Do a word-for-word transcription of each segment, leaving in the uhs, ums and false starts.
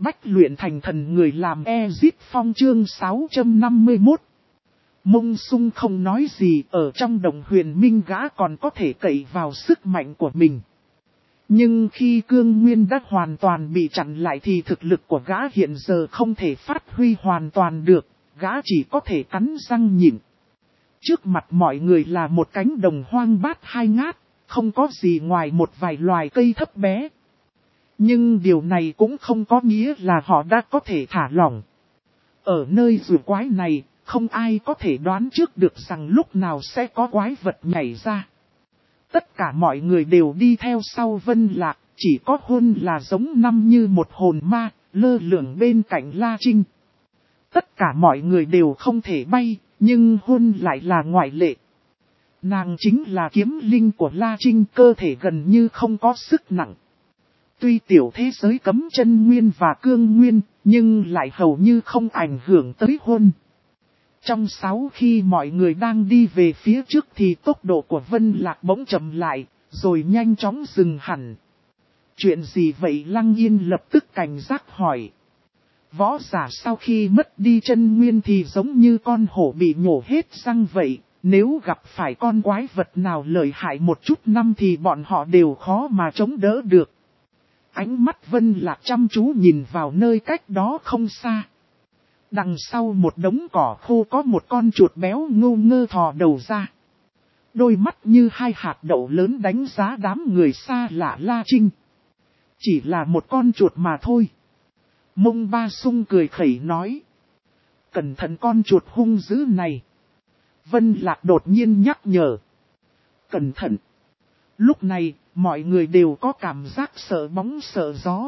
Bách luyện thành thần người làm Ezit Phong chương sáu trăm năm mươi mốt. Mông Sung không nói gì, ở trong đồng huyền minh gã còn có thể cậy vào sức mạnh của mình. Nhưng khi cương nguyên đã hoàn toàn bị chặn lại thì thực lực của gã hiện giờ không thể phát huy hoàn toàn được, gã chỉ có thể cắn răng nhịn. Trước mặt mọi người là một cánh đồng hoang bát hai ngát, không có gì ngoài một vài loài cây thấp bé. Nhưng điều này cũng không có nghĩa là họ đã có thể thả lỏng. Ở nơi rùa quái này, không ai có thể đoán trước được rằng lúc nào sẽ có quái vật nhảy ra. Tất cả mọi người đều đi theo sau Vân Lạc, chỉ có Huân là giống năm như một hồn ma, lơ lửng bên cạnh La Trinh. Tất cả mọi người đều không thể bay, nhưng Huân lại là ngoại lệ. Nàng chính là kiếm linh của La Trinh, cơ thể gần như không có sức nặng. Tuy tiểu thế giới cấm chân nguyên và cương nguyên, nhưng lại hầu như không ảnh hưởng tới Huân. Trong sáu khi mọi người đang đi về phía trước thì tốc độ của Vân Lạc bỗng chậm lại, rồi nhanh chóng dừng hẳn. Chuyện gì vậy? Lăng Yên lập tức cảnh giác hỏi. Võ giả sau khi mất đi chân nguyên thì giống như con hổ bị nhổ hết răng vậy, nếu gặp phải con quái vật nào lợi hại một chút năm thì bọn họ đều khó mà chống đỡ được. Ánh mắt Vân Lạc chăm chú nhìn vào nơi cách đó không xa. Đằng sau một đống cỏ khô có một con chuột béo ngô ngơ thò đầu ra. Đôi mắt như hai hạt đậu lớn đánh giá đám người xa lạ La Trinh. Chỉ là một con chuột mà thôi. Mông Ba Sung cười khẩy nói. Cẩn thận con chuột hung dữ này. Vân Lạc đột nhiên nhắc nhở. Cẩn thận. Lúc này, mọi người đều có cảm giác sợ bóng sợ gió.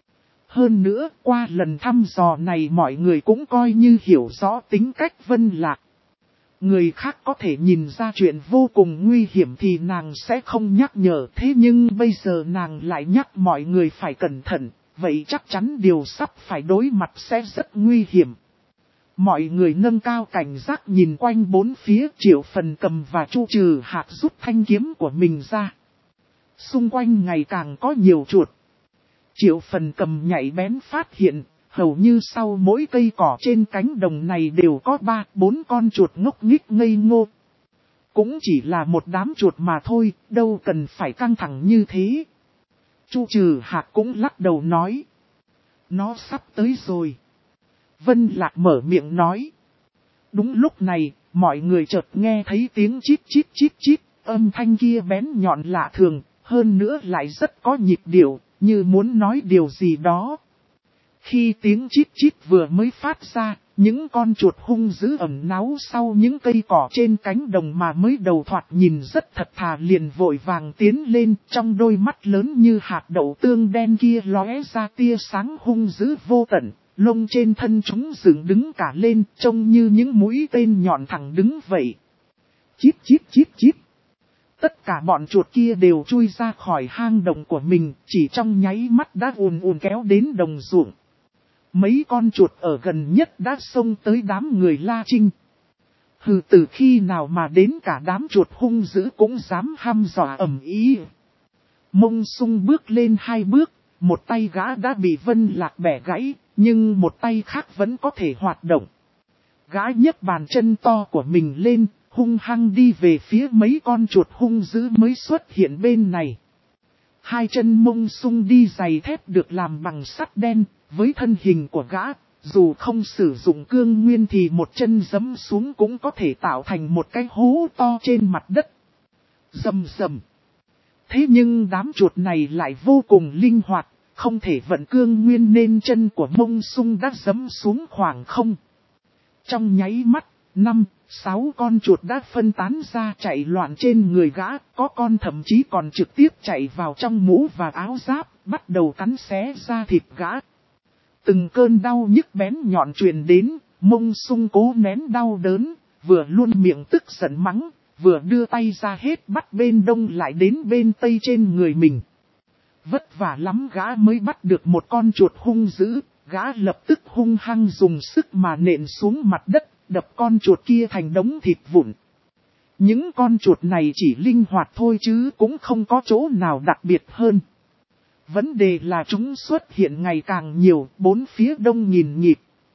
Hơn nữa, qua lần thăm dò này mọi người cũng coi như hiểu rõ tính cách Vân Lạc. Người khác có thể nhìn ra chuyện vô cùng nguy hiểm thì nàng sẽ không nhắc nhở. Thế nhưng bây giờ nàng lại nhắc mọi người phải cẩn thận, vậy chắc chắn điều sắp phải đối mặt sẽ rất nguy hiểm. Mọi người nâng cao cảnh giác nhìn quanh bốn phía. Triệu Phần Cầm và Chu Trừ Hạc rút thanh kiếm của mình ra. Xung quanh ngày càng có nhiều chuột. Triệu Phần Cầm nhạy bén phát hiện, hầu như sau mỗi cây cỏ trên cánh đồng này đều có ba, bốn con chuột ngốc nghếch ngây ngô. Cũng chỉ là một đám chuột mà thôi, đâu cần phải căng thẳng như thế. Chu Trừ Hạc cũng lắc đầu nói. Nó sắp tới rồi. Vân Lạc mở miệng nói. Đúng lúc này, mọi người chợt nghe thấy tiếng chít chít chít chít, âm thanh kia bén nhọn lạ thường, hơn nữa lại rất có nhịp điệu, như muốn nói điều gì đó. Khi tiếng chít chít vừa mới phát ra, những con chuột hung dữ ẩn náu sau những cây cỏ trên cánh đồng mà mới đầu thoạt nhìn rất thật thà liền vội vàng tiến lên, trong đôi mắt lớn như hạt đậu tương đen kia lóe ra tia sáng hung dữ vô tận, lông trên thân chúng dựng đứng cả lên, trông như những mũi tên nhọn thẳng đứng vậy. Chít chít chít chít. Tất cả bọn chuột kia đều chui ra khỏi hang động của mình, chỉ trong nháy mắt đã ùn ùn kéo đến đồng ruộng. Mấy con chuột ở gần nhất đã xông tới đám người La Trinh. Hừ, từ khi nào mà đến cả đám chuột hung dữ cũng dám hăm dọa ầm ĩ. Mông Sung bước lên hai bước, một tay gã đã bị Vân Lạc bẻ gãy, nhưng một tay khác vẫn có thể hoạt động. Gã nhấc bàn chân to của mình lên, hung hăng đi về phía mấy con chuột hung dữ mới xuất hiện bên này. Hai chân Mông Sung đi giày thép được làm bằng sắt đen, với thân hình của gã, dù không sử dụng cương nguyên thì một chân giẫm xuống cũng có thể tạo thành một cái hố to trên mặt đất. Rầm rầm. Thế nhưng đám chuột này lại vô cùng linh hoạt, không thể vận cương nguyên nên chân của Mông Sung đã giẫm xuống khoảng không. Trong nháy mắt, năm, sáu con chuột đã phân tán ra chạy loạn trên người gã, có con thậm chí còn trực tiếp chạy vào trong mũ và áo giáp, bắt đầu cắn xé da thịt gã. Từng cơn đau nhức bén nhọn truyền đến, Mông Sung cố nén đau đớn, vừa luôn miệng tức giận mắng, vừa đưa tay ra hết bắt bên đông lại đến bên tây trên người mình. Vất vả lắm gã mới bắt được một con chuột hung dữ, gã lập tức hung hăng dùng sức mà nện xuống mặt đất, đập con chuột kia thành đống thịt vụn. Những con chuột này chỉ linh hoạt thôi chứ cũng không có chỗ nào đặc biệt hơn. Vấn đề là chúng xuất hiện ngày càng nhiều, bốn phía đông nghìn nghịt.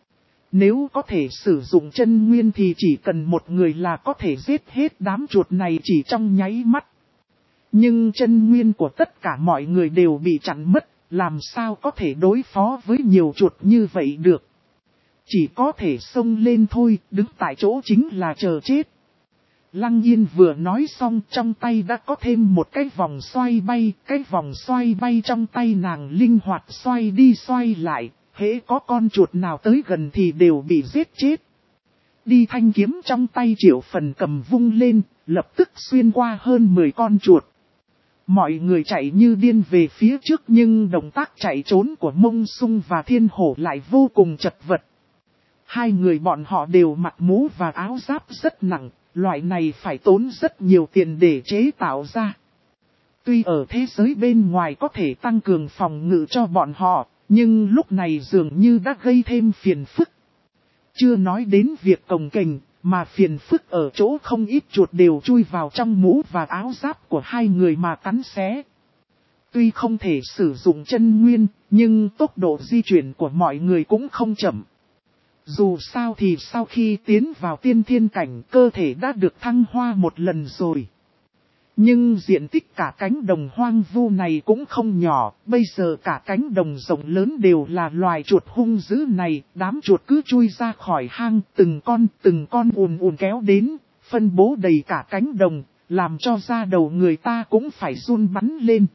Nếu có thể sử dụng chân nguyên thì chỉ cần một người là có thể giết hết đám chuột này chỉ trong nháy mắt. Nhưng chân nguyên của tất cả mọi người đều bị chặn mất, làm sao có thể đối phó với nhiều chuột như vậy được. Chỉ có thể xông lên thôi, đứng tại chỗ chính là chờ chết. Lăng Yên vừa nói xong, trong tay đã có thêm một cái vòng xoay bay, cái vòng xoay bay trong tay nàng linh hoạt xoay đi xoay lại, hễ có con chuột nào tới gần thì đều bị giết chết. Đi thanh kiếm trong tay Triệu Phần cầm vung lên, lập tức xuyên qua hơn mười con chuột. Mọi người chạy như điên về phía trước nhưng động tác chạy trốn của Mông Sung và Thiên Hổ lại vô cùng chật vật. Hai người bọn họ đều mặc mũ và áo giáp rất nặng, loại này phải tốn rất nhiều tiền để chế tạo ra. Tuy ở thế giới bên ngoài có thể tăng cường phòng ngự cho bọn họ, nhưng lúc này dường như đã gây thêm phiền phức. Chưa nói đến việc cồng kềnh, mà phiền phức ở chỗ không ít chuột đều chui vào trong mũ và áo giáp của hai người mà cắn xé. Tuy không thể sử dụng chân nguyên, nhưng tốc độ di chuyển của mọi người cũng không chậm. Dù sao thì sau khi tiến vào tiên thiên cảnh, cơ thể đã được thăng hoa một lần rồi. Nhưng diện tích cả cánh đồng hoang vu này cũng không nhỏ, bây giờ cả cánh đồng rộng lớn đều là loài chuột hung dữ này, đám chuột cứ chui ra khỏi hang, từng con từng con ùn ùn kéo đến, phân bố đầy cả cánh đồng, làm cho da đầu người ta cũng phải run bắn lên.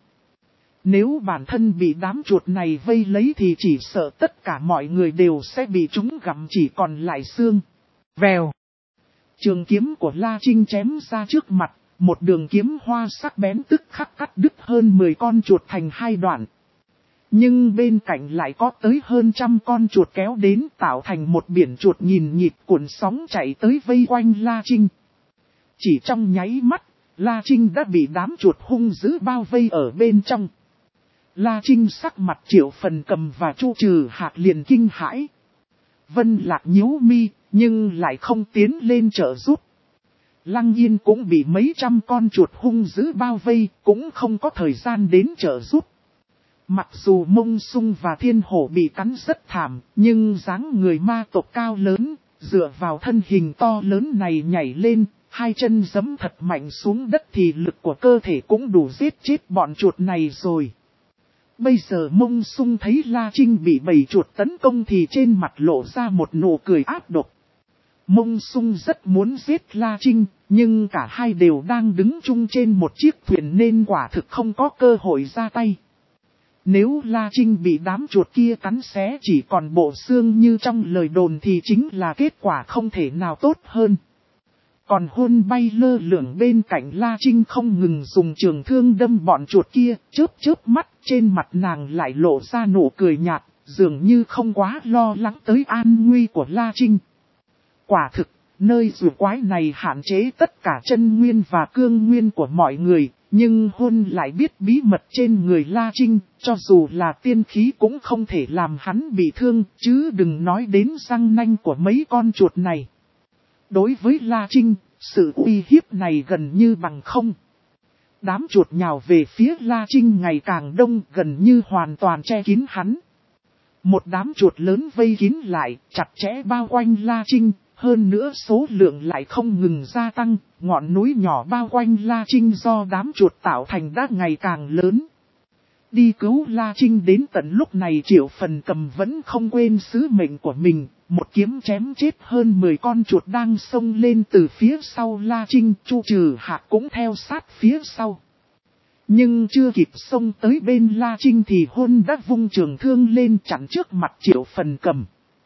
Nếu bản thân bị đám chuột này vây lấy thì chỉ sợ tất cả mọi người đều sẽ bị chúng gặm chỉ còn lại xương. Vèo. Trường kiếm của La Trinh chém ra trước mặt, một đường kiếm hoa sắc bén tức khắc cắt đứt hơn mười con chuột thành hai đoạn. Nhưng bên cạnh lại có tới hơn trăm con chuột kéo đến tạo thành một biển chuột nghìn nhịp cuộn sóng chạy tới vây quanh La Trinh. Chỉ trong nháy mắt, La Trinh đã bị đám chuột hung dữ bao vây ở bên trong. La Trinh sắc mặt Triệu Phần cầm và Chu Trừ Hạc liền kinh hãi. Vân Lạc nhíu mi, nhưng lại không tiến lên trợ giúp. Lăng Yên cũng bị mấy trăm con chuột hung dữ bao vây, cũng không có thời gian đến trợ giúp. Mặc dù Mông Sung và Thiên Hổ bị cắn rất thảm, nhưng dáng người ma tộc cao lớn, dựa vào thân hình to lớn này nhảy lên, hai chân giẫm thật mạnh xuống đất thì lực của cơ thể cũng đủ giết chết bọn chuột này rồi. Bây giờ Mông Sung thấy La Trinh bị bầy chuột tấn công thì trên mặt lộ ra một nụ cười ác độc. Mông Sung rất muốn giết La Trinh, nhưng cả hai đều đang đứng chung trên một chiếc thuyền nên quả thực không có cơ hội ra tay. Nếu La Trinh bị đám chuột kia cắn xé chỉ còn bộ xương như trong lời đồn thì chính là kết quả không thể nào tốt hơn. Còn hôn bay lơ lửng bên cạnh La Trinh không ngừng dùng trường thương đâm bọn chuột kia, chớp chớp mắt trên mặt nàng lại lộ ra nụ cười nhạt, dường như không quá lo lắng tới an nguy của La Trinh. Quả thực, nơi rùa quái này hạn chế tất cả chân nguyên và cương nguyên của mọi người, nhưng hôn lại biết bí mật trên người La Trinh, cho dù là tiên khí cũng không thể làm hắn bị thương, chứ đừng nói đến răng nanh của mấy con chuột này. Đối với La Trinh, sự uy hiếp này gần như bằng không. Đám chuột nhào về phía La Trinh ngày càng đông, gần như hoàn toàn che kín hắn. Một đám chuột lớn vây kín lại, chặt chẽ bao quanh La Trinh, hơn nữa số lượng lại không ngừng gia tăng, ngọn núi nhỏ bao quanh La Trinh do đám chuột tạo thành đã ngày càng lớn. Đi cứu La Trinh đến tận lúc này Triệu Phần cầm vẫn không quên sứ mệnh của mình, một kiếm chém chết hơn mười con chuột đang xông lên từ phía sau La Trinh, Chu Trừ Hạc cũng theo sát phía sau. Nhưng chưa kịp xông tới bên La Trinh thì hôn đã vung trường thương lên chặn trước mặt Triệu Phần cầm.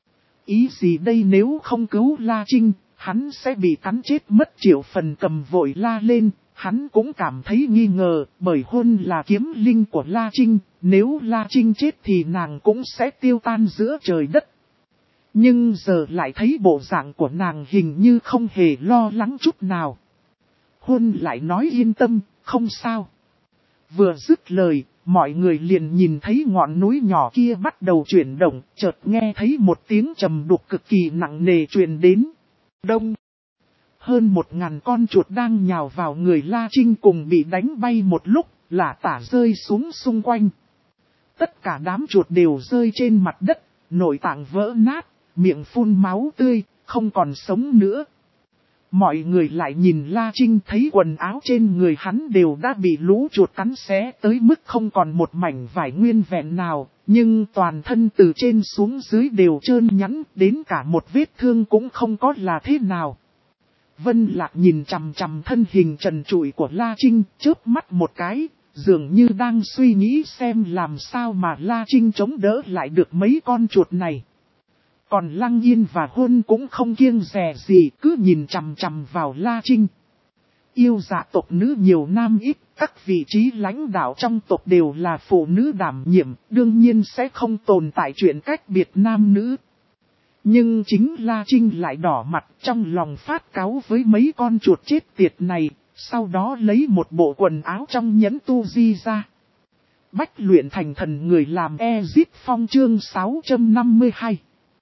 Ý gì đây, nếu không cứu La Trinh, hắn sẽ bị cắn chết mất. Triệu Phần cầm vội la lên, hắn cũng cảm thấy nghi ngờ, bởi hôn là kiếm linh của La Trinh, nếu La Trinh chết thì nàng cũng sẽ tiêu tan giữa trời đất. Nhưng giờ lại thấy bộ dạng của nàng hình như không hề lo lắng chút nào. Hôn lại nói yên tâm, không sao. Vừa dứt lời, mọi người liền nhìn thấy ngọn núi nhỏ kia bắt đầu chuyển động, chợt nghe thấy một tiếng trầm đục cực kỳ nặng nề truyền đến. Đông. Hơn một ngàn con chuột đang nhào vào người La Trinh cùng bị đánh bay một lúc, lả tả rơi xuống xung quanh. Tất cả đám chuột đều rơi trên mặt đất, nội tạng vỡ nát, miệng phun máu tươi, không còn sống nữa. Mọi người lại nhìn La Trinh thấy quần áo trên người hắn đều đã bị lũ chuột cắn xé tới mức không còn một mảnh vải nguyên vẹn nào, nhưng toàn thân từ trên xuống dưới đều trơn nhẵn, đến cả một vết thương cũng không có là thế nào. Vân Lạc nhìn chằm chằm thân hình trần trụi của La Trinh, chớp mắt một cái, dường như đang suy nghĩ xem làm sao mà La Trinh chống đỡ lại được mấy con chuột này. Còn Lăng Yên và Hôn cũng không kiêng dè gì, cứ nhìn chằm chằm vào La Trinh. Yêu dạ tộc nữ nhiều nam ít, các vị trí lãnh đạo trong tộc đều là phụ nữ đảm nhiệm, đương nhiên sẽ không tồn tại chuyện cách biệt nam nữ. Nhưng chính La Trinh lại đỏ mặt trong lòng phát cáu với mấy con chuột chết tiệt này, sau đó lấy một bộ quần áo trong nhẫn tu di ra. Bách luyện thành thần người làm Ezip Phong chương sáu trăm năm mươi hai.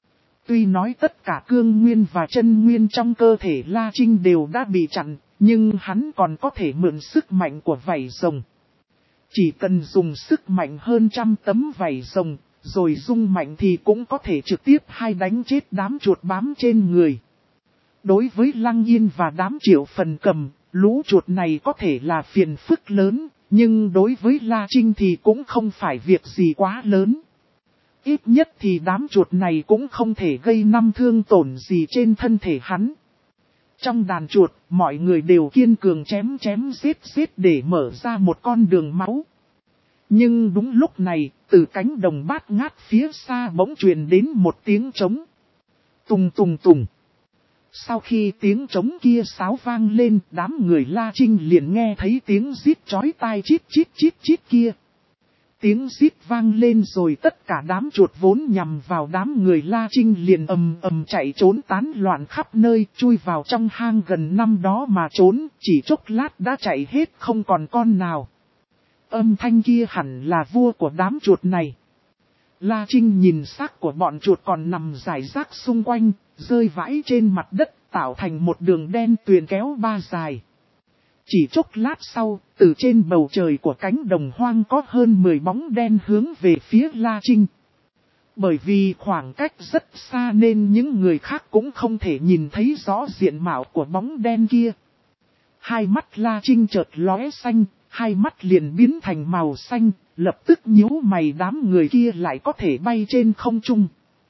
Tuy nói tất cả cương nguyên và chân nguyên trong cơ thể La Trinh đều đã bị chặn, nhưng hắn còn có thể mượn sức mạnh của vảy rồng. Chỉ cần dùng sức mạnh hơn trăm tấm vảy rồng, rồi rung mạnh thì cũng có thể trực tiếp hai đánh chết đám chuột bám trên người. Đối với Lăng Yên và đám Triệu Phần Cầm, lũ chuột này có thể là phiền phức lớn, nhưng đối với La Trinh thì cũng không phải việc gì quá lớn. Ít nhất thì đám chuột này cũng không thể gây năm thương tổn gì trên thân thể hắn. Trong đàn chuột, mọi người đều kiên cường chém chém giết giết để mở ra một con đường máu. Nhưng đúng lúc này, từ cánh đồng bát ngát phía xa bỗng truyền đến một tiếng trống. Tùng tùng tùng. Sau khi tiếng trống kia sáo vang lên, đám người La Trinh liền nghe thấy tiếng rít chói tai chít chít chít chít kia. Tiếng rít vang lên rồi tất cả đám chuột vốn nhằm vào đám người La Trinh liền ầm ầm chạy trốn tán loạn khắp nơi, chui vào trong hang gần năm đó mà trốn, chỉ chốc lát đã chạy hết không còn con nào. Âm thanh kia hẳn là vua của đám chuột này. La Trinh nhìn xác của bọn chuột còn nằm rải rác xung quanh, rơi vãi trên mặt đất, tạo thành một đường đen tuyền kéo ba dài. Chỉ chốc lát sau, từ trên bầu trời của cánh đồng hoang có hơn mười bóng đen hướng về phía La Trinh. Bởi vì khoảng cách rất xa nên những người khác cũng không thể nhìn thấy rõ diện mạo của bóng đen kia. Hai mắt La Trinh chợt lóe xanh, hai mắt liền biến thành màu xanh, lập tức nhíu mày đám người kia lại có thể bay trên không trung.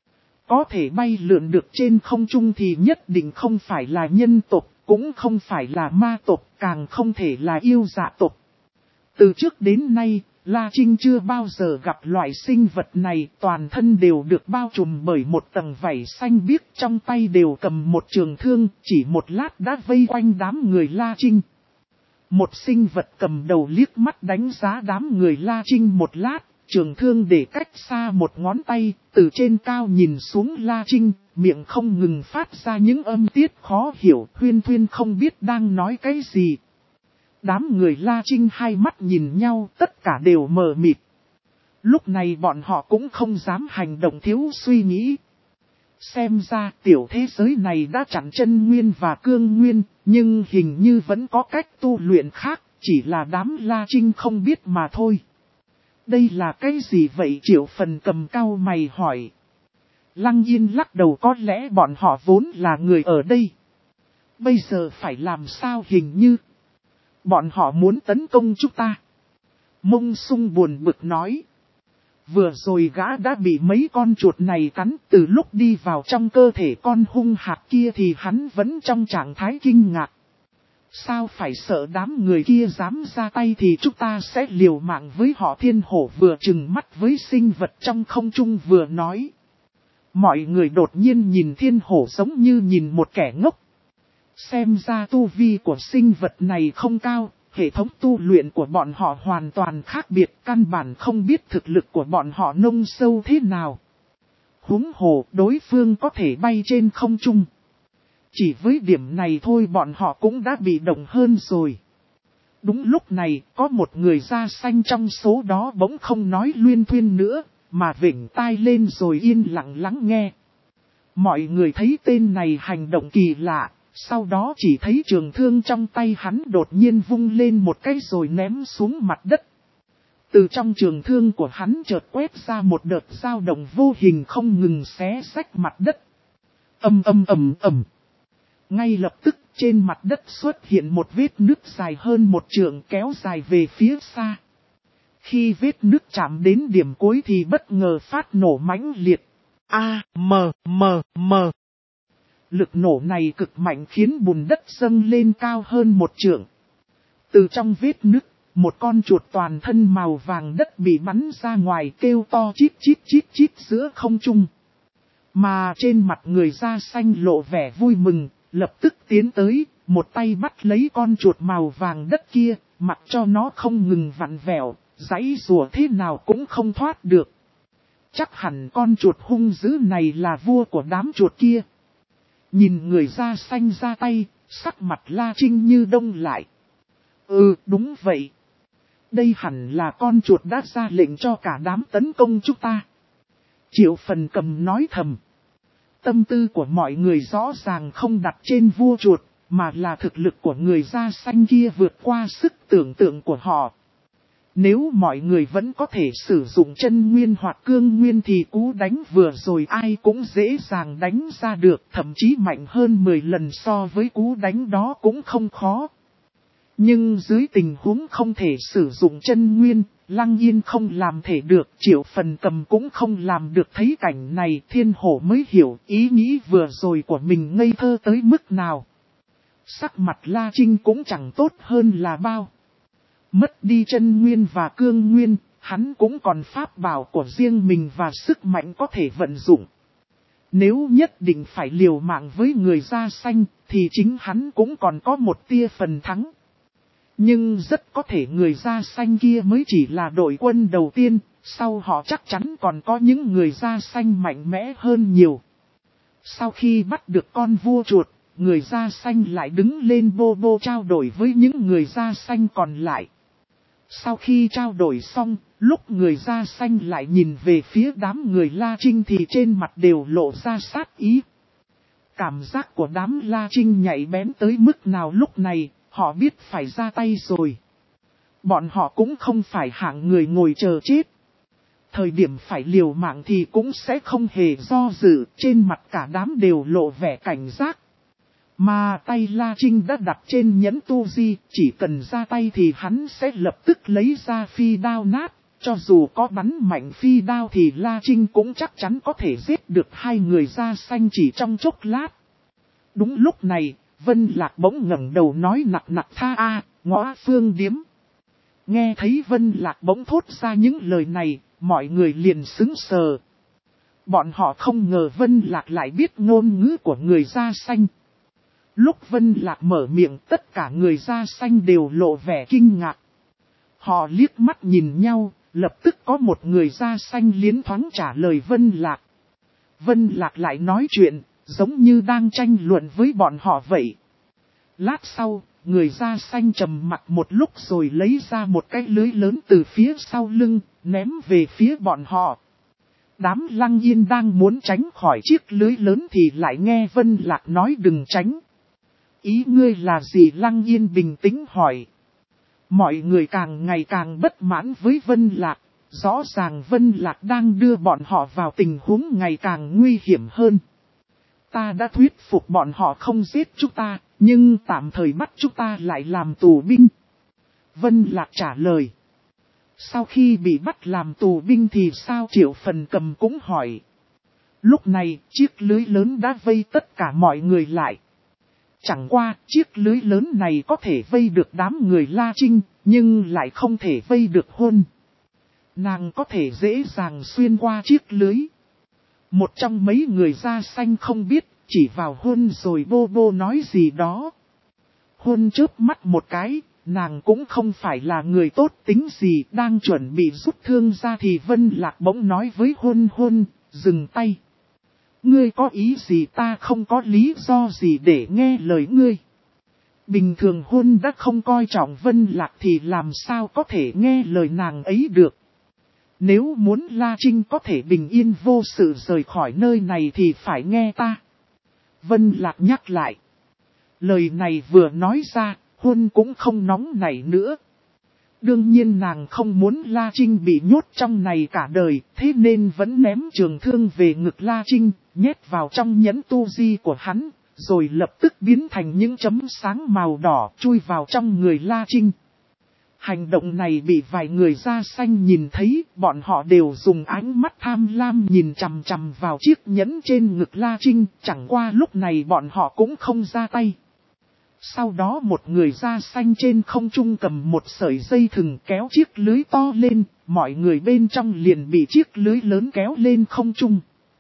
Có thể bay lượn được trên không trung thì nhất định không phải là nhân tộc, cũng không phải là ma tộc, càng không thể là yêu dạ tộc. Từ trước đến nay, La Trinh chưa bao giờ gặp loại sinh vật này, toàn thân đều được bao trùm bởi một tầng vảy xanh biếc, trong tay đều cầm một trường thương, chỉ một lát đã vây quanh đám người La Trinh. Một sinh vật cầm đầu liếc mắt đánh giá đám người La Trinh một lát, trường thương để cách xa một ngón tay, từ trên cao nhìn xuống La Trinh, miệng không ngừng phát ra những âm tiết khó hiểu, huyên thuyên không biết đang nói cái gì. Đám người La Trinh hai mắt nhìn nhau, tất cả đều mờ mịt. Lúc này bọn họ cũng không dám hành động thiếu suy nghĩ. Xem ra tiểu thế giới này đã chặn chân nguyên và cương nguyên, nhưng hình như vẫn có cách tu luyện khác, chỉ là đám La Trinh không biết mà thôi. Đây là cái gì vậy? Triệu Phần Cầm cau mày hỏi. Lăng Yên lắc đầu, có lẽ bọn họ vốn là người ở đây. Bây giờ phải làm sao? Hình như bọn họ muốn tấn công chúng ta. Mông Sung buồn bực nói. Vừa rồi gã đã bị mấy con chuột này cắn, từ lúc đi vào trong cơ thể con hung hạc kia thì hắn vẫn trong trạng thái kinh ngạc. Sao phải sợ? Đám người kia dám ra tay thì chúng ta sẽ liều mạng với họ. Thiên hổ vừa trừng mắt với sinh vật trong không trung vừa nói. Mọi người đột nhiên nhìn thiên hổ giống như nhìn một kẻ ngốc. Xem ra tu vi của sinh vật này không cao, hệ thống tu luyện của bọn họ hoàn toàn khác biệt, căn bản không biết thực lực của bọn họ nông sâu thế nào. Huống hồ, đối phương có thể bay trên không trung. Chỉ với điểm này thôi bọn họ cũng đã bị động hơn rồi. Đúng lúc này, có một người da xanh trong số đó bỗng không nói luyên thuyên nữa, mà vểnh tai lên rồi yên lặng lắng nghe. Mọi người thấy tên này hành động kỳ lạ, sau đó chỉ thấy trường thương trong tay hắn đột nhiên vung lên một cái rồi ném xuống mặt đất. Từ trong trường thương của hắn chợt quét ra một đợt dao động vô hình không ngừng xé rách mặt đất. Ầm ầm ầm ầm. Ngay lập tức trên mặt đất xuất hiện một vết nứt dài hơn một trượng kéo dài về phía xa. Khi vết nứt chạm đến điểm cuối thì bất ngờ phát nổ mãnh liệt. A, M, M, M. Lực nổ này cực mạnh khiến bùn đất dâng lên cao hơn một trượng. Từ trong vết nứt, một con chuột toàn thân màu vàng đất bị bắn ra ngoài kêu to chít chít chít chít giữa không trung. Mà trên mặt người da xanh lộ vẻ vui mừng, lập tức tiến tới, một tay bắt lấy con chuột màu vàng đất kia, mặc cho nó không ngừng vặn vẹo, giãy giụa thế nào cũng không thoát được. Chắc hẳn con chuột hung dữ này là vua của đám chuột kia. Nhìn người da xanh ra tay, sắc mặt La Trinh như đông lại. Ừ, đúng vậy. Đây hẳn là con chuột đã ra lệnh cho cả đám tấn công chúng ta. Triệu Phần Cầm nói thầm. Tâm tư của mọi người rõ ràng không đặt trên vua chuột, mà là thực lực của người da xanh kia vượt qua sức tưởng tượng của họ. Nếu mọi người vẫn có thể sử dụng chân nguyên hoặc cương nguyên thì cú đánh vừa rồi ai cũng dễ dàng đánh ra được, thậm chí mạnh hơn mười lần so với cú đánh đó cũng không khó. Nhưng dưới tình huống không thể sử dụng chân nguyên, Lăng Yên không làm thể được, Triệu Phần Cầm cũng không làm được. Thấy cảnh này Thiên Hổ mới hiểu ý nghĩ vừa rồi của mình ngây thơ tới mức nào. Sắc mặt La Trinh cũng chẳng tốt hơn là bao. Mất đi chân nguyên và cương nguyên, hắn cũng còn pháp bảo của riêng mình và sức mạnh có thể vận dụng. Nếu nhất định phải liều mạng với người da xanh, thì chính hắn cũng còn có một tia phần thắng. Nhưng rất có thể người da xanh kia mới chỉ là đội quân đầu tiên, sau họ chắc chắn còn có những người da xanh mạnh mẽ hơn nhiều. Sau khi bắt được con vua chuột, người da xanh lại đứng lên bô bô trao đổi với những người da xanh còn lại. Sau khi trao đổi xong, lúc người da xanh lại nhìn về phía đám người La Trinh thì trên mặt đều lộ ra sát ý. Cảm giác của đám La Trinh nhạy bén tới mức nào lúc này, họ biết phải ra tay rồi. Bọn họ cũng không phải hạng người ngồi chờ chết. Thời điểm phải liều mạng thì cũng sẽ không hề do dự, trên mặt cả đám đều lộ vẻ cảnh giác. Mà tay La Trinh đã đặt trên nhẫn tu di, chỉ cần ra tay thì hắn sẽ lập tức lấy ra phi đao nát. Cho dù có bắn mạnh phi đao thì La Trinh cũng chắc chắn có thể giết được hai người da xanh chỉ trong chốc lát. Đúng lúc này, Vân Lạc bỗng ngẩng đầu nói nặc nặc tha a, Ngõa Phương Điếm. Nghe thấy Vân Lạc bỗng thốt ra những lời này, mọi người liền sững sờ. Bọn họ không ngờ Vân Lạc lại biết ngôn ngữ của người da xanh. Lúc Vân Lạc mở miệng tất cả người da xanh đều lộ vẻ kinh ngạc. Họ liếc mắt nhìn nhau, lập tức có một người da xanh liến thoáng trả lời Vân Lạc. Vân Lạc lại nói chuyện, giống như đang tranh luận với bọn họ vậy. Lát sau, người da xanh trầm mặc một lúc rồi lấy ra một cái lưới lớn từ phía sau lưng, ném về phía bọn họ. Đám Lăng Yên đang muốn tránh khỏi chiếc lưới lớn thì lại nghe Vân Lạc nói đừng tránh. Ý ngươi là gì? Lăng Yên bình tĩnh hỏi. Mọi người càng ngày càng bất mãn với Vân Lạc. Rõ ràng Vân Lạc đang đưa bọn họ vào tình huống ngày càng nguy hiểm hơn. Ta đã thuyết phục bọn họ không giết chúng ta, nhưng tạm thời bắt chúng ta lại làm tù binh. Vân Lạc trả lời. Sau khi bị bắt làm tù binh thì sao? Triệu Phần Cầm cũng hỏi. Lúc này, chiếc lưới lớn đã vây tất cả mọi người lại. Chẳng qua, chiếc lưới lớn này có thể vây được đám người La Trinh, nhưng lại không thể vây được Huân. Nàng có thể dễ dàng xuyên qua chiếc lưới. Một trong mấy người da xanh không biết, chỉ vào Huân rồi bô bô nói gì đó. Huân chớp mắt một cái, nàng cũng không phải là người tốt tính gì, đang chuẩn bị rút thương ra thì Vân Lạc bỗng nói với Huân Huân, dừng tay. Ngươi có ý gì? Ta không có lý do gì để nghe lời ngươi. Bình thường Huân đã không coi trọng Vân Lạc thì làm sao có thể nghe lời nàng ấy được. Nếu muốn La Trinh có thể bình yên vô sự rời khỏi nơi này thì phải nghe ta. Vân Lạc nhắc lại. Lời này vừa nói ra, Huân cũng không nóng nảy nữa. Đương nhiên nàng không muốn La Trinh bị nhốt trong này cả đời, thế nên vẫn ném trường thương về ngực La Trinh, nhét vào trong nhẫn tu di của hắn, rồi lập tức biến thành những chấm sáng màu đỏ chui vào trong người La Trinh. Hành động này bị vài người da xanh nhìn thấy, bọn họ đều dùng ánh mắt tham lam nhìn chằm chằm vào chiếc nhẫn trên ngực La Trinh, chẳng qua lúc này bọn họ cũng không ra tay. Sau đó một người da xanh trên không trung cầm một sợi dây thừng kéo chiếc lưới to lên, mọi người bên trong liền bị chiếc lưới lớn kéo lên không trung.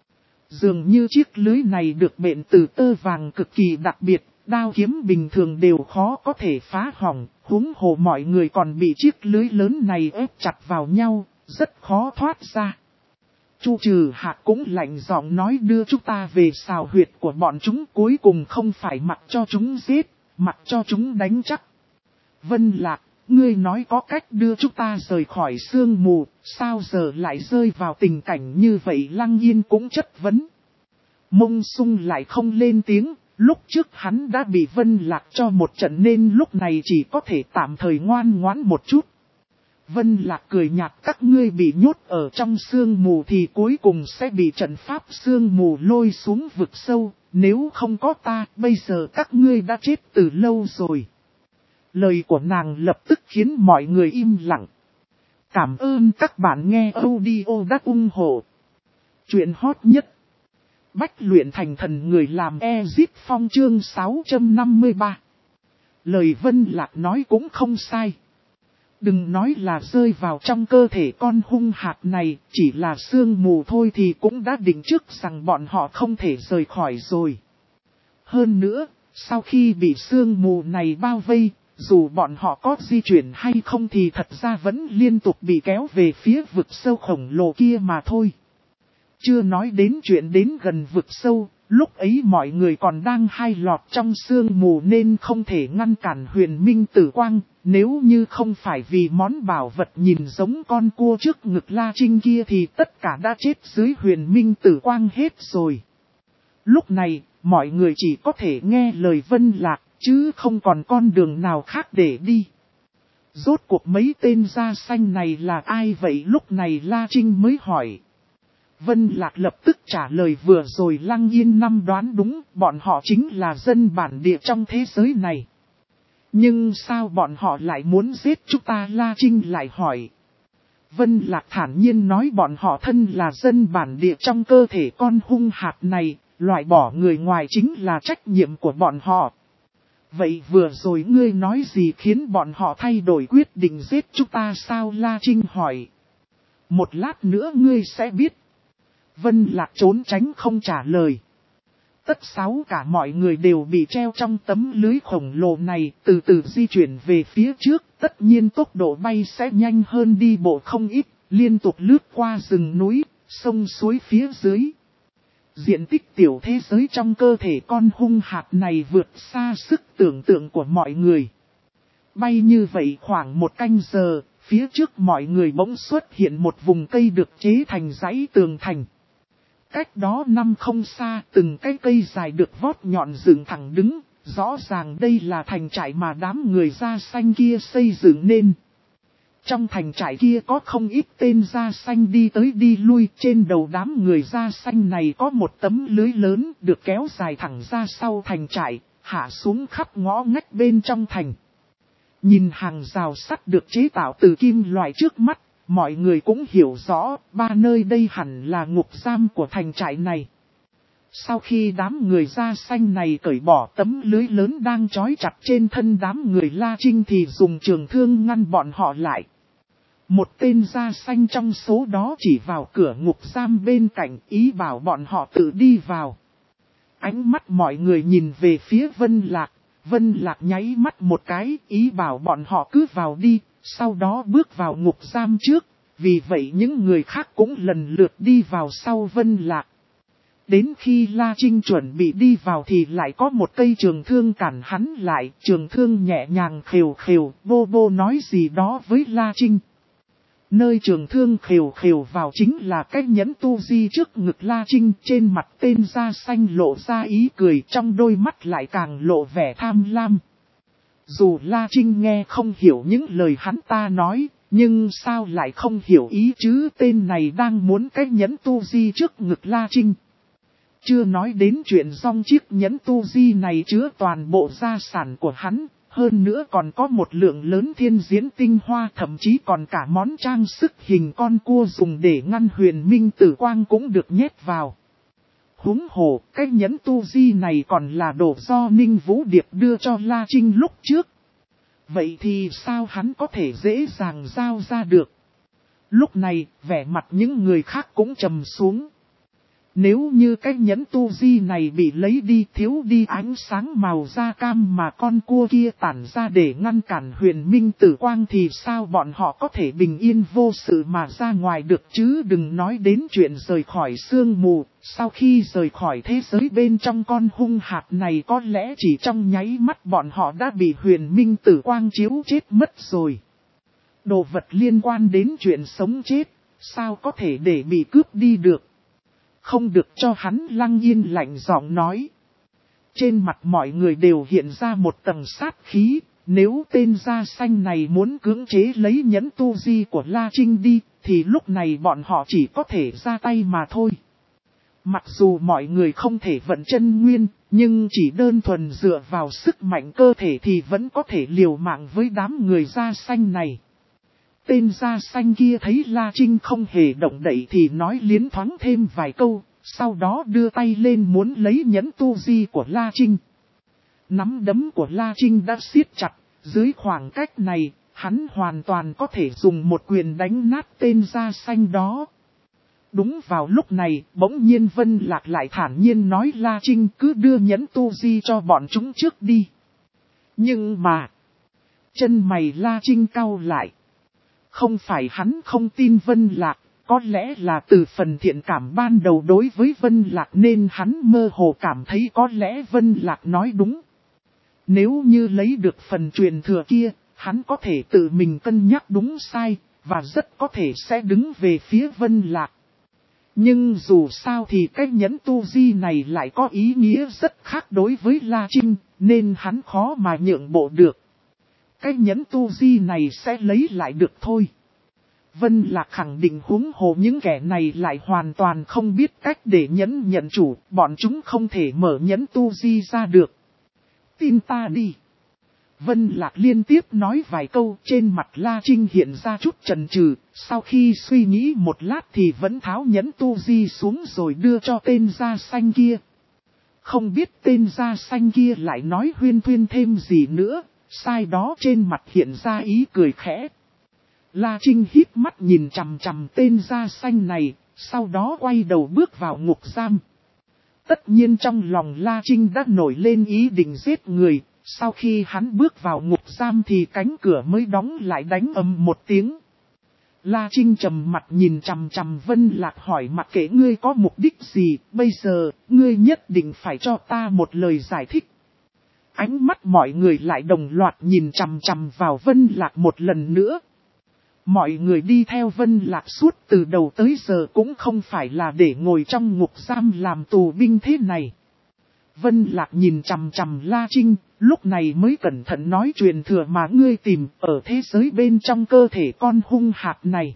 Dường như chiếc lưới này được bện từ tơ vàng cực kỳ đặc biệt, đao kiếm bình thường đều khó có thể phá hỏng, huống hồ mọi người còn bị chiếc lưới lớn này ép chặt vào nhau, rất khó thoát ra. Chu Trừ Hạc cũng lạnh giọng nói đưa chúng ta về xào huyệt của bọn chúng, cuối cùng không phải mặc cho chúng giết, mặc cho chúng đánh chắc. Vân Lạc, ngươi nói có cách đưa chúng ta rời khỏi sương mù, sao giờ lại rơi vào tình cảnh như vậy? Lăng Yên cũng chất vấn. Mông Sung lại không lên tiếng, lúc trước hắn đã bị Vân Lạc cho một trận nên lúc này chỉ có thể tạm thời ngoan ngoãn một chút. Vân Lạc cười nhạt, các ngươi bị nhốt ở trong sương mù thì cuối cùng sẽ bị trận pháp sương mù lôi xuống vực sâu, nếu không có ta, bây giờ các ngươi đã chết từ lâu rồi. Lời của nàng lập tức khiến mọi người im lặng. Cảm ơn các bạn nghe audio đã ủng hộ chuyện hot nhất. Bách luyện thành thần người làm Ezip Phong chương sáu trăm năm mươi ba. Lời Vân Lạc nói cũng không sai. Đừng nói là rơi vào trong cơ thể con hung hạt này, chỉ là sương mù thôi thì cũng đã định trước rằng bọn họ không thể rời khỏi rồi. Hơn nữa, sau khi bị sương mù này bao vây, dù bọn họ có di chuyển hay không thì thật ra vẫn liên tục bị kéo về phía vực sâu khổng lồ kia mà thôi. Chưa nói đến chuyện đến gần vực sâu, lúc ấy mọi người còn đang hai lọt trong sương mù nên không thể ngăn cản Huyền Minh Tử Quang, nếu như không phải vì món bảo vật nhìn giống con cua trước ngực La Trinh kia thì tất cả đã chết dưới Huyền Minh Tử Quang hết rồi. Lúc này, mọi người chỉ có thể nghe lời Vân Lạc, chứ không còn con đường nào khác để đi. Rốt cuộc mấy tên da xanh này là ai vậy? Lúc này La Trinh mới hỏi. Vân Lạc lập tức trả lời vừa rồi Lăng Yên năm đoán đúng, bọn họ chính là dân bản địa trong thế giới này. Nhưng sao bọn họ lại muốn giết chúng ta? La Trinh lại hỏi. Vân Lạc thản nhiên nói bọn họ thân là dân bản địa trong cơ thể con hung hạt này, loại bỏ người ngoài chính là trách nhiệm của bọn họ. Vậy vừa rồi ngươi nói gì khiến bọn họ thay đổi quyết định giết chúng ta sao? La Trinh hỏi. Một lát nữa ngươi sẽ biết. Vân Lạc trốn tránh không trả lời. Tất sáu cả mọi người đều bị treo trong tấm lưới khổng lồ này, từ từ di chuyển về phía trước, tất nhiên tốc độ bay sẽ nhanh hơn đi bộ không ít, liên tục lướt qua rừng núi, sông suối phía dưới. Diện tích tiểu thế giới trong cơ thể con hung hạt này vượt xa sức tưởng tượng của mọi người. Bay như vậy khoảng một canh giờ, phía trước mọi người bỗng xuất hiện một vùng cây được chế thành dãy tường thành. Cách đó năm không xa, từng cái cây dài được vót nhọn dựng thẳng đứng, rõ ràng đây là thành trại mà đám người da xanh kia xây dựng nên. Trong thành trại kia có không ít tên da xanh đi tới đi lui, trên đầu đám người da xanh này có một tấm lưới lớn được kéo dài thẳng ra sau thành trại, hạ xuống khắp ngõ ngách bên trong thành. Nhìn hàng rào sắt được chế tạo từ kim loại trước mắt, mọi người cũng hiểu rõ, ba nơi đây hẳn là ngục giam của thành trại này. Sau khi đám người da xanh này cởi bỏ tấm lưới lớn đang trói chặt trên thân đám người La Trinh thì dùng trường thương ngăn bọn họ lại. Một tên da xanh trong số đó chỉ vào cửa ngục giam bên cạnh, ý bảo bọn họ tự đi vào. Ánh mắt mọi người nhìn về phía Vân Lạc, Vân Lạc nháy mắt một cái, ý bảo bọn họ cứ vào đi, sau đó bước vào ngục giam trước, vì vậy những người khác cũng lần lượt đi vào sau Vân Lạc. Đến khi La Trinh chuẩn bị đi vào thì lại có một cây trường thương cản hắn lại, trường thương nhẹ nhàng khều khều, bô bô nói gì đó với La Trinh. Nơi trường thương khều khều vào chính là cái nhẫn tu di trước ngực La Trinh, trên mặt tên da xanh lộ ra ý cười, trong đôi mắt lại càng lộ vẻ tham lam. Dù La Trinh nghe không hiểu những lời hắn ta nói, nhưng sao lại không hiểu ý chứ, tên này đang muốn cái nhẫn tu di trước ngực La Trinh. Chưa nói đến chuyện song chiếc nhẫn tu di này chứa toàn bộ gia sản của hắn, hơn nữa còn có một lượng lớn thiên diễn tinh hoa, thậm chí còn cả món trang sức hình con cua dùng để ngăn huyền minh tử quang cũng được nhét vào. Huống hồ, cái nhẫn tu di này còn là đồ do Ninh Vũ Điệp đưa cho La Trinh lúc trước. Vậy thì sao hắn có thể dễ dàng giao ra được? Lúc này, vẻ mặt những người khác cũng trầm xuống. Nếu như cái nhẫn tu di này bị lấy đi, thiếu đi ánh sáng màu da cam mà con cua kia tản ra để ngăn cản huyền minh tử quang, thì sao bọn họ có thể bình yên vô sự mà ra ngoài được chứ? Đừng nói đến chuyện rời khỏi sương mù, sau khi rời khỏi thế giới bên trong con hung hạt này, có lẽ chỉ trong nháy mắt bọn họ đã bị huyền minh tử quang chiếu chết mất rồi. Đồ vật liên quan đến chuyện sống chết, sao có thể để bị cướp đi được? Không được cho hắn, Lăng Yên lạnh giọng nói. Trên mặt mọi người đều hiện ra một tầng sát khí, nếu tên da xanh này muốn cưỡng chế lấy nhẫn tu di của La Trinh đi, thì lúc này bọn họ chỉ có thể ra tay mà thôi. Mặc dù mọi người không thể vận chân nguyên, nhưng chỉ đơn thuần dựa vào sức mạnh cơ thể thì vẫn có thể liều mạng với đám người da xanh này. Tên da xanh kia thấy La Trinh không hề động đậy thì nói liến thoáng thêm vài câu, sau đó đưa tay lên muốn lấy nhẫn tu di của La Trinh. Nắm đấm của La Trinh đã siết chặt, dưới khoảng cách này, hắn hoàn toàn có thể dùng một quyền đánh nát tên da xanh đó. Đúng vào lúc này, bỗng nhiên Vân Lạc lại thản nhiên nói La Trinh cứ đưa nhẫn tu di cho bọn chúng trước đi. Nhưng mà, chân mày La Trinh cau lại. Không phải hắn không tin Vân Lạc, có lẽ là từ phần thiện cảm ban đầu đối với Vân Lạc nên hắn mơ hồ cảm thấy có lẽ Vân Lạc nói đúng. Nếu như lấy được phần truyền thừa kia, hắn có thể tự mình cân nhắc đúng sai, và rất có thể sẽ đứng về phía Vân Lạc. Nhưng dù sao thì cái nhẫn tu di này lại có ý nghĩa rất khác đối với La Trinh, nên hắn khó mà nhượng bộ được. Cái nhẫn tu di này sẽ lấy lại được thôi. Vân Lạc khẳng định huống hồ những kẻ này lại hoàn toàn không biết cách để nhẫn nhận chủ, bọn chúng không thể mở nhẫn tu di ra được. Tin ta đi. Vân Lạc liên tiếp nói vài câu, trên mặt La Trinh hiện ra chút chần chừ, sau khi suy nghĩ một lát thì vẫn tháo nhẫn tu di xuống rồi đưa cho tên da xanh kia. Không biết tên da xanh kia lại nói huyên thuyên thêm gì nữa, sai đó trên mặt hiện ra ý cười khẽ. La Trinh híp mắt nhìn chằm chằm tên da xanh này, sau đó quay đầu bước vào ngục giam. Tất nhiên trong lòng La Trinh đã nổi lên ý định giết người, sau khi hắn bước vào ngục giam thì cánh cửa mới đóng lại đánh ầm một tiếng. La Trinh trầm mặt nhìn chằm chằm Vân Lạc hỏi mặc kệ ngươi có mục đích gì, bây giờ, ngươi nhất định phải cho ta một lời giải thích. Ánh mắt mọi người lại đồng loạt nhìn chằm chằm vào Vân Lạc một lần nữa. Mọi người đi theo Vân Lạc suốt từ đầu tới giờ cũng không phải là để ngồi trong ngục giam làm tù binh thế này. Vân Lạc nhìn chằm chằm La Trinh, lúc này mới cẩn thận nói truyền thừa mà ngươi tìm ở thế giới bên trong cơ thể con hung hạt này.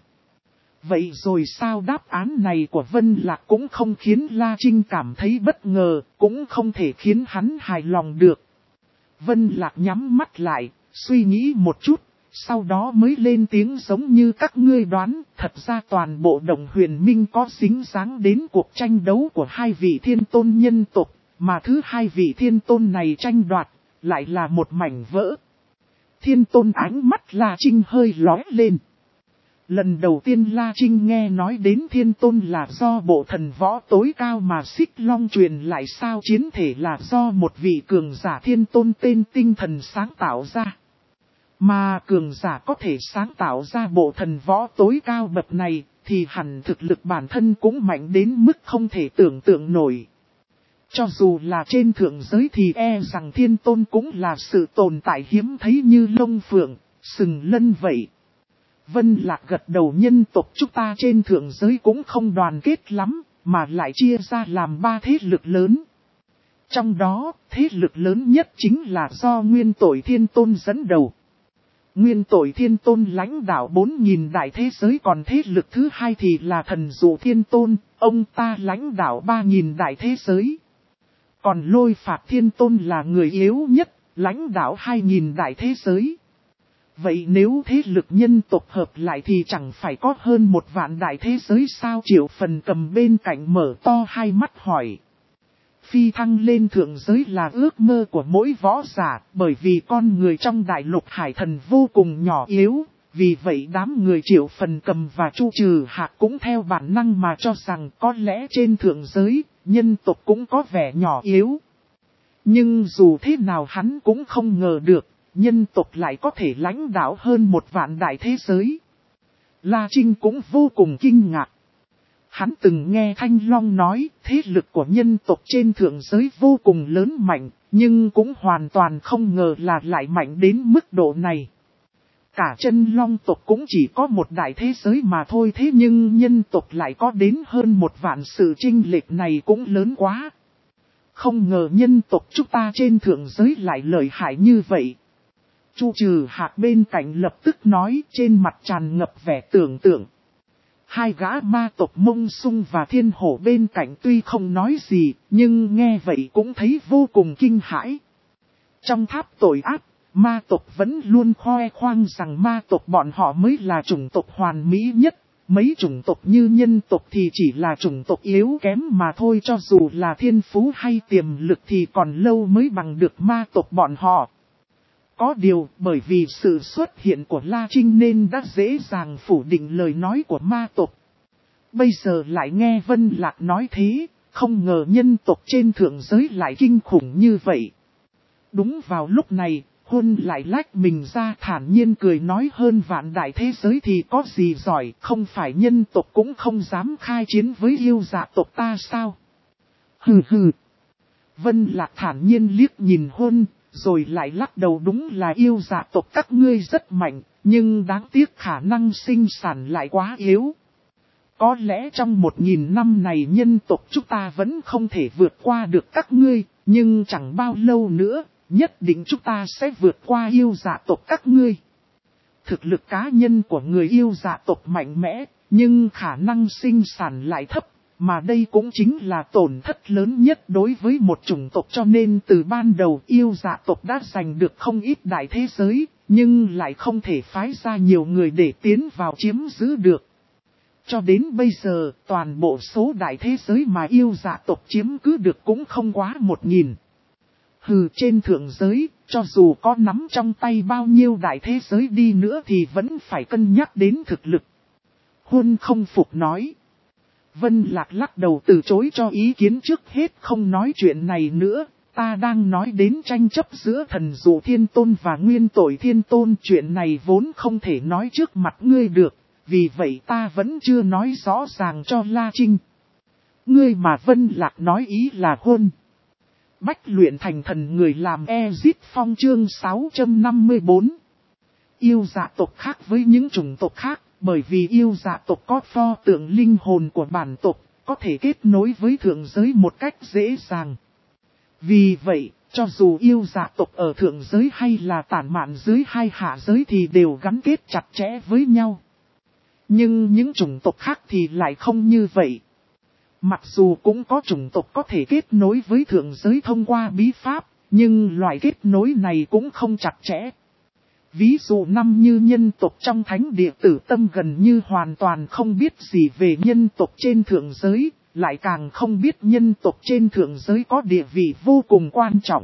Vậy rồi sao? Đáp án này của Vân Lạc cũng không khiến La Trinh cảm thấy bất ngờ, cũng không thể khiến hắn hài lòng được. Vân Lạc nhắm mắt lại, suy nghĩ một chút, sau đó mới lên tiếng giống như các ngươi đoán, thật ra toàn bộ Đồng Huyền Minh có dính dáng đến cuộc tranh đấu của hai vị thiên tôn nhân tộc, mà thứ hai vị thiên tôn này tranh đoạt, lại là một mảnh vỡ. Thiên tôn ánh mắt La Trinh hơi lóe lên. Lần đầu tiên La Trinh nghe nói đến thiên tôn là do bộ thần võ tối cao mà Xích Long truyền lại, sao chiến thể là do một vị cường giả thiên tôn tên tinh thần sáng tạo ra. Mà cường giả có thể sáng tạo ra bộ thần võ tối cao bậc này, thì hẳn thực lực bản thân cũng mạnh đến mức không thể tưởng tượng nổi. Cho dù là trên thượng giới thì e rằng thiên tôn cũng là sự tồn tại hiếm thấy như lông phượng, sừng lân vậy. Vân Lạc gật đầu, nhân tộc chúng ta trên thượng giới cũng không đoàn kết lắm, mà lại chia ra làm ba thế lực lớn. Trong đó, thế lực lớn nhất chính là do Nguyên Tội Thiên Tôn dẫn đầu. Nguyên Tội Thiên Tôn lãnh đạo bốn nghìn đại thế giới, còn thế lực thứ hai thì là Thần Dụ Thiên Tôn, ông ta lãnh đạo ba nghìn đại thế giới. Còn Lôi Phạt Thiên Tôn là người yếu nhất, lãnh đạo hai nghìn đại thế giới. Vậy nếu thế lực nhân tộc hợp lại thì chẳng phải có hơn một vạn đại thế giới sao? Triệu Phần Cầm bên cạnh mở to hai mắt hỏi. Phi thăng lên thượng giới là ước mơ của mỗi võ giả, bởi vì con người trong đại lục hải thần vô cùng nhỏ yếu, vì vậy đám người Triệu Phần Cầm và Chu Trừ Hạc cũng theo bản năng mà cho rằng có lẽ trên thượng giới, nhân tộc cũng có vẻ nhỏ yếu. Nhưng dù thế nào hắn cũng không ngờ được, nhân tộc lại có thể lãnh đạo hơn một vạn đại thế giới. La Trinh cũng vô cùng kinh ngạc. Hắn từng nghe Thanh Long nói thế lực của nhân tộc trên thượng giới vô cùng lớn mạnh, nhưng cũng hoàn toàn không ngờ là lại mạnh đến mức độ này. Cả chân long tộc cũng chỉ có một đại thế giới mà thôi, thế nhưng nhân tộc lại có đến hơn một vạn, sự chênh lệch này cũng lớn quá. Không ngờ nhân tộc chúng ta trên thượng giới lại lợi hại như vậy. Chu Trừ Hạc bên cạnh lập tức nói, trên mặt tràn ngập vẻ tưởng tượng. Hai gã ma tộc Mông Sung và Thiên Hổ bên cạnh tuy không nói gì, nhưng nghe vậy cũng thấy vô cùng kinh hãi. Trong tháp tội ác, ma tộc vẫn luôn khoe khoang rằng ma tộc bọn họ mới là chủng tộc hoàn mỹ nhất. Mấy chủng tộc như nhân tộc thì chỉ là chủng tộc yếu kém mà thôi, cho dù là thiên phú hay tiềm lực thì còn lâu mới bằng được ma tộc bọn họ. Có điều, bởi vì sự xuất hiện của La Trinh nên đã dễ dàng phủ định lời nói của ma tộc. Bây giờ lại nghe Vân Lạc nói thế, không ngờ nhân tộc trên thượng giới lại kinh khủng như vậy. Đúng vào lúc này, Huân lại lách mình ra thản nhiên cười nói, hơn vạn đại thế giới thì có gì giỏi, không phải nhân tộc cũng không dám khai chiến với yêu dạ tộc ta sao? Hừ hừ. Vân Lạc thản nhiên liếc nhìn Huân, rồi lại lắc đầu, đúng là yêu dạ tộc các ngươi rất mạnh, nhưng đáng tiếc khả năng sinh sản lại quá yếu. Có lẽ trong một nghìn năm này nhân tộc chúng ta vẫn không thể vượt qua được các ngươi, nhưng chẳng bao lâu nữa, nhất định chúng ta sẽ vượt qua yêu dạ tộc các ngươi. Thực lực cá nhân của người yêu dạ tộc mạnh mẽ, nhưng khả năng sinh sản lại thấp. Mà đây cũng chính là tổn thất lớn nhất đối với một chủng tộc, cho nên từ ban đầu yêu dạ tộc đã giành được không ít đại thế giới, nhưng lại không thể phái ra nhiều người để tiến vào chiếm giữ được. Cho đến bây giờ, toàn bộ số đại thế giới mà yêu dạ tộc chiếm cứ được cũng không quá một nghìn. Hừ, trên thượng giới, cho dù có nắm trong tay bao nhiêu đại thế giới đi nữa thì vẫn phải cân nhắc đến thực lực. Huân không phục nói. Vân Lạc lắc đầu từ chối cho ý kiến, trước hết không nói chuyện này nữa, ta đang nói đến tranh chấp giữa Thần Dụ Thiên Tôn và Nguyên Tội Thiên Tôn, chuyện này vốn không thể nói trước mặt ngươi được, vì vậy ta vẫn chưa nói rõ ràng cho La Trinh. Ngươi mà Vân Lạc nói ý là Huân. Bách luyện thành thần người làm Ezit Phong chương sáu trăm năm mươi tư. Yêu dạ tộc khác với những chủng tộc khác. Bởi vì yêu dạ tộc có pho tượng linh hồn của bản tộc, có thể kết nối với thượng giới một cách dễ dàng. Vì vậy, cho dù yêu dạ tộc ở thượng giới hay là tản mạn dưới hai hạ giới thì đều gắn kết chặt chẽ với nhau. Nhưng những chủng tộc khác thì lại không như vậy. Mặc dù cũng có chủng tộc có thể kết nối với thượng giới thông qua bí pháp, nhưng loại kết nối này cũng không chặt chẽ. Ví dụ năm như nhân tộc trong thánh địa Tử Tâm gần như hoàn toàn không biết gì về nhân tộc trên thượng giới, lại càng không biết nhân tộc trên thượng giới có địa vị vô cùng quan trọng.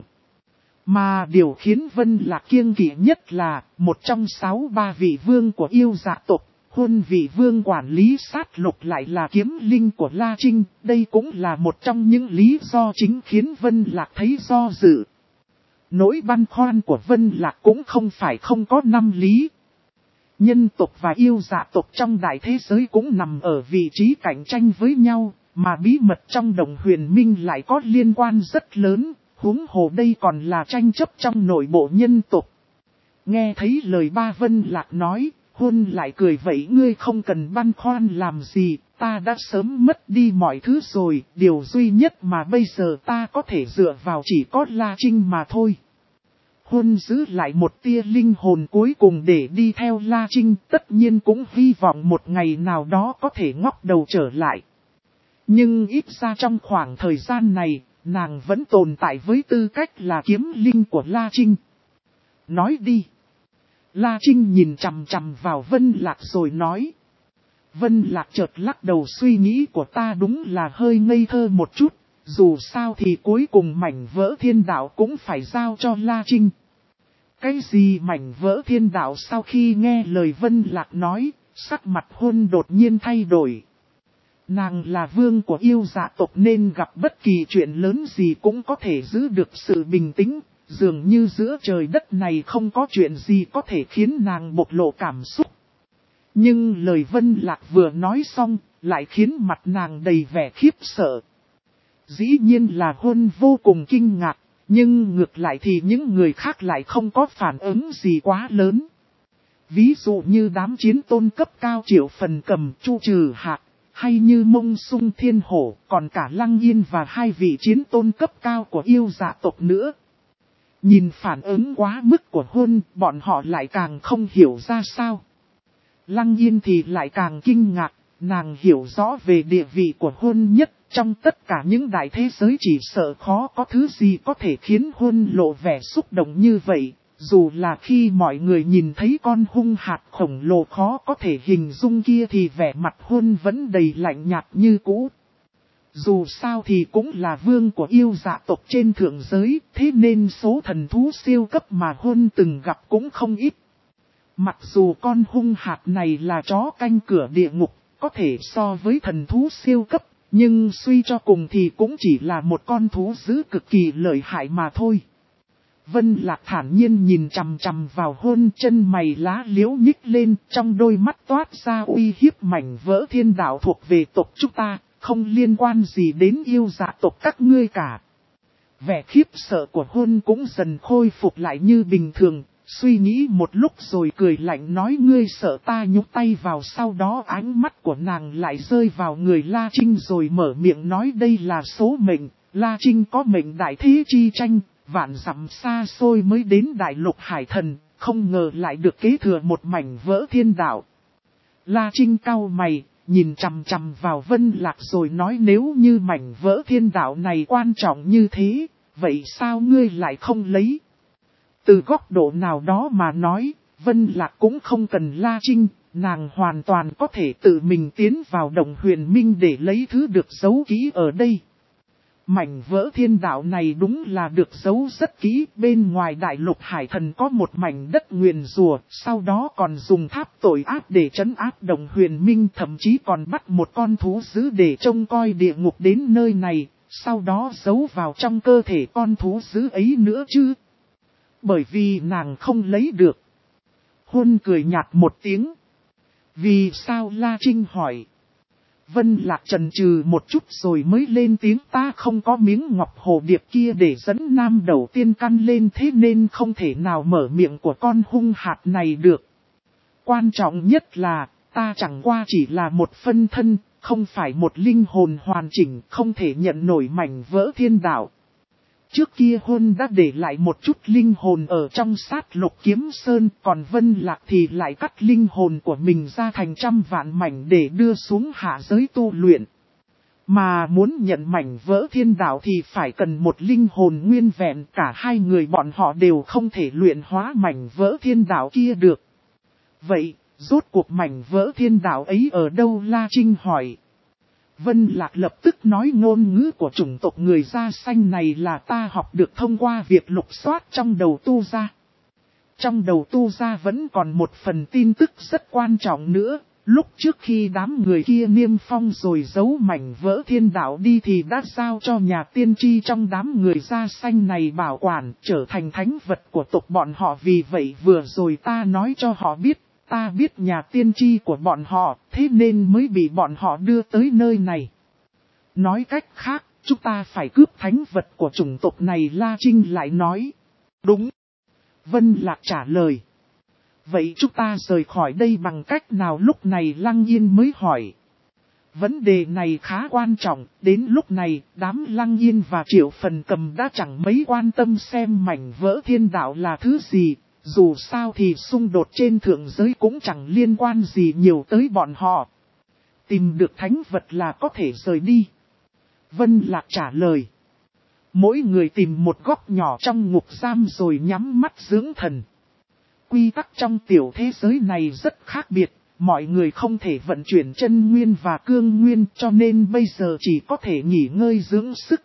Mà điều khiến Vân Lạc kiêng kỵ nhất là, một trong sáu ba vị vương của yêu dạ tộc, Huân vị vương quản lý sát lục lại là kiếm linh của La Trinh, đây cũng là một trong những lý do chính khiến Vân Lạc thấy do dự. Nỗi băn khoăn của Vân Lạc cũng không phải không có năm lý. Nhân tộc và yêu dạ tộc trong đại thế giới cũng nằm ở vị trí cạnh tranh với nhau, mà bí mật trong Đồng Huyền Minh lại có liên quan rất lớn, huống hồ đây còn là tranh chấp trong nội bộ nhân tộc. Nghe thấy lời ba Vân Lạc nói, Huân lại cười, vậy ngươi không cần băn khoăn làm gì, ta đã sớm mất đi mọi thứ rồi, điều duy nhất mà bây giờ ta có thể dựa vào chỉ có La Trinh mà thôi. Huân giữ lại một tia linh hồn cuối cùng để đi theo La Trinh, tất nhiên cũng hy vọng một ngày nào đó có thể ngóc đầu trở lại. Nhưng ít ra trong khoảng thời gian này, nàng vẫn tồn tại với tư cách là kiếm linh của La Trinh. Nói đi. La Trinh nhìn chằm chằm vào Vân Lạc rồi nói. Vân Lạc chợt lắc đầu, suy nghĩ của ta đúng là hơi ngây thơ một chút. Dù sao thì cuối cùng mảnh vỡ thiên đạo cũng phải giao cho La Trinh. Cái gì mảnh vỡ thiên đạo? Sau khi nghe lời Vân Lạc nói, sắc mặt Huân đột nhiên thay đổi. Nàng là vương của yêu dạ tộc nên gặp bất kỳ chuyện lớn gì cũng có thể giữ được sự bình tĩnh. Dường như giữa trời đất này không có chuyện gì có thể khiến nàng bộc lộ cảm xúc. Nhưng lời Vân Lạc vừa nói xong, lại khiến mặt nàng đầy vẻ khiếp sợ. Dĩ nhiên là Huân vô cùng kinh ngạc, nhưng ngược lại thì những người khác lại không có phản ứng gì quá lớn. Ví dụ như đám chiến tôn cấp cao Triệu Phần Cầm, Chu Trừ Hạc, hay như Mông Sung Thiên Hổ, còn cả Lăng Yên và hai vị chiến tôn cấp cao của yêu dạ tộc nữa. Nhìn phản ứng quá mức của Huân, bọn họ lại càng không hiểu ra sao. Lăng Yên thì lại càng kinh ngạc, nàng hiểu rõ về địa vị của Huân nhất, trong tất cả những đại thế giới chỉ sợ khó có thứ gì có thể khiến Huân lộ vẻ xúc động như vậy, dù là khi mọi người nhìn thấy con hung hạt khổng lồ khó có thể hình dung kia thì vẻ mặt Huân vẫn đầy lạnh nhạt như cũ. Dù sao thì cũng là vương của yêu dạ tộc trên thượng giới, thế nên số thần thú siêu cấp mà Huân từng gặp cũng không ít. Mặc dù con hung hạt này là chó canh cửa địa ngục, có thể so với thần thú siêu cấp, nhưng suy cho cùng thì cũng chỉ là một con thú dữ cực kỳ lợi hại mà thôi. Vân Lạc thản nhiên nhìn chằm chằm vào Huân, chân mày lá liễu nhích lên, trong đôi mắt toát ra uy hiếp. Mảnh vỡ thiên đạo thuộc về tộc chúng ta, không liên quan gì đến yêu dạ tộc các ngươi cả. Vẻ khiếp sợ của Huân cũng dần khôi phục lại như bình thường, suy nghĩ một lúc rồi cười lạnh nói ngươi sợ ta nhúc tay vào. Sau đó ánh mắt của nàng lại rơi vào người La Trinh rồi mở miệng nói đây là số mệnh, La Trinh có mệnh đại thế chi tranh, vạn dặm xa xôi mới đến đại lục hải thần, không ngờ lại được kế thừa một mảnh vỡ thiên đạo. La Trinh cau mày, nhìn chằm chằm vào Vân Lạc rồi nói nếu như mảnh vỡ thiên đạo này quan trọng như thế, vậy sao ngươi lại không lấy? Từ góc độ nào đó mà nói, Vân Lạc cũng không cần La Trinh, nàng hoàn toàn có thể tự mình tiến vào Động Huyền Minh để lấy thứ được giấu kỹ ở đây. Mảnh vỡ thiên đạo này đúng là được giấu rất kỹ, bên ngoài đại lục hải thần có một mảnh đất nguyền rùa, sau đó còn dùng tháp tội ác để trấn áp Động Huyền Minh, thậm chí còn bắt một con thú dữ để trông coi địa ngục đến nơi này, sau đó giấu vào trong cơ thể con thú dữ ấy nữa chứ. Bởi vì nàng không lấy được. Huân cười nhạt một tiếng. Vì sao? La Trinh hỏi. Vân Lạc chần chừ một chút rồi mới lên tiếng ta không có miếng ngọc hồ điệp kia để dẫn nam đầu tiên căn lên thế nên không thể nào mở miệng của con hung hạt này được. Quan trọng nhất là ta chẳng qua chỉ là một phân thân, không phải một linh hồn hoàn chỉnh, không thể nhận nổi mảnh vỡ thiên đạo. Trước kia Huân đã để lại một chút linh hồn ở trong sát lục kiếm sơn, còn Vân Lạc thì lại cắt linh hồn của mình ra thành trăm vạn mảnh để đưa xuống hạ giới tu luyện. Mà muốn nhận mảnh vỡ thiên đạo thì phải cần một linh hồn nguyên vẹn, cả hai người bọn họ đều không thể luyện hóa mảnh vỡ thiên đạo kia được. Vậy, rốt cuộc mảnh vỡ thiên đạo ấy ở đâu? La Trinh hỏi. Vân Lạc lập tức nói ngôn ngữ của chủng tộc người da xanh này là ta học được thông qua việc lục soát trong đầu tu gia. Trong đầu tu gia vẫn còn một phần tin tức rất quan trọng nữa, lúc trước khi đám người kia niêm phong rồi giấu mảnh vỡ thiên đạo đi thì đã giao cho nhà tiên tri trong đám người da xanh này bảo quản, trở thành thánh vật của tộc bọn họ. Vì vậy vừa rồi ta nói cho họ biết. Ta biết nhà tiên tri của bọn họ, thế nên mới bị bọn họ đưa tới nơi này. Nói cách khác, chúng ta phải cướp thánh vật của chủng tộc này. La Trinh lại nói. Đúng. Vân Lạc trả lời. Vậy chúng ta rời khỏi đây bằng cách nào? Lúc này Lăng Yên mới hỏi. Vấn đề này khá quan trọng, đến lúc này, đám Lăng Yên và Triệu Phần Cầm đã chẳng mấy quan tâm xem mảnh vỡ thiên đạo là thứ gì, dù sao thì xung đột trên thượng giới cũng chẳng liên quan gì nhiều tới bọn họ. Tìm được thánh vật là có thể rời đi. Vân Lạc trả lời. Mỗi người tìm một góc nhỏ trong ngục giam rồi nhắm mắt dưỡng thần. Quy tắc trong tiểu thế giới này rất khác biệt. Mọi người không thể vận chuyển chân nguyên và cương nguyên cho nên bây giờ chỉ có thể nghỉ ngơi dưỡng sức.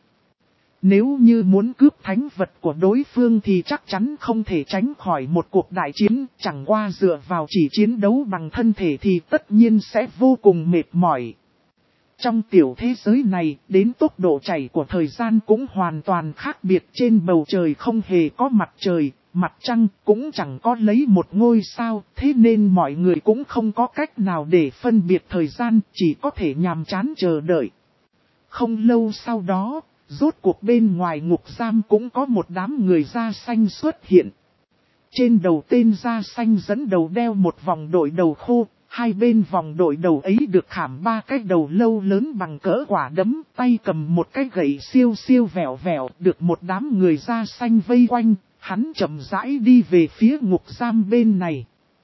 Nếu như muốn cướp thánh vật của đối phương thì chắc chắn không thể tránh khỏi một cuộc đại chiến, chẳng qua dựa vào chỉ chiến đấu bằng thân thể thì tất nhiên sẽ vô cùng mệt mỏi. Trong tiểu thế giới này, đến tốc độ chảy của thời gian cũng hoàn toàn khác biệt, trên bầu trời không hề có mặt trời. Mặt trăng cũng chẳng có lấy một ngôi sao, thế nên mọi người cũng không có cách nào để phân biệt thời gian, chỉ có thể nhàm chán chờ đợi. Không lâu sau đó, rốt cuộc bên ngoài ngục giam cũng có một đám người da xanh xuất hiện. Trên đầu tên da xanh dẫn đầu đeo một vòng đội đầu khô, hai bên vòng đội đầu ấy được khảm ba cái đầu lâu lớn bằng cỡ quả đấm, tay cầm một cái gậy siêu siêu vẹo vẹo, được một đám người da xanh vây quanh. Hắn chậm rãi đi về phía ngục giam bên này.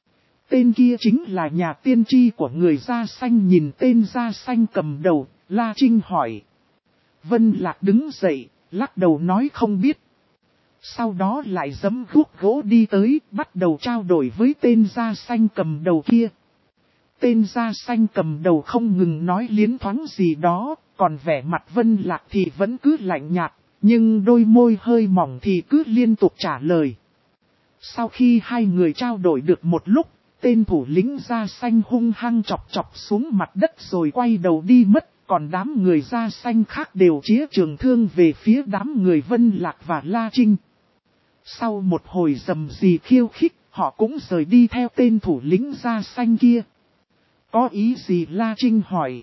Tên kia chính là nhà tiên tri của người da xanh, nhìn tên da xanh cầm đầu, La Trinh hỏi. Vân Lạc đứng dậy, lắc đầu nói không biết. Sau đó lại giẫm guốc gỗ đi tới, bắt đầu trao đổi với tên da xanh cầm đầu kia. Tên da xanh cầm đầu không ngừng nói liến thoáng gì đó, còn vẻ mặt Vân Lạc thì vẫn cứ lạnh nhạt. Nhưng đôi môi hơi mỏng thì cứ liên tục trả lời. Sau khi hai người trao đổi được một lúc, tên thủ lĩnh da xanh hung hăng chọc chọc xuống mặt đất rồi quay đầu đi mất. Còn đám người da xanh khác đều chĩa trường thương về phía đám người Vân Lạc và La Trinh. Sau một hồi rầm rì khiêu khích, họ cũng rời đi theo tên thủ lĩnh da xanh kia. Có ý gì? La Trinh hỏi.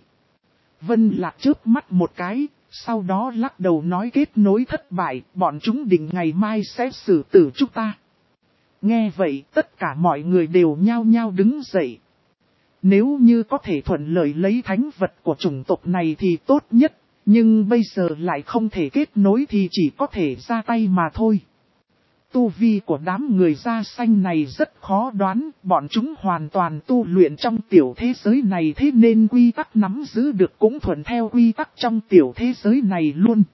Vân Lạc chớp mắt một cái. Sau đó lắc đầu nói kết nối thất bại, bọn chúng định ngày mai sẽ xử tử chúng ta. Nghe vậy, tất cả mọi người đều nhao nhao đứng dậy. Nếu như có thể thuận lợi lấy thánh vật của chủng tộc này thì tốt nhất, nhưng bây giờ lại không thể kết nối thì chỉ có thể ra tay mà thôi. Tu vi của đám người da xanh này rất khó đoán, bọn chúng hoàn toàn tu luyện trong tiểu thế giới này thế nên quy tắc nắm giữ được cũng thuận theo quy tắc trong tiểu thế giới này luôn.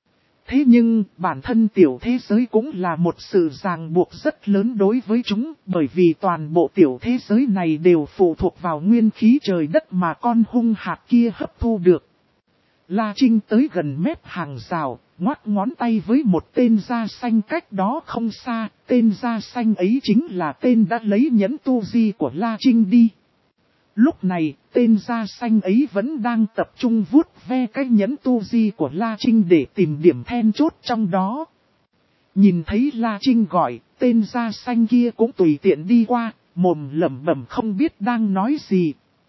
Thế nhưng, bản thân tiểu thế giới cũng là một sự ràng buộc rất lớn đối với chúng, bởi vì toàn bộ tiểu thế giới này đều phụ thuộc vào nguyên khí trời đất mà con hung hạt kia hấp thu được. La Trinh tới gần mép hàng rào, ngoắt ngón tay với một tên da xanh cách đó không xa, tên da xanh ấy chính là tên đã lấy nhẫn tu di của La Trinh đi. Lúc này, tên da xanh ấy vẫn đang tập trung vuốt ve cái nhẫn tu di của La Trinh để tìm điểm then chốt trong đó. Nhìn thấy La Trinh gọi, tên da xanh kia cũng tùy tiện đi qua, mồm lẩm bẩm không biết đang nói gì.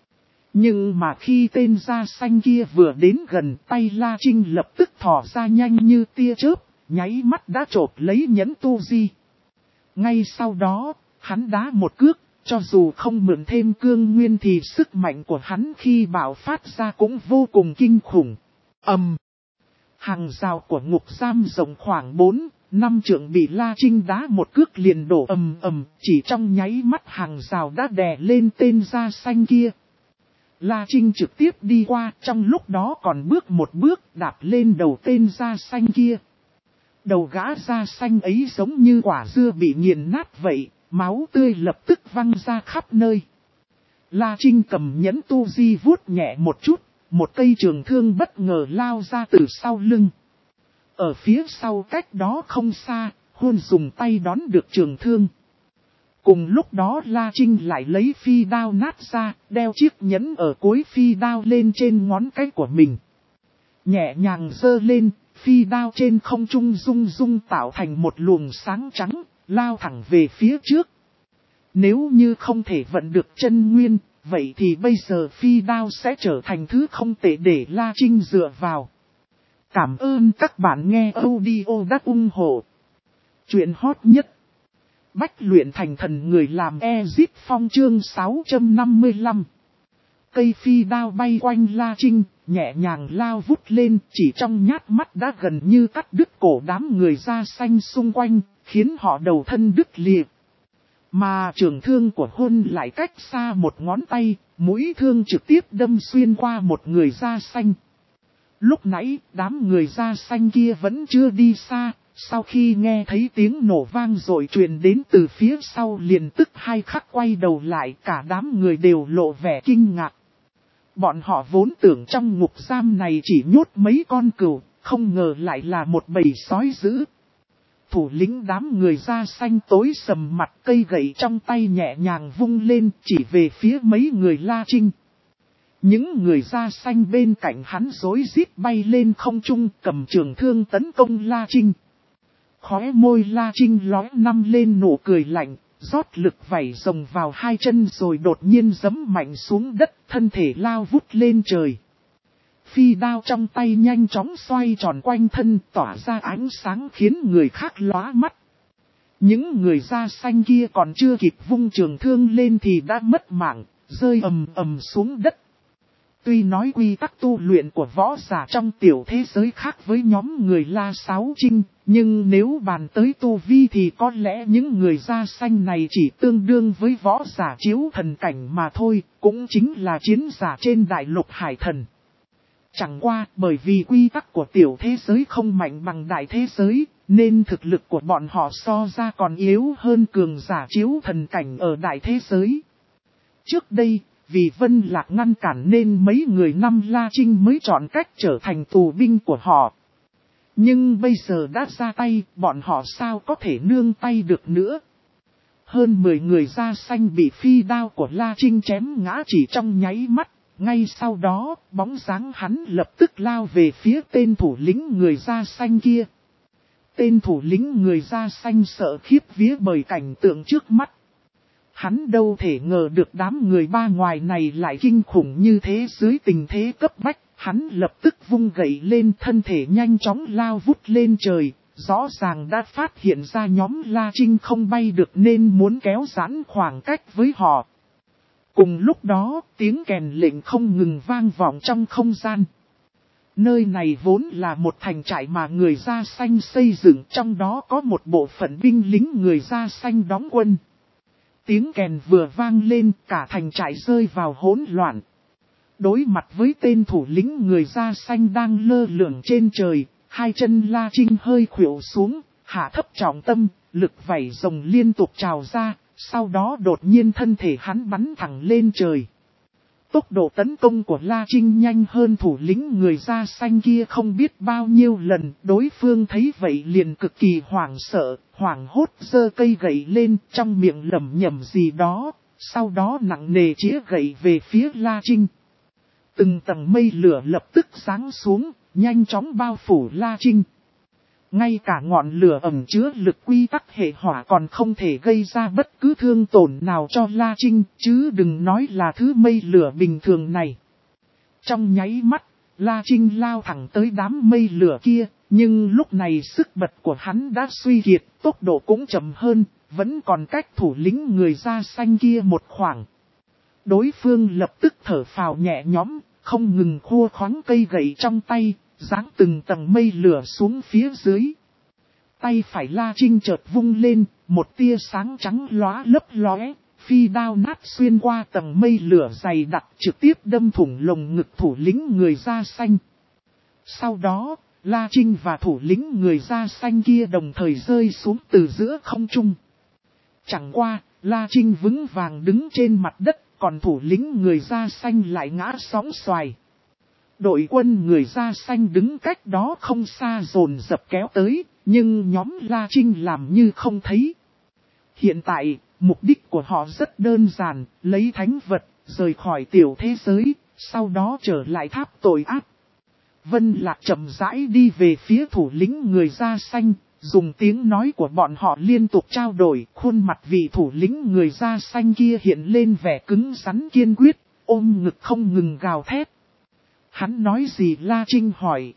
Nhưng mà khi tên da xanh kia vừa đến gần, tay La Trinh lập tức thò ra nhanh như tia chớp, nháy mắt đã chộp lấy nhẫn tu di. Ngay sau đó, hắn đá một cước, cho dù không mượn thêm cương nguyên thì sức mạnh của hắn khi bạo phát ra cũng vô cùng kinh khủng. Ầm! Hàng rào của ngục giam rộng khoảng bốn, năm trượng bị La Trinh đá một cước liền đổ ầm ầm, chỉ trong nháy mắt hàng rào đã đè lên tên da xanh kia. La Trinh trực tiếp đi qua, trong lúc đó còn bước một bước đạp lên đầu tên da xanh kia. Đầu gã da xanh ấy giống như quả dưa bị nghiền nát vậy, máu tươi lập tức văng ra khắp nơi. La Trinh cầm nhẫn tu di vuốt nhẹ một chút, một cây trường thương bất ngờ lao ra từ sau lưng. Ở phía sau cách đó không xa, Huân dùng tay đón được trường thương. Cùng lúc đó La Trinh lại lấy phi đao nát ra, đeo chiếc nhẫn ở cuối phi đao lên trên ngón cái của mình. Nhẹ nhàng giơ lên, phi đao trên không trung rung rung tạo thành một luồng sáng trắng, lao thẳng về phía trước. Nếu như không thể vận được chân nguyên, vậy thì bây giờ phi đao sẽ trở thành thứ không tệ để La Trinh dựa vào. Cảm ơn các bạn nghe audio đã ủng hộ. Chuyện hot nhất. Bách luyện thành thần người làm Ezip Phong chương sáu trăm năm mươi lăm. cây phi đao bay quanh La Trinh, nhẹ nhàng lao vút lên, chỉ trong nhát mắt đã gần như cắt đứt cổ đám người da xanh xung quanh, khiến họ đầu thân đứt lìa. Mà trường thương của Hôn lại cách xa một ngón tay, mũi thương trực tiếp đâm xuyên qua một người da xanh. Lúc nãy, đám người da xanh kia vẫn chưa đi xa, sau khi nghe thấy tiếng nổ vang rồi truyền đến từ phía sau liền tức hai khắc quay đầu lại, cả đám người đều lộ vẻ kinh ngạc. Bọn họ vốn tưởng trong ngục giam này chỉ nhốt mấy con cừu, không ngờ lại là một bầy sói dữ. Thủ lĩnh đám người da xanh tối sầm mặt, cây gậy trong tay nhẹ nhàng vung lên chỉ về phía mấy người La Trinh. Những người da xanh bên cạnh hắn rối rít bay lên không trung, cầm trường thương tấn công La Trinh. Khóe môi La Trinh lóe năm lên nụ cười lạnh, rót lực vảy rồng vào hai chân rồi đột nhiên giẫm mạnh xuống đất, thân thể lao vút lên trời. Phi đao trong tay nhanh chóng xoay tròn quanh thân, tỏa ra ánh sáng khiến người khác lóa mắt. Những người da xanh kia còn chưa kịp vung trường thương lên thì đã mất mạng, rơi ầm ầm xuống đất. Tuy nói quy tắc tu luyện của võ giả trong tiểu thế giới khác với nhóm người La Sáo Trinh, nhưng nếu bàn tới tu vi thì có lẽ những người da xanh này chỉ tương đương với võ giả chiếu thần cảnh mà thôi, cũng chính là chiến giả trên đại lục hải thần. Chẳng qua bởi vì quy tắc của tiểu thế giới không mạnh bằng đại thế giới, nên thực lực của bọn họ so ra còn yếu hơn cường giả chiếu thần cảnh ở đại thế giới. Trước đây, vì Vân Lạc ngăn cản nên mấy người năm La Trinh mới chọn cách trở thành tù binh của họ. Nhưng bây giờ đã ra tay, bọn họ sao có thể nương tay được nữa. Hơn mười người da xanh bị phi đao của La Trinh chém ngã chỉ trong nháy mắt. Ngay sau đó, bóng dáng hắn lập tức lao về phía tên thủ lĩnh người da xanh kia. Tên thủ lĩnh người da xanh sợ khiếp vía bởi cảnh tượng trước mắt. Hắn đâu thể ngờ được đám người ba ngoài này lại kinh khủng như thế. Dưới tình thế cấp bách, hắn lập tức vung gậy lên, thân thể nhanh chóng lao vút lên trời. Rõ ràng đã phát hiện ra nhóm La Trinh không bay được nên muốn kéo giãn khoảng cách với họ. Cùng lúc đó, tiếng kèn lệnh không ngừng vang vọng trong không gian. Nơi này vốn là một thành trại mà người da xanh xây dựng, trong đó có một bộ phận binh lính người da xanh đóng quân. Tiếng kèn vừa vang lên, cả thành trại rơi vào hỗn loạn. Đối mặt với tên thủ lĩnh người da xanh đang lơ lửng trên trời, hai chân La Trinh hơi khuỵu xuống, hạ thấp trọng tâm, lực vảy rồng liên tục trào ra. Sau đó đột nhiên thân thể hắn bắn thẳng lên trời. Tốc độ tấn công của La Trinh nhanh hơn thủ lĩnh người da xanh kia không biết bao nhiêu lần. Đối phương thấy vậy liền cực kỳ hoảng sợ, hoảng hốt giơ cây gậy lên trong miệng lẩm nhẩm gì đó. Sau đó nặng nề chĩa gậy về phía La Trinh. Từng tầng mây lửa lập tức giáng xuống, nhanh chóng bao phủ La Trinh. Ngay cả ngọn lửa ẩn chứa lực quy tắc hệ hỏa còn không thể gây ra bất cứ thương tổn nào cho La Trinh, chứ đừng nói là thứ mây lửa bình thường này. Trong nháy mắt, La Trinh lao thẳng tới đám mây lửa kia, nhưng lúc này sức bật của hắn đã suy kiệt, tốc độ cũng chậm hơn, vẫn còn cách thủ lĩnh người da xanh kia một khoảng. Đối phương lập tức thở phào nhẹ nhõm, không ngừng khua khoáng cây gậy trong tay. Giáng từng tầng mây lửa xuống phía dưới. Tay phải La Trinh chợt vung lên, một tia sáng trắng lóa lấp lóe, phi đao nát xuyên qua tầng mây lửa dày đặc trực tiếp đâm thủng lồng ngực thủ lĩnh người da xanh. Sau đó, La Trinh và thủ lĩnh người da xanh kia đồng thời rơi xuống từ giữa không trung. Chẳng qua, La Trinh vững vàng đứng trên mặt đất, còn thủ lĩnh người da xanh lại ngã sóng xoài. Đội quân người da xanh đứng cách đó không xa dồn dập kéo tới, nhưng nhóm La Trinh làm như không thấy. Hiện tại, mục đích của họ rất đơn giản, lấy thánh vật, rời khỏi tiểu thế giới, sau đó trở lại tháp tội ác. Vân Lạc chậm rãi đi về phía thủ lĩnh người da xanh, dùng tiếng nói của bọn họ liên tục trao đổi, khuôn mặt vị thủ lĩnh người da xanh kia hiện lên vẻ cứng rắn kiên quyết, ôm ngực không ngừng gào thét. Hắn nói gì La Trinh hỏi.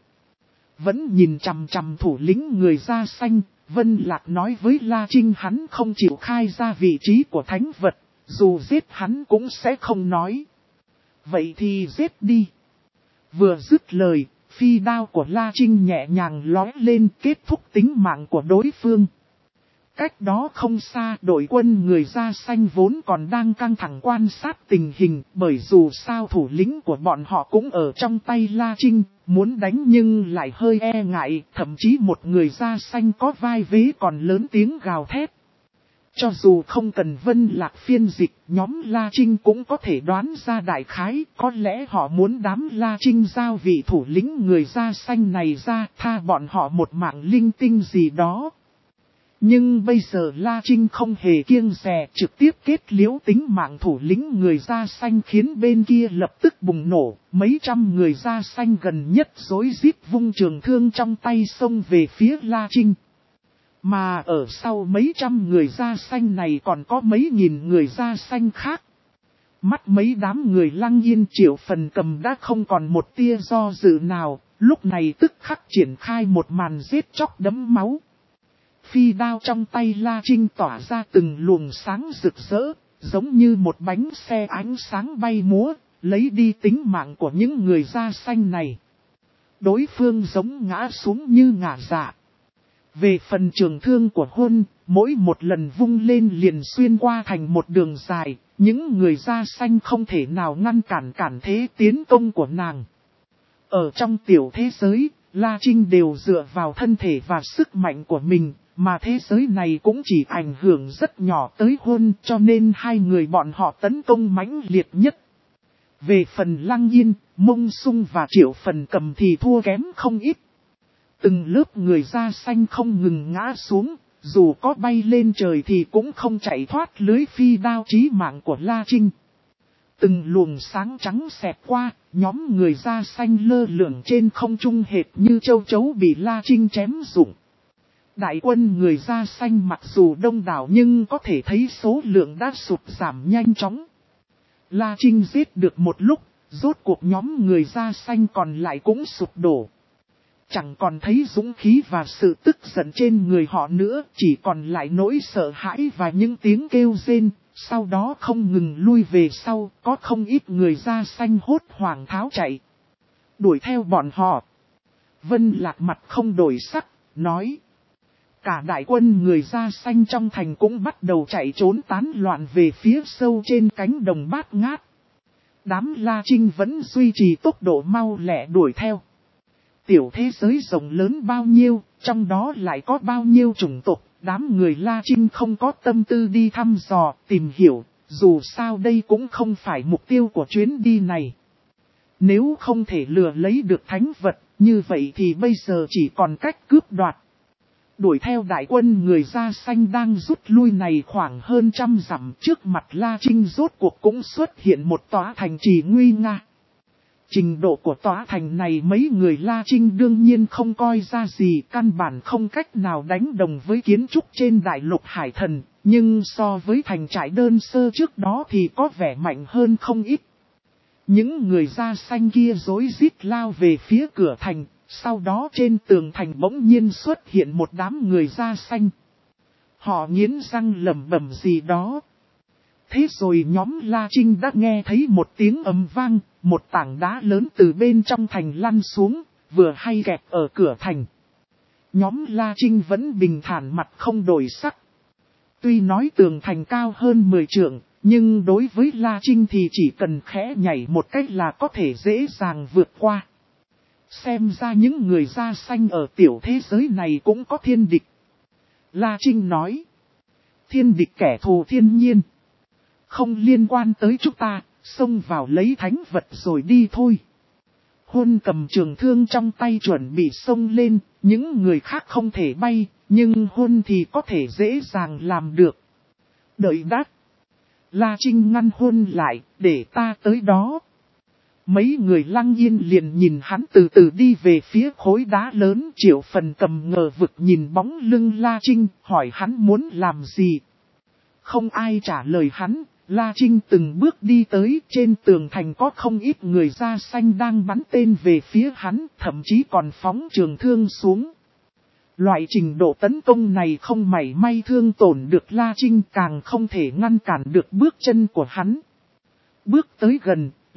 Vẫn nhìn chằm chằm thủ lĩnh người da xanh, Vân Lạc nói với La Trinh hắn không chịu khai ra vị trí của thánh vật, dù giết hắn cũng sẽ không nói. Vậy thì giết đi. Vừa dứt lời, phi đao của La Trinh nhẹ nhàng lói lên kết thúc tính mạng của đối phương. Cách đó không xa, đội quân người da xanh vốn còn đang căng thẳng quan sát tình hình, bởi dù sao thủ lĩnh của bọn họ cũng ở trong tay La Trinh, muốn đánh nhưng lại hơi e ngại, thậm chí một người da xanh có vai vế còn lớn tiếng gào thét. Cho dù không cần Vân Lạc phiên dịch, nhóm La Trinh cũng có thể đoán ra đại khái, có lẽ họ muốn đám La Trinh giao vị thủ lĩnh người da xanh này ra, tha bọn họ một mạng linh tinh gì đó. Nhưng bây giờ La Trinh không hề kiêng dè, trực tiếp kết liễu tính mạng thủ lĩnh người da xanh khiến bên kia lập tức bùng nổ, mấy trăm người da xanh gần nhất rối rít vung trường thương trong tay xông về phía La Trinh. Mà ở sau mấy trăm người da xanh này còn có mấy nghìn người da xanh khác. Mắt mấy đám người Lăng Yên Triệu Phần Cầm đã không còn một tia do dự nào, lúc này tức khắc triển khai một màn giết chóc đẫm máu. Phi đao trong tay La Trinh tỏa ra từng luồng sáng rực rỡ, giống như một bánh xe ánh sáng bay múa, lấy đi tính mạng của những người da xanh này. Đối phương giống ngã xuống như ngả dạ. Về phần trường thương của Huân, mỗi một lần vung lên liền xuyên qua thành một đường dài, những người da xanh không thể nào ngăn cản cản thế tiến công của nàng. Ở trong tiểu thế giới, La Trinh đều dựa vào thân thể và sức mạnh của mình, mà thế giới này cũng chỉ ảnh hưởng rất nhỏ tới Huân, cho nên hai người bọn họ tấn công mãnh liệt nhất. Về phần Lăng Yên, Mông Sung và Triệu Phần Cầm thì thua kém không ít. Từng lớp người da xanh không ngừng ngã xuống, dù có bay lên trời thì cũng không chạy thoát lưới phi đao chí mạng của La Trinh. Từng luồng sáng trắng xẹt qua, nhóm người da xanh lơ lửng trên không trung hệt như châu chấu bị La Trinh chém rụng. Đại quân người da xanh mặc dù đông đảo nhưng có thể thấy số lượng đã sụt giảm nhanh chóng. La Trinh giết được một lúc, rốt cuộc nhóm người da xanh còn lại cũng sụp đổ. Chẳng còn thấy dũng khí và sự tức giận trên người họ nữa, chỉ còn lại nỗi sợ hãi và những tiếng kêu rên, sau đó không ngừng lui về sau, có không ít người da xanh hốt hoảng tháo chạy. Đuổi theo bọn họ. Vân Lạc mặt không đổi sắc, nói. Cả đại quân người da xanh trong thành cũng bắt đầu chạy trốn tán loạn về phía sâu trên cánh đồng bát ngát. Đám La Trinh vẫn duy trì tốc độ mau lẹ đuổi theo. Tiểu thế giới rộng lớn bao nhiêu, trong đó lại có bao nhiêu chủng tộc, đám người La Trinh không có tâm tư đi thăm dò, tìm hiểu, dù sao đây cũng không phải mục tiêu của chuyến đi này. Nếu không thể lừa lấy được thánh vật, như vậy thì bây giờ chỉ còn cách cướp đoạt. Đuổi theo đại quân người da xanh đang rút lui này khoảng hơn trăm dặm, trước mặt La Trinh rốt cuộc cũng xuất hiện một tòa thành trì nguy nga. Trình độ của tòa thành này mấy người La Trinh đương nhiên không coi ra gì, căn bản không cách nào đánh đồng với kiến trúc trên đại lục hải thần, nhưng so với thành trại đơn sơ trước đó thì có vẻ mạnh hơn không ít. Những người da xanh kia rối rít lao về phía cửa thành, sau đó trên tường thành bỗng nhiên xuất hiện một đám người da xanh. Họ nghiến răng lẩm bẩm gì đó. Thế rồi nhóm La Trinh đã nghe thấy một tiếng ầm vang, một tảng đá lớn từ bên trong thành lăn xuống, vừa hay kẹp ở cửa thành. Nhóm La Trinh vẫn bình thản mặt không đổi sắc. Tuy nói tường thành cao hơn mười trượng, nhưng đối với La Trinh thì chỉ cần khẽ nhảy một cách là có thể dễ dàng vượt qua. Xem ra những người da xanh ở tiểu thế giới này cũng có thiên địch. La Trinh nói. Thiên địch kẻ thù thiên nhiên. Không liên quan tới chúng ta, xông vào lấy thánh vật rồi đi thôi. Huân cầm trường thương trong tay chuẩn bị xông lên, những người khác không thể bay, nhưng Huân thì có thể dễ dàng làm được. Đợi đắt. La Trinh ngăn Huân lại, để ta tới đó. Mấy người Lăng Yên liền nhìn hắn từ từ đi về phía khối đá lớn. Triệu Phần Cầm ngờ vực nhìn bóng lưng La Trinh, hỏi hắn muốn làm gì. Không ai trả lời hắn. La Trinh từng bước đi tới, trên tường thành có không ít người da xanh đang bắn tên về phía hắn, thậm chí còn phóng trường thương xuống. Loại trình độ tấn công này không mảy may thương tổn được La Trinh, càng không thể ngăn cản được bước chân của hắn. Bước tới gần,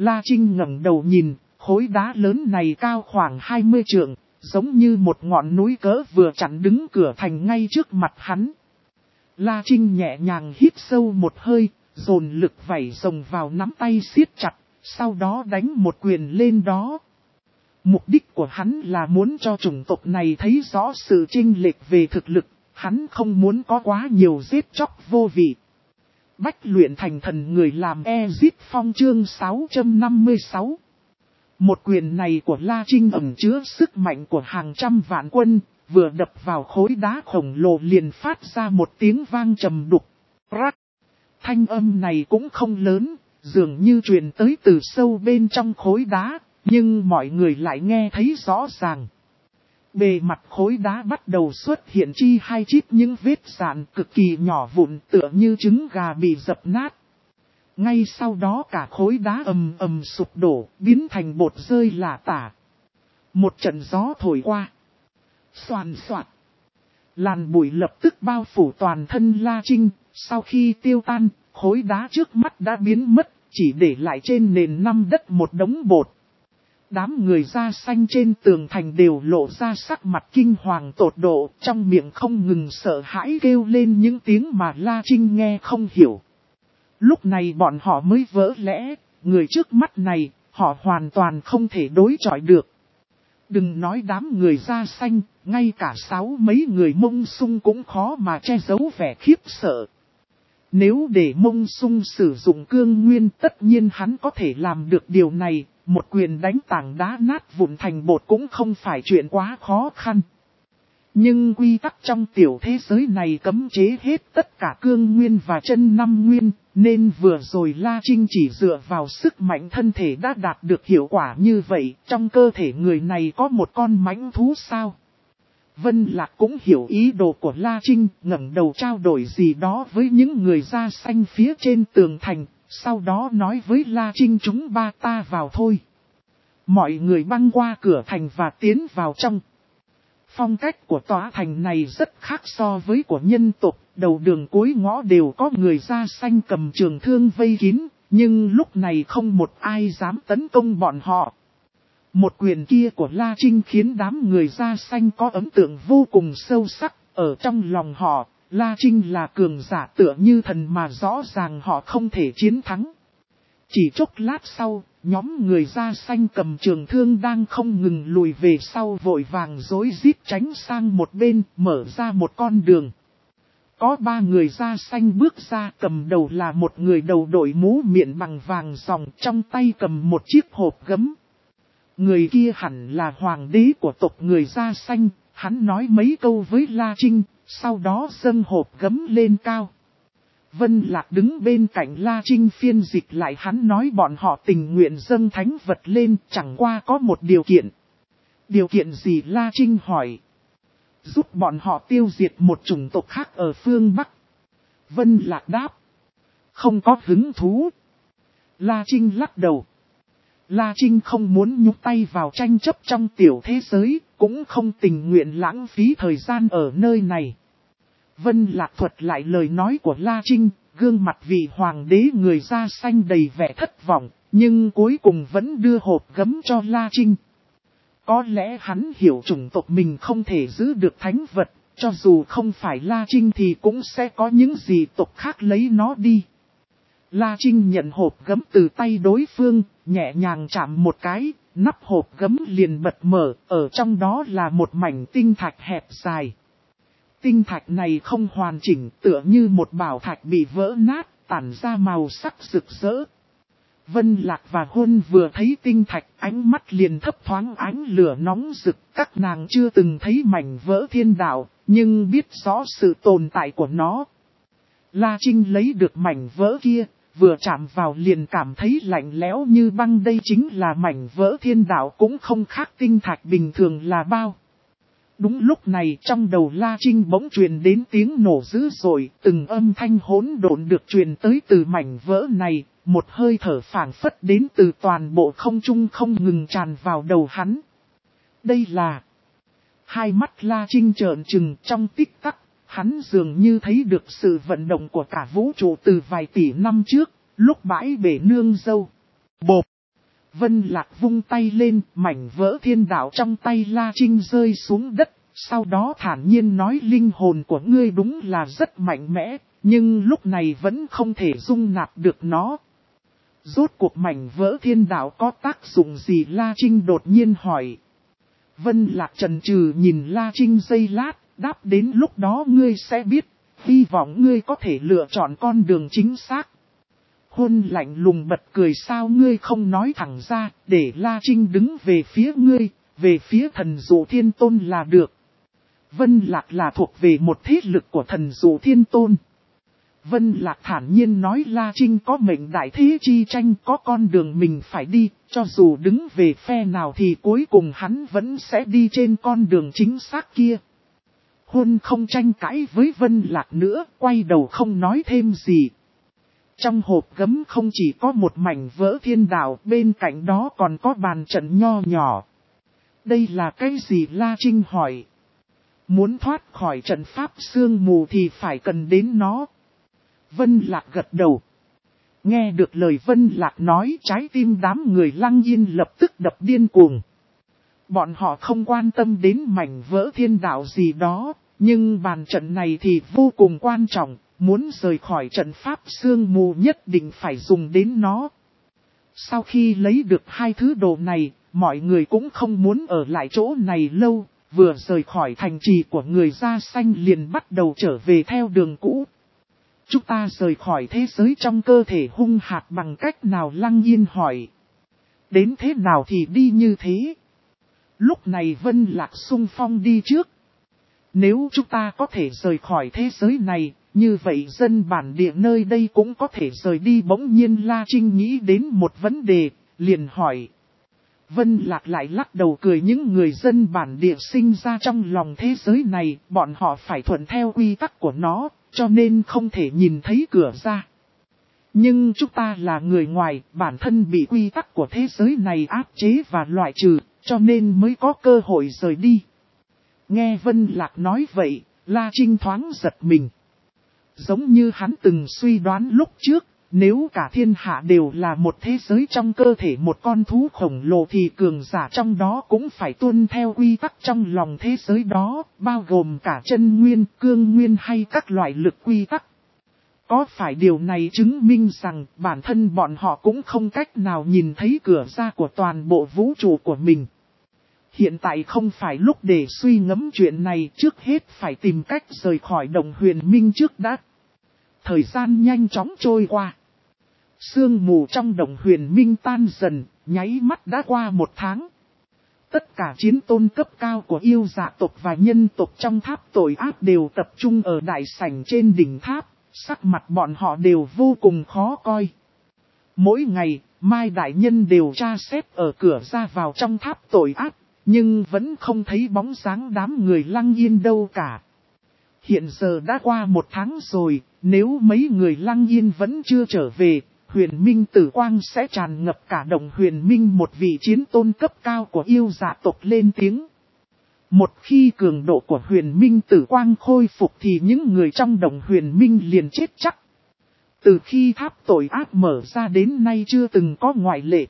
La Trinh ngẩng đầu nhìn, khối đá lớn này cao khoảng hai mươi trượng, giống như một ngọn núi cỡ vừa chặn đứng cửa thành ngay trước mặt hắn. La Trinh nhẹ nhàng hít sâu một hơi, dồn lực vẩy rồng vào nắm tay siết chặt, sau đó đánh một quyền lên đó. Mục đích của hắn là muốn cho chủng tộc này thấy rõ sự chênh lệch về thực lực, hắn không muốn có quá nhiều giết chóc vô vị. Bách luyện thành thần người làm Ezic Phong chương sáu trăm năm mươi sáu. Một quyền này của La Trinh ẩn chứa sức mạnh của hàng trăm vạn quân, vừa đập vào khối đá khổng lồ liền phát ra một tiếng vang trầm đục. Rắc! Thanh âm này cũng không lớn, dường như truyền tới từ sâu bên trong khối đá, nhưng mọi người lại nghe thấy rõ ràng. Bề mặt khối đá bắt đầu xuất hiện chi hai chít những vết rạn cực kỳ nhỏ vụn tựa như trứng gà bị dập nát. Ngay sau đó cả khối đá ầm ầm sụp đổ, biến thành bột rơi lả tả. Một trận gió thổi qua. Xoàn xoạt. Làn bụi lập tức bao phủ toàn thân La Trinh, sau khi tiêu tan, khối đá trước mắt đã biến mất, chỉ để lại trên nền năm đất một đống bột. Đám người da xanh trên tường thành đều lộ ra sắc mặt kinh hoàng tột độ, trong miệng không ngừng sợ hãi kêu lên những tiếng mà La Trinh nghe không hiểu. Lúc này bọn họ mới vỡ lẽ, người trước mắt này, họ hoàn toàn không thể đối chọi được. Đừng nói đám người da xanh, ngay cả sáu mấy người Mông Sung cũng khó mà che giấu vẻ khiếp sợ. Nếu để Mông Sung sử dụng cương nguyên tất nhiên hắn có thể làm được điều này, một quyền đánh tảng đá nát vụn thành bột cũng không phải chuyện quá khó khăn. Nhưng quy tắc trong tiểu thế giới này cấm chế hết tất cả cương nguyên và chân năm nguyên, nên vừa rồi La Trinh chỉ dựa vào sức mạnh thân thể đã đạt được hiệu quả như vậy, trong cơ thể người này có một con mãnh thú sao? Vân Lạc cũng hiểu ý đồ của La Trinh, ngẩng đầu trao đổi gì đó với những người da xanh phía trên tường thành, sau đó nói với La Trinh chúng ba ta vào thôi. Mọi người băng qua cửa thành và tiến vào trong. Phong cách của tòa thành này rất khác so với của nhân tộc, đầu đường cuối ngõ đều có người da xanh cầm trường thương vây kín, nhưng lúc này không một ai dám tấn công bọn họ. Một quyền kia của La Trinh khiến đám người da xanh có ấn tượng vô cùng sâu sắc, ở trong lòng họ, La Trinh là cường giả tựa như thần mà rõ ràng họ không thể chiến thắng. Chỉ chốc lát sau, nhóm người da xanh cầm trường thương đang không ngừng lùi về sau vội vàng rối rít tránh sang một bên, mở ra một con đường. Có ba người da xanh bước ra, cầm đầu là một người đầu đội mũ miệng bằng vàng ròng, trong tay cầm một chiếc hộp gấm. Người kia hẳn là hoàng đế của tộc người da xanh, hắn nói mấy câu với La Trinh, sau đó dâng hộp gấm lên cao. Vân Lạc đứng bên cạnh La Trinh phiên dịch lại, hắn nói bọn họ tình nguyện dâng thánh vật lên, chẳng qua có một điều kiện. Điều kiện gì? La Trinh hỏi. Giúp bọn họ tiêu diệt một chủng tộc khác ở phương Bắc. Vân Lạc đáp. Không có hứng thú. La Trinh lắc đầu. La Trinh không muốn nhúc tay vào tranh chấp trong tiểu thế giới, cũng không tình nguyện lãng phí thời gian ở nơi này. Vân Lạc thuật lại lời nói của La Trinh, gương mặt vị hoàng đế người da xanh đầy vẻ thất vọng, nhưng cuối cùng vẫn đưa hộp gấm cho La Trinh. Có lẽ hắn hiểu chủng tộc mình không thể giữ được thánh vật, cho dù không phải La Trinh thì cũng sẽ có những gì tộc khác lấy nó đi. La Trinh nhận hộp gấm từ tay đối phương, nhẹ nhàng chạm một cái, nắp hộp gấm liền bật mở, ở trong đó là một mảnh tinh thạch hẹp dài. Tinh thạch này không hoàn chỉnh, tựa như một bảo thạch bị vỡ nát, tản ra màu sắc rực rỡ. Vân Lạc và Huân vừa thấy tinh thạch, ánh mắt liền thấp thoáng ánh lửa nóng rực, các nàng chưa từng thấy mảnh vỡ thiên đạo, nhưng biết rõ sự tồn tại của nó. La Trinh lấy được mảnh vỡ kia, vừa chạm vào liền cảm thấy lạnh lẽo như băng, đây chính là mảnh vỡ thiên đạo, cũng không khác tinh thạch bình thường là bao. Đúng lúc này trong đầu La Trinh bỗng truyền đến tiếng nổ dữ dội, từng âm thanh hỗn độn được truyền tới từ mảnh vỡ này, một hơi thở phảng phất đến từ toàn bộ không trung không ngừng tràn vào đầu hắn. Đây là... Hai mắt La Trinh trợn trừng, trong tích tắc, hắn dường như thấy được sự vận động của cả vũ trụ từ vài tỷ năm trước, lúc bãi bể nương dâu. Bộp! Vân Lạc vung tay lên, mảnh vỡ thiên đạo trong tay La Trinh rơi xuống đất, sau đó thản nhiên nói linh hồn của ngươi đúng là rất mạnh mẽ, nhưng lúc này vẫn không thể dung nạp được nó. Rốt cuộc mảnh vỡ thiên đạo có tác dụng gì? La Trinh đột nhiên hỏi. Vân Lạc chần chừ nhìn La Trinh giây lát, đáp đến lúc đó ngươi sẽ biết, hy vọng ngươi có thể lựa chọn con đường chính xác. Hôn lạnh lùng bật cười, sao ngươi không nói thẳng ra, để La Trinh đứng về phía ngươi, về phía thần dụ thiên tôn là được. Vân Lạc là thuộc về một thế lực của thần dụ thiên tôn. Vân Lạc thản nhiên nói La Trinh có mệnh đại thế chi tranh, có con đường mình phải đi, cho dù đứng về phe nào thì cuối cùng hắn vẫn sẽ đi trên con đường chính xác kia. Hôn không tranh cãi với Vân Lạc nữa, quay đầu không nói thêm gì. Trong hộp gấm không chỉ có một mảnh vỡ thiên đạo, bên cạnh đó còn có bàn trận nho nhỏ. Đây là cái gì? La Trinh hỏi. Muốn thoát khỏi trận pháp sương mù thì phải cần đến nó. Vân Lạc gật đầu. Nghe được lời Vân Lạc nói, trái tim đám người Lăng Yên lập tức đập điên cuồng. Bọn họ không quan tâm đến mảnh vỡ thiên đạo gì đó, nhưng bàn trận này thì vô cùng quan trọng, muốn rời khỏi trận pháp sương mù nhất định phải dùng đến nó. Sau khi lấy được hai thứ đồ này, mọi người cũng không muốn ở lại chỗ này lâu, vừa rời khỏi thành trì của người da xanh liền bắt đầu trở về theo đường cũ. Chúng ta rời khỏi thế giới trong cơ thể hung hạt bằng cách nào? Lăng Yên hỏi. Đến thế nào thì đi như thế. Lúc này Vân Lạc xung phong đi trước. Nếu chúng ta có thể rời khỏi thế giới này, như vậy dân bản địa nơi đây cũng có thể rời đi. Bỗng nhiên La Trinh nghĩ đến một vấn đề, liền hỏi. Vân Lạc lại lắc đầu cười, những người dân bản địa sinh ra trong lòng thế giới này, bọn họ phải thuận theo quy tắc của nó, cho nên không thể nhìn thấy cửa ra. Nhưng chúng ta là người ngoài, bản thân bị quy tắc của thế giới này áp chế và loại trừ, cho nên mới có cơ hội rời đi. Nghe Vân Lạc nói vậy, La Trinh thoáng giật mình. Giống như hắn từng suy đoán lúc trước, nếu cả thiên hạ đều là một thế giới trong cơ thể một con thú khổng lồ thì cường giả trong đó cũng phải tuân theo quy tắc trong lòng thế giới đó, bao gồm cả chân nguyên, cương nguyên hay các loại lực quy tắc. Có phải điều này chứng minh rằng bản thân bọn họ cũng không cách nào nhìn thấy cửa ra của toàn bộ vũ trụ của mình? Hiện tại không phải lúc để suy ngẫm chuyện này, trước hết phải tìm cách rời khỏi Động Huyền Minh trước đã. Thời gian nhanh chóng trôi qua. Sương mù trong Động Huyền Minh tan dần, nháy mắt đã qua một tháng. Tất cả chiến tôn cấp cao của yêu dạ tộc và nhân tộc trong tháp tội ác đều tập trung ở đại sảnh trên đỉnh tháp, sắc mặt bọn họ đều vô cùng khó coi. Mỗi ngày, Mai Đại Nhân đều tra xét ở cửa ra vào trong tháp tội ác, nhưng vẫn không thấy bóng dáng đám người Lăng Yên đâu cả. Hiện giờ đã qua một tháng rồi, nếu mấy người Lăng Yên vẫn chưa trở về, Huyền Minh Tử Quang sẽ tràn ngập cả Động Huyền Minh. Một vị chiến tôn cấp cao của yêu dạ tộc lên tiếng. Một khi cường độ của Huyền Minh Tử Quang khôi phục thì những người trong Động Huyền Minh liền chết chắc. Từ khi tháp tội ác mở ra đến nay chưa từng có ngoại lệ.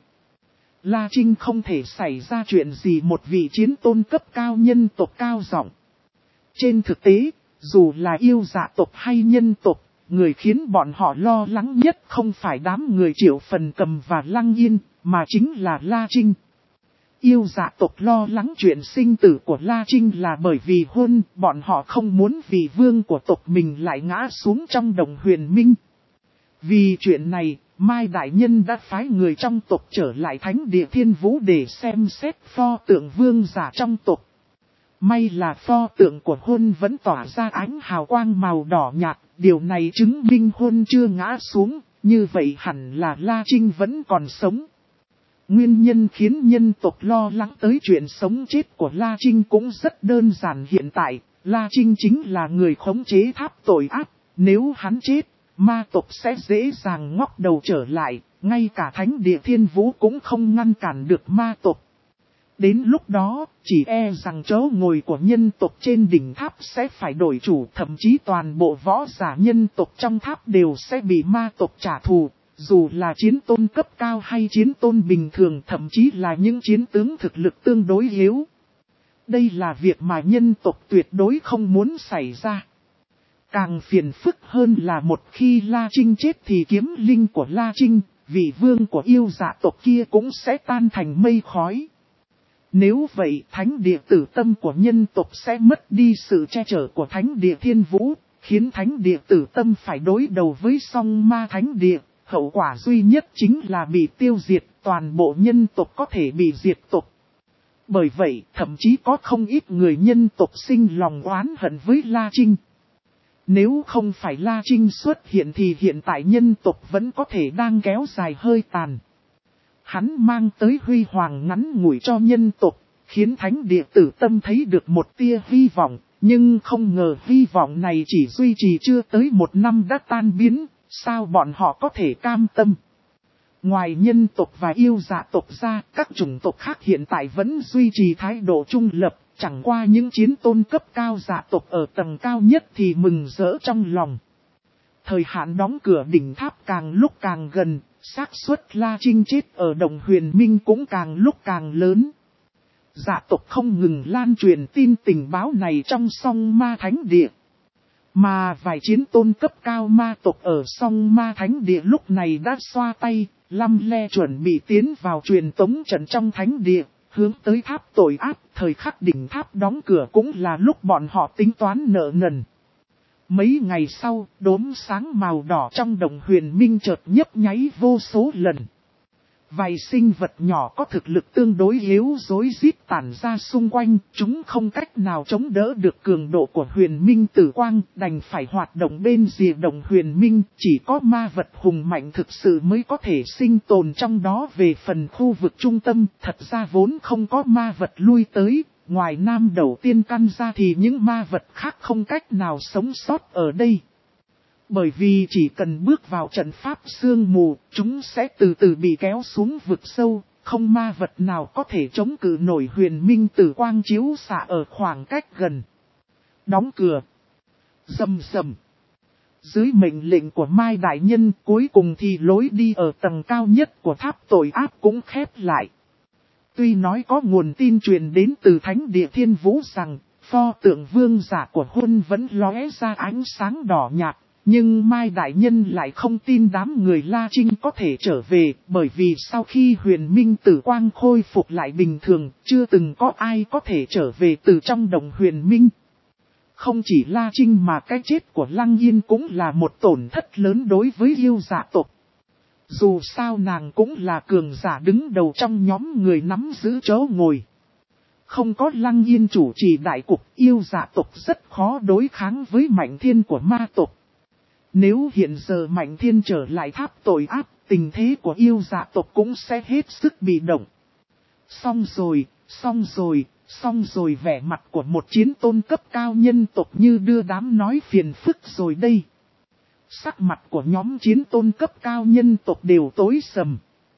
La Trinh không thể xảy ra chuyện gì, một vị chiến tôn cấp cao nhân tộc cao giọng. Trên thực tế, dù là yêu dạ tộc hay nhân tộc, người khiến bọn họ lo lắng nhất không phải đám người Triệu Phần Cầm và Lăng Yên, mà chính là La Trinh. Yêu dạ tộc lo lắng chuyện sinh tử của La Trinh là bởi vì hôn, bọn họ không muốn vị vương của tộc mình lại ngã xuống trong Động Huyền Minh. Vì chuyện này, Mai Đại Nhân đã phái người trong tộc trở lại Thánh Địa Thiên Vũ để xem xét pho tượng vương giả trong tộc. May là pho tượng của hôn vẫn tỏa ra ánh hào quang màu đỏ nhạt, điều này chứng minh hôn chưa ngã xuống, như vậy hẳn là La Trinh vẫn còn sống. Nguyên nhân khiến nhân tộc lo lắng tới chuyện sống chết của La Trinh cũng rất đơn giản, hiện tại, La Trinh chính là người khống chế tháp tội ác, nếu hắn chết, ma tộc sẽ dễ dàng ngóc đầu trở lại, ngay cả Thánh Địa Thiên Vũ cũng không ngăn cản được ma tộc. Đến lúc đó, chỉ e rằng chỗ ngồi của nhân tộc trên đỉnh tháp sẽ phải đổi chủ, thậm chí toàn bộ võ giả nhân tộc trong tháp đều sẽ bị ma tộc trả thù, Dù là chiến tôn cấp cao hay chiến tôn bình thường, thậm chí là những chiến tướng thực lực tương đối yếu. Đây là việc mà nhân tộc tuyệt đối không muốn xảy ra. Càng phiền phức hơn là một khi La Trinh chết thì kiếm linh của La Trinh, vị vương của yêu dạ tộc kia cũng sẽ tan thành mây khói. Nếu vậy, thánh địa tử tâm của nhân tộc sẽ mất đi sự che chở của thánh địa thiên vũ, khiến thánh địa tử tâm phải đối đầu với song ma thánh địa. Hậu quả duy nhất chính là bị tiêu diệt, toàn bộ nhân tộc có thể bị diệt tộc. Bởi vậy, thậm chí có không ít người nhân tộc sinh lòng oán hận với La Trinh. Nếu không phải La Trinh xuất hiện thì hiện tại nhân tộc vẫn có thể đang kéo dài hơi tàn. Hắn mang tới huy hoàng ngắn ngủi cho nhân tộc, khiến thánh địa tử tâm thấy được một tia hy vọng, nhưng không ngờ hy vọng này chỉ duy trì chưa tới một năm đã tan biến, sao bọn họ có thể cam tâm. Ngoài nhân tộc và yêu dạ tộc ra, các chủng tộc khác hiện tại vẫn duy trì thái độ trung lập, chẳng qua những chiến tôn cấp cao dạ tộc ở tầng cao nhất thì mừng rỡ trong lòng. Thời hạn đóng cửa đỉnh tháp càng lúc càng gần, xác suất La Trinh chết ở Đồng Huyền Minh cũng càng lúc càng lớn. Dạ tộc không ngừng lan truyền tin tình báo này trong song ma thánh địa. Mà vài chiến tôn cấp cao ma tộc ở song ma thánh địa lúc này đã xoa tay, lăm le chuẩn bị tiến vào truyền tống trận trong thánh địa, hướng tới tháp tội ác. Thời khắc đỉnh tháp đóng cửa cũng là lúc bọn họ tính toán nợ nần. Mấy ngày sau, đốm sáng màu đỏ trong Đồng Huyền Minh chợt nhấp nháy vô số lần. Vài sinh vật nhỏ có thực lực tương đối yếu rối rít tản ra xung quanh, chúng không cách nào chống đỡ được cường độ của Huyền Minh tử quang, đành phải hoạt động bên rìa Đồng Huyền Minh, chỉ có ma vật hùng mạnh thực sự mới có thể sinh tồn trong đó. Về phần khu vực trung tâm, thật ra vốn không có ma vật lui tới, ngoài nam đầu tiên căn ra thì những ma vật khác không cách nào sống sót ở đây. Bởi vì chỉ cần bước vào trận pháp sương mù, chúng sẽ từ từ bị kéo xuống vực sâu, không ma vật nào có thể chống cự nổi Huyền Minh tử quang chiếu xạ ở khoảng cách gần. Đóng cửa. Rầm rầm. Dưới mệnh lệnh của Mai Đại Nhân, cuối cùng thì lối đi ở tầng cao nhất của tháp tội ác cũng khép lại. Tuy nói có nguồn tin truyền đến từ Thánh địa Thiên Vũ rằng, pho tượng vương giả của Huân vẫn lóe ra ánh sáng đỏ nhạt. Nhưng Mai Đại Nhân lại không tin đám người La Trinh có thể trở về, bởi vì sau khi Huyền Minh tử quang khôi phục lại bình thường, chưa từng có ai có thể trở về từ trong Đồng Huyền Minh. Không chỉ La Trinh mà cái chết của Lăng Yên cũng là một tổn thất lớn đối với yêu dạ tộc. Dù sao nàng cũng là cường giả đứng đầu trong nhóm người nắm giữ chỗ ngồi. Không có Lăng Yên chủ trì đại cục, yêu dạ tộc rất khó đối kháng với Mạnh Thiên của ma tộc. Nếu hiện giờ Mạnh Thiên trở lại tháp tội ác, tình thế của yêu dạ tộc cũng sẽ hết sức bị động. Xong rồi, xong rồi, xong rồi, vẻ mặt của một chiến tôn cấp cao nhân tộc như đưa đám nói phiền phức rồi đây. Sắc mặt của nhóm chiến tôn cấp cao nhân tộc đều tối sầm.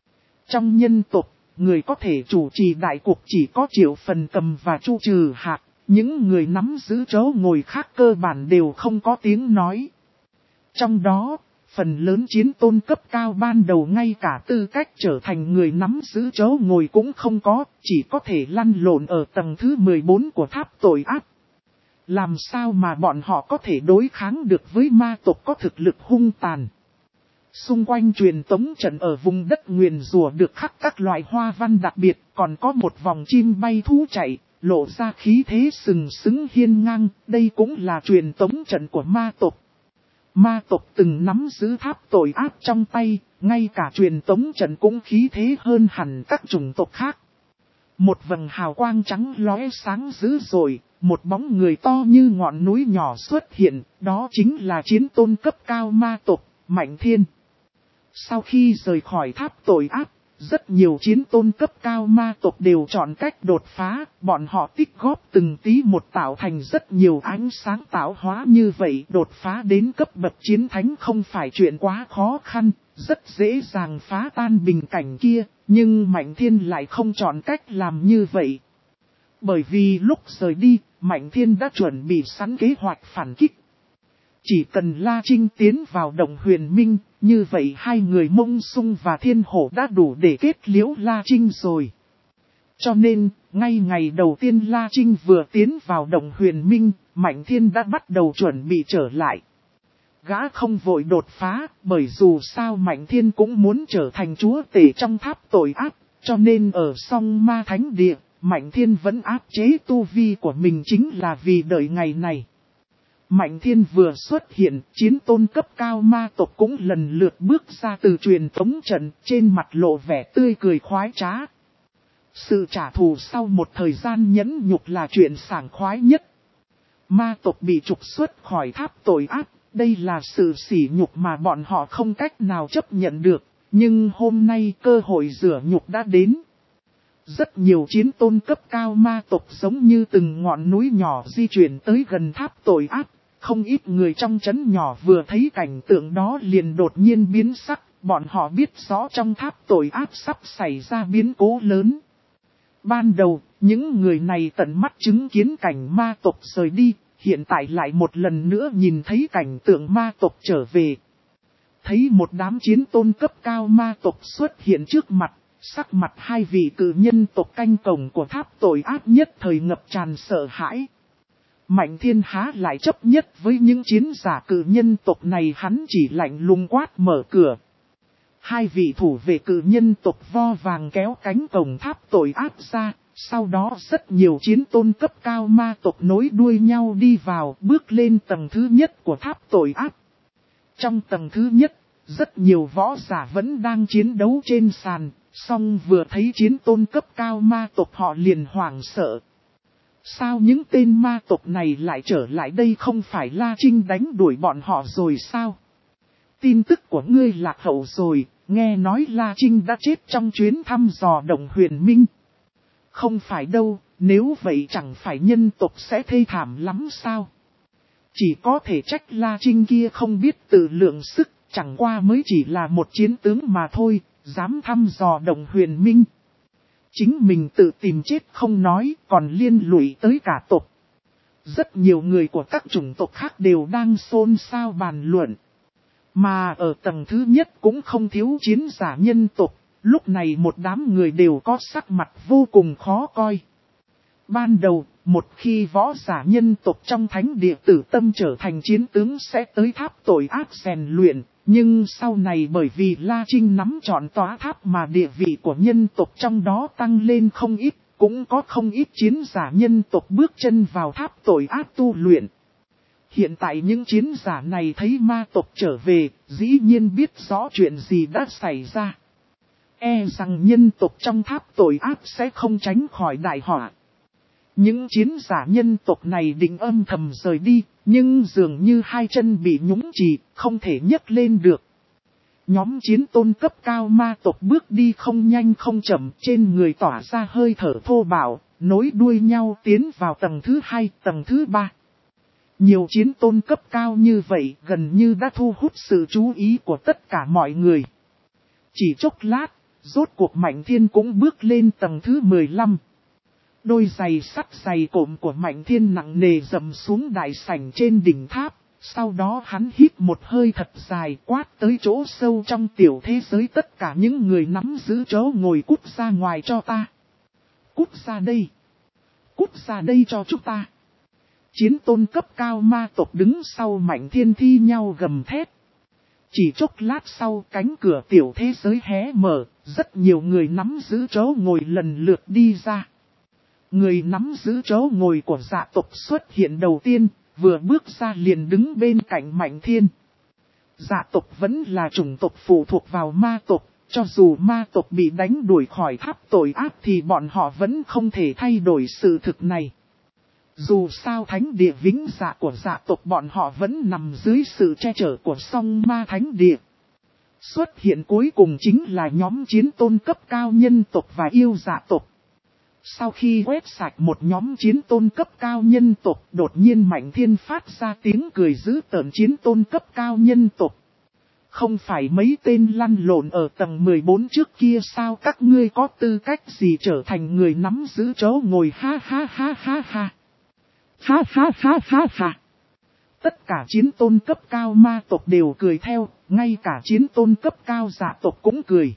Trong nhân tộc, người có thể chủ trì đại cuộc chỉ có Triệu Phần Cầm và Chu Trừ Hạc, những người nắm giữ chỗ ngồi khác cơ bản đều không có tiếng nói. Trong đó, phần lớn chiến tôn cấp cao ban đầu ngay cả tư cách trở thành người nắm giữ chỗ ngồi cũng không có, chỉ có thể lăn lộn ở tầng thứ mười bốn của tháp tội ác. Làm sao mà bọn họ có thể đối kháng được với ma tộc có thực lực hung tàn. Xung quanh truyền tống trận ở vùng đất nguyền rủa được khắc các loại hoa văn đặc biệt, còn có một vòng chim bay thú chạy, lộ ra khí thế sừng sững hiên ngang, đây cũng là truyền tống trận của ma tộc. Ma tộc từng nắm giữ tháp tội ác trong tay, ngay cả truyền tống trận cũng khí thế hơn hẳn các chủng tộc khác. Một vầng hào quang trắng lóe sáng dữ dội, một bóng người to như ngọn núi nhỏ xuất hiện, đó chính là chiến tôn cấp cao ma tộc, Mạnh Thiên. Sau khi rời khỏi tháp tội ác, rất nhiều chiến tôn cấp cao ma tộc đều chọn cách đột phá, bọn họ tích góp từng tí một tạo thành rất nhiều ánh sáng tạo hóa như vậy. Đột phá đến cấp bậc chiến thánh không phải chuyện quá khó khăn, rất dễ dàng phá tan bình cảnh kia, nhưng Mạnh Thiên lại không chọn cách làm như vậy. Bởi vì lúc rời đi, Mạnh Thiên đã chuẩn bị sẵn kế hoạch phản kích. Chỉ cần La Trinh tiến vào Đồng Huyền Minh, như vậy hai người Mông Sung và Thiên Hổ đã đủ để kết liễu La Trinh rồi. Cho nên, ngay ngày đầu tiên La Trinh vừa tiến vào Động Huyền Minh, Mạnh Thiên đã bắt đầu chuẩn bị trở lại. Gã không vội đột phá, bởi dù sao Mạnh Thiên cũng muốn trở thành chúa tể trong tháp tội ác, cho nên ở Song Ma Thánh Địa, Mạnh Thiên vẫn áp chế tu vi của mình chính là vì đợi ngày này. Mạnh Thiên vừa xuất hiện, chiến tôn cấp cao ma tộc cũng lần lượt bước ra từ truyền tống trận, trên mặt lộ vẻ tươi cười khoái trá. Sự trả thù sau một thời gian nhẫn nhục là chuyện sảng khoái nhất. Ma tộc bị trục xuất khỏi tháp tội ác, đây là sự sỉ nhục mà bọn họ không cách nào chấp nhận được, nhưng hôm nay cơ hội rửa nhục đã đến. Rất nhiều chiến tôn cấp cao ma tộc giống như từng ngọn núi nhỏ di chuyển tới gần tháp tội ác. Không ít người trong trấn nhỏ vừa thấy cảnh tượng đó liền đột nhiên biến sắc, bọn họ biết rõ trong tháp tội ác sắp xảy ra biến cố lớn. Ban đầu, những người này tận mắt chứng kiến cảnh ma tộc rời đi, hiện tại lại một lần nữa nhìn thấy cảnh tượng ma tộc trở về. Thấy một đám chiến tôn cấp cao ma tộc xuất hiện trước mặt, sắc mặt hai vị cử nhân tộc canh cổng của tháp tội ác nhất thời ngập tràn sợ hãi. Mạnh Thiên há lại chấp nhất với những chiến giả cử nhân tộc này, hắn chỉ lạnh lùng quát mở cửa. Hai vị thủ vệ cử nhân tộc vo vàng kéo cánh cổng tháp tội ác ra, sau đó rất nhiều chiến tôn cấp cao ma tộc nối đuôi nhau đi vào, bước lên tầng thứ nhất của tháp tội ác. Trong tầng thứ nhất, rất nhiều võ giả vẫn đang chiến đấu trên sàn, song vừa thấy chiến tôn cấp cao ma tộc họ liền hoảng sợ. Sao những tên ma tộc này lại trở lại đây, không phải La Trinh đánh đuổi bọn họ rồi sao? Tin tức của ngươi lạc hậu rồi, nghe nói La Trinh đã chết trong chuyến thăm dò Động Huyền Minh. Không phải đâu, nếu vậy chẳng phải nhân tộc sẽ thê thảm lắm sao? Chỉ có thể trách La Trinh kia không biết tự lượng sức, chẳng qua mới chỉ là một chiến tướng mà thôi, dám thăm dò Động Huyền Minh. Chính mình tự tìm chết không nói, còn liên lụy tới cả tộc. Rất nhiều người của các chủng tộc khác đều đang xôn xao bàn luận. Mà ở tầng thứ nhất cũng không thiếu chiến giả nhân tộc, lúc này một đám người đều có sắc mặt vô cùng khó coi. Ban đầu, một khi võ giả nhân tộc trong thánh địa tử tâm trở thành chiến tướng sẽ tới tháp tội ác rèn luyện. Nhưng sau này bởi vì La Trinh nắm trọn tòa tháp mà địa vị của nhân tộc trong đó tăng lên không ít, cũng có không ít chiến giả nhân tộc bước chân vào tháp tội ác tu luyện. Hiện tại những chiến giả này thấy ma tộc trở về, dĩ nhiên biết rõ chuyện gì đã xảy ra. E rằng nhân tộc trong tháp tội ác sẽ không tránh khỏi đại họa. Những chiến giả nhân tộc này định âm thầm rời đi, nhưng dường như hai chân bị nhúng chì, không thể nhấc lên được. Nhóm chiến tôn cấp cao ma tộc bước đi không nhanh không chậm, trên người tỏa ra hơi thở thô bạo, nối đuôi nhau tiến vào tầng thứ hai, tầng thứ ba. Nhiều chiến tôn cấp cao như vậy gần như đã thu hút sự chú ý của tất cả mọi người. Chỉ chốc lát, rốt cuộc Mạnh Thiên cũng bước lên tầng thứ mười lăm. Đôi giày sắt giày cộm của Mạnh Thiên nặng nề dầm xuống đại sảnh trên đỉnh tháp, sau đó hắn hít một hơi thật dài quát tới chỗ sâu trong tiểu thế giới tất cả những người nắm giữ chỗ ngồi cút ra ngoài cho ta. Cút ra đây. Cút ra đây cho chúng ta. Chiến tôn cấp cao ma tộc đứng sau Mạnh Thiên thi nhau gầm thét. Chỉ chốc lát sau cánh cửa tiểu thế giới hé mở, rất nhiều người nắm giữ chỗ ngồi lần lượt đi ra. Người nắm giữ chỗ ngồi của dạ tộc xuất hiện đầu tiên, vừa bước ra liền đứng bên cạnh Mạnh Thiên. Dạ tộc vẫn là chủng tộc phụ thuộc vào ma tộc, cho dù ma tộc bị đánh đuổi khỏi tháp tội ác thì bọn họ vẫn không thể thay đổi sự thực này. Dù sao thánh địa vĩnh dạ của dạ tộc bọn họ vẫn nằm dưới sự che chở của song ma thánh địa. Xuất hiện cuối cùng chính là nhóm chiến tôn cấp cao nhân tộc và yêu dạ tộc. Sau khi quét sạch một nhóm chiến tôn cấp cao nhân tộc, đột nhiên Mạnh Thiên phát ra tiếng cười dữ tợn chiến tôn cấp cao nhân tộc. Không phải mấy tên lăn lộn ở tầng mười bốn trước kia sao, các ngươi có tư cách gì trở thành người nắm giữ chỗ ngồi, ha ha ha ha ha. Ha ha ha ha ha. Tất cả chiến tôn cấp cao ma tộc đều cười theo, ngay cả chiến tôn cấp cao dạ tộc cũng cười.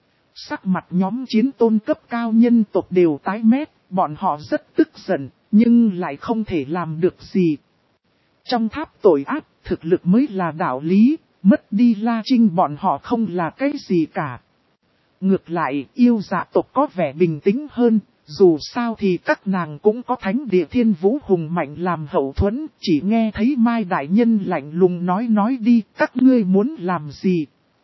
Sắc mặt nhóm chiến tôn cấp cao nhân tộc đều tái mét, bọn họ rất tức giận, nhưng lại không thể làm được gì. Trong tháp tội ác, thực lực mới là đạo lý, mất đi La Trinh bọn họ không là cái gì cả. Ngược lại, yêu dạ tộc có vẻ bình tĩnh hơn, dù sao thì các nàng cũng có thánh địa thiên vũ hùng mạnh làm hậu thuẫn, chỉ nghe thấy Mai Đại Nhân lạnh lùng nói nói đi, các ngươi muốn làm gì.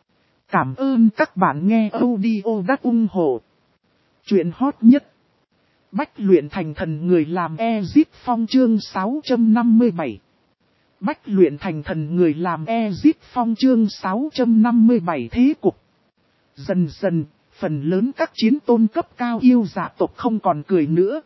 Cảm ơn các bạn nghe audio đắc ủng hộ. Chuyện hot nhất. Bách luyện thành thần người làm Ezip Phong chương sáu trăm năm mươi bảy. Bách luyện thành thần người làm Ezip Phong chương sáu trăm năm mươi bảy thế cục. Dần dần, phần lớn các chiến tôn cấp cao yêu dạ tộc không còn cười nữa.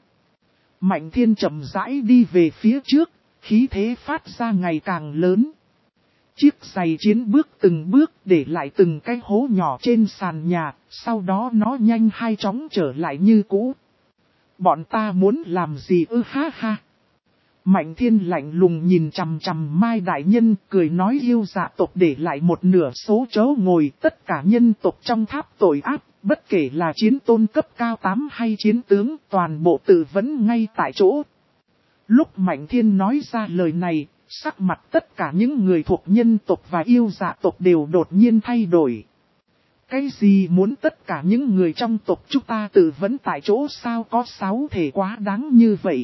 Mạnh Thiên chậm rãi đi về phía trước, khí thế phát ra ngày càng lớn. Chiếc giày chiến bước từng bước để lại từng cái hố nhỏ trên sàn nhà, sau đó nó nhanh hai chóng trở lại như cũ. Bọn ta muốn làm gì ư ha ha. Mạnh Thiên lạnh lùng nhìn chằm chằm Mai Đại Nhân, cười nói yêu dạ tộc để lại một nửa số chỗ ngồi, tất cả nhân tộc trong tháp tội ác, bất kể là chiến tôn cấp cao tám hay chiến tướng, toàn bộ tự vấn ngay tại chỗ. Lúc Mạnh Thiên nói ra lời này, sắc mặt tất cả những người thuộc nhân tộc và yêu dạ tộc đều đột nhiên thay đổi. Cái gì muốn tất cả những người trong tộc chúng ta tự vấn tại chỗ sao có sáu thể quá đáng như vậy?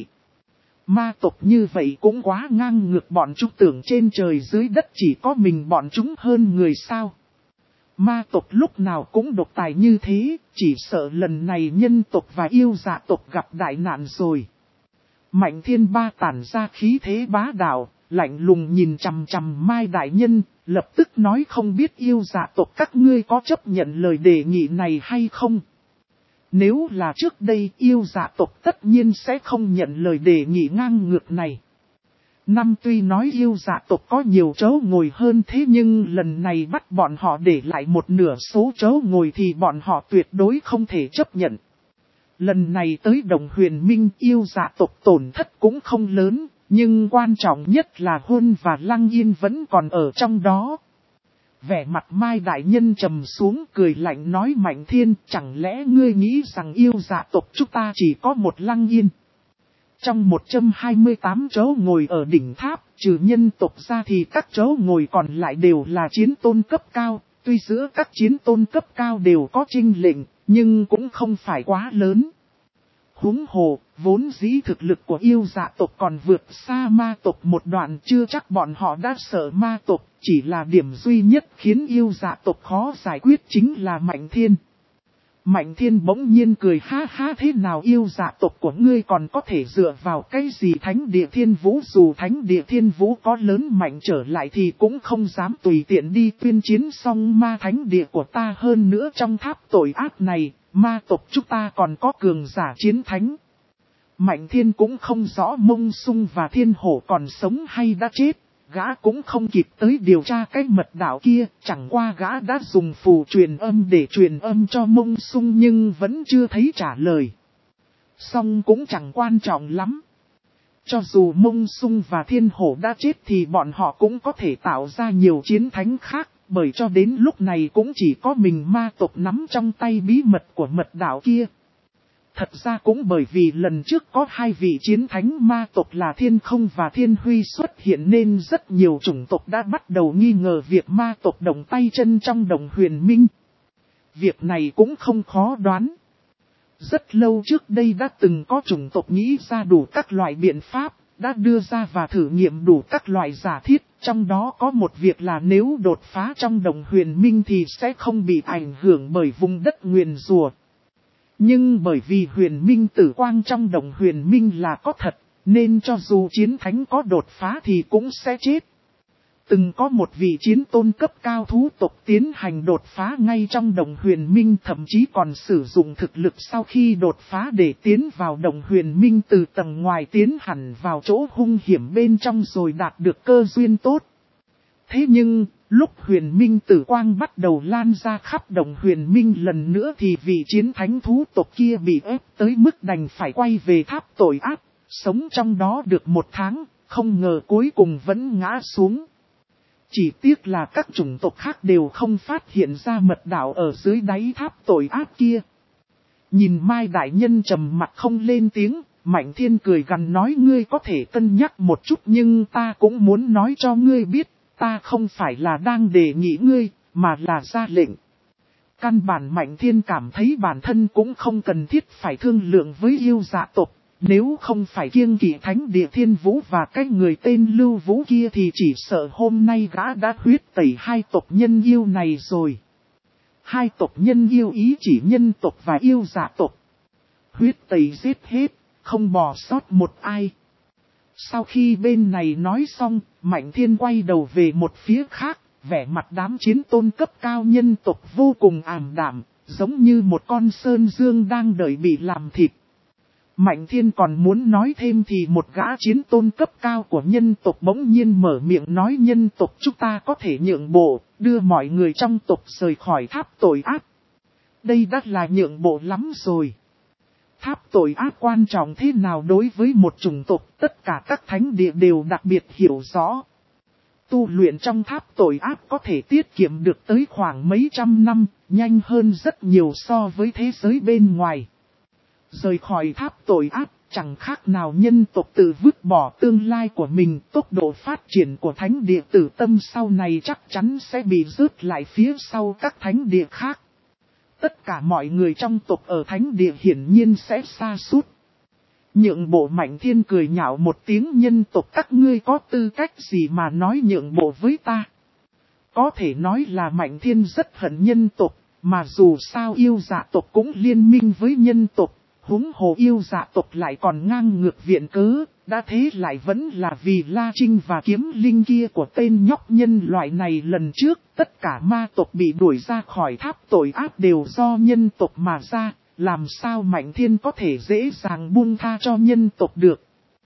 Ma tộc như vậy cũng quá ngang ngược, bọn chúng tưởng trên trời dưới đất chỉ có mình bọn chúng hơn người sao. Ma tộc lúc nào cũng độc tài như thế, chỉ sợ lần này nhân tộc và yêu dạ tộc gặp đại nạn rồi. Mạnh Thiên ba tản ra khí thế bá đạo, lạnh lùng nhìn chằm chằm Mai Đại Nhân, lập tức nói không biết yêu dạ tộc các ngươi có chấp nhận lời đề nghị này hay không. Nếu là trước đây yêu dạ tộc tất nhiên sẽ không nhận lời đề nghị ngang ngược này. Năm tuy nói yêu dạ tộc có nhiều chỗ ngồi hơn thế nhưng lần này bắt bọn họ để lại một nửa số chỗ ngồi thì bọn họ tuyệt đối không thể chấp nhận. Lần này tới Đồng Huyền Minh yêu dạ tộc tổn thất cũng không lớn, nhưng quan trọng nhất là Hôn và Lăng Yên vẫn còn ở trong đó. Vẻ mặt Mai Đại Nhân trầm xuống cười lạnh nói Mạnh Thiên, chẳng lẽ ngươi nghĩ rằng yêu dạ tộc chúng ta chỉ có một Lăng Yên? Trong một trăm hai mươi tám chỗ ngồi ở đỉnh tháp, trừ nhân tộc ra thì các chỗ ngồi còn lại đều là chiến tôn cấp cao, tuy giữa các chiến tôn cấp cao đều có chênh lệnh, nhưng cũng không phải quá lớn. Huống hồ, vốn dĩ thực lực của yêu dạ tộc còn vượt xa ma tộc một đoạn, chưa chắc bọn họ đã sợ ma tộc, chỉ là điểm duy nhất khiến yêu dạ tộc khó giải quyết chính là Mạnh Thiên. Mạnh Thiên bỗng nhiên cười ha ha, thế nào yêu dạ tộc của ngươi còn có thể dựa vào cái gì thánh địa thiên vũ, dù thánh địa thiên vũ có lớn mạnh trở lại thì cũng không dám tùy tiện đi tuyên chiến song ma thánh địa của ta, hơn nữa trong tháp tội ác này, ma tộc chúng ta còn có cường giả chiến thánh. Mạnh Thiên cũng không rõ Mông Sung và Thiên Hổ còn sống hay đã chết, gã cũng không kịp tới điều tra cái mật đạo kia, chẳng qua gã đã dùng phù truyền âm để truyền âm cho Mông Sung nhưng vẫn chưa thấy trả lời. Song cũng chẳng quan trọng lắm. Cho dù Mông Sung và Thiên Hổ đã chết thì bọn họ cũng có thể tạo ra nhiều chiến thánh khác, bởi cho đến lúc này cũng chỉ có mình ma tộc nắm trong tay bí mật của mật đạo kia. Thật ra cũng bởi vì lần trước có hai vị chiến thánh ma tộc là Thiên Không và Thiên Huy xuất hiện nên rất nhiều chủng tộc đã bắt đầu nghi ngờ việc ma tộc động tay chân trong Đồng Huyền Minh. Việc này cũng không khó đoán. Rất lâu trước đây đã từng có chủng tộc nghĩ ra đủ các loại biện pháp, đã đưa ra và thử nghiệm đủ các loại giả thiết, trong đó có một việc là nếu đột phá trong Đồng Huyền Minh thì sẽ không bị ảnh hưởng bởi vùng đất nguyền rủa. Nhưng bởi vì huyền minh tử quang trong Đồng Huyền Minh là có thật, nên cho dù chiến thánh có đột phá thì cũng sẽ chết. Từng có một vị chiến tôn cấp cao thú tộc tiến hành đột phá ngay trong Đồng Huyền Minh, thậm chí còn sử dụng thực lực sau khi đột phá để tiến vào Đồng Huyền Minh từ tầng ngoài tiến hẳn vào chỗ hung hiểm bên trong rồi đạt được cơ duyên tốt. Thế nhưng, lúc huyền minh tử quang bắt đầu lan ra khắp Đồng Huyền Minh lần nữa thì vị chiến thánh thú tộc kia bị ép tới mức đành phải quay về tháp tội ác, sống trong đó được một tháng, không ngờ cuối cùng vẫn ngã xuống. Chỉ tiếc là các chủng tộc khác đều không phát hiện ra mật đạo ở dưới đáy tháp tội ác kia. Nhìn Mai Đại Nhân trầm mặt không lên tiếng, Mạnh Thiên cười gằn nói ngươi có thể cân nhắc một chút nhưng ta cũng muốn nói cho ngươi biết, ta không phải là đang đề nghị ngươi, mà là ra lệnh. Căn bản Mạnh Thiên cảm thấy bản thân cũng không cần thiết phải thương lượng với yêu dạ tộc. Nếu không phải kiêng kỵ thánh địa Thiên Vũ và cái người tên Lưu Vũ kia thì chỉ sợ hôm nay gã đã huyết tẩy hai tộc nhân yêu này rồi. Hai tộc nhân yêu ý chỉ nhân tộc và yêu dạ tộc. Huyết tẩy giết hết, không bỏ sót một ai. Sau khi bên này nói xong, Mạnh Thiên quay đầu về một phía khác, vẻ mặt đám chiến tôn cấp cao nhân tộc vô cùng ảm đạm, giống như một con sơn dương đang đợi bị làm thịt. Mạnh Thiên còn muốn nói thêm thì một gã chiến tôn cấp cao của nhân tộc bỗng nhiên mở miệng nói nhân tộc chúng ta có thể nhượng bộ, đưa mọi người trong tộc rời khỏi tháp tội ác. Đây đã là nhượng bộ lắm rồi. Tháp tội ác quan trọng thế nào đối với một chủng tộc, tất cả các thánh địa đều đặc biệt hiểu rõ. Tu luyện trong tháp tội ác có thể tiết kiệm được tới khoảng mấy trăm năm, nhanh hơn rất nhiều so với thế giới bên ngoài. Rời khỏi tháp tội ác, chẳng khác nào nhân tộc tự vứt bỏ tương lai của mình, tốc độ phát triển của thánh địa tử tâm sau này chắc chắn sẽ bị rớt lại phía sau các thánh địa khác. Tất cả mọi người trong tộc ở thánh địa hiển nhiên sẽ sa sút. Nhượng bộ Mạnh Thiên cười nhạo một tiếng nhân tộc các ngươi có tư cách gì mà nói nhượng bộ với ta. Có thể nói là Mạnh Thiên rất hận nhân tộc, mà dù sao yêu dạ tộc cũng liên minh với nhân tộc. Húng hồ yêu dạ tộc lại còn ngang ngược viện cớ, đã thế lại vẫn là vì La Trinh và kiếm linh kia của tên nhóc nhân loại này lần trước, tất cả ma tộc bị đuổi ra khỏi tháp tội ác đều do nhân tộc mà ra, làm sao Mạnh Thiên có thể dễ dàng buông tha cho nhân tộc được.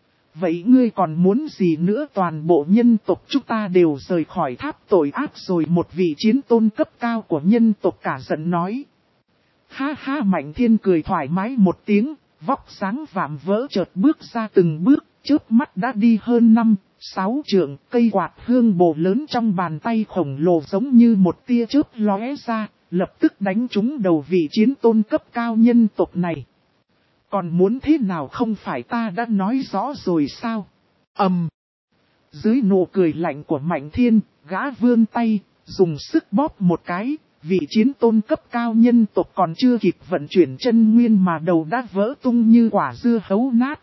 Vậy ngươi còn muốn gì nữa toàn bộ nhân tộc chúng ta đều rời khỏi tháp tội ác rồi một vị chiến tôn cấp cao của nhân tộc cả giận nói. Ha ha Mạnh Thiên cười thoải mái một tiếng, vóc sáng vạm vỡ chợt bước ra từng bước, chớp mắt đã đi hơn năm, sáu trượng, cây quạt hương bồ lớn trong bàn tay khổng lồ giống như một tia chớp lóe ra, lập tức đánh trúng đầu vị chiến tôn cấp cao nhân tộc này. Còn muốn thế nào không phải ta đã nói rõ rồi sao? Ầm. Um. Dưới nụ cười lạnh của Mạnh Thiên, gã vươn tay, dùng sức bóp một cái. Vị chiến tôn cấp cao nhân tộc còn chưa kịp vận chuyển chân nguyên mà đầu đã vỡ tung như quả dưa hấu nát.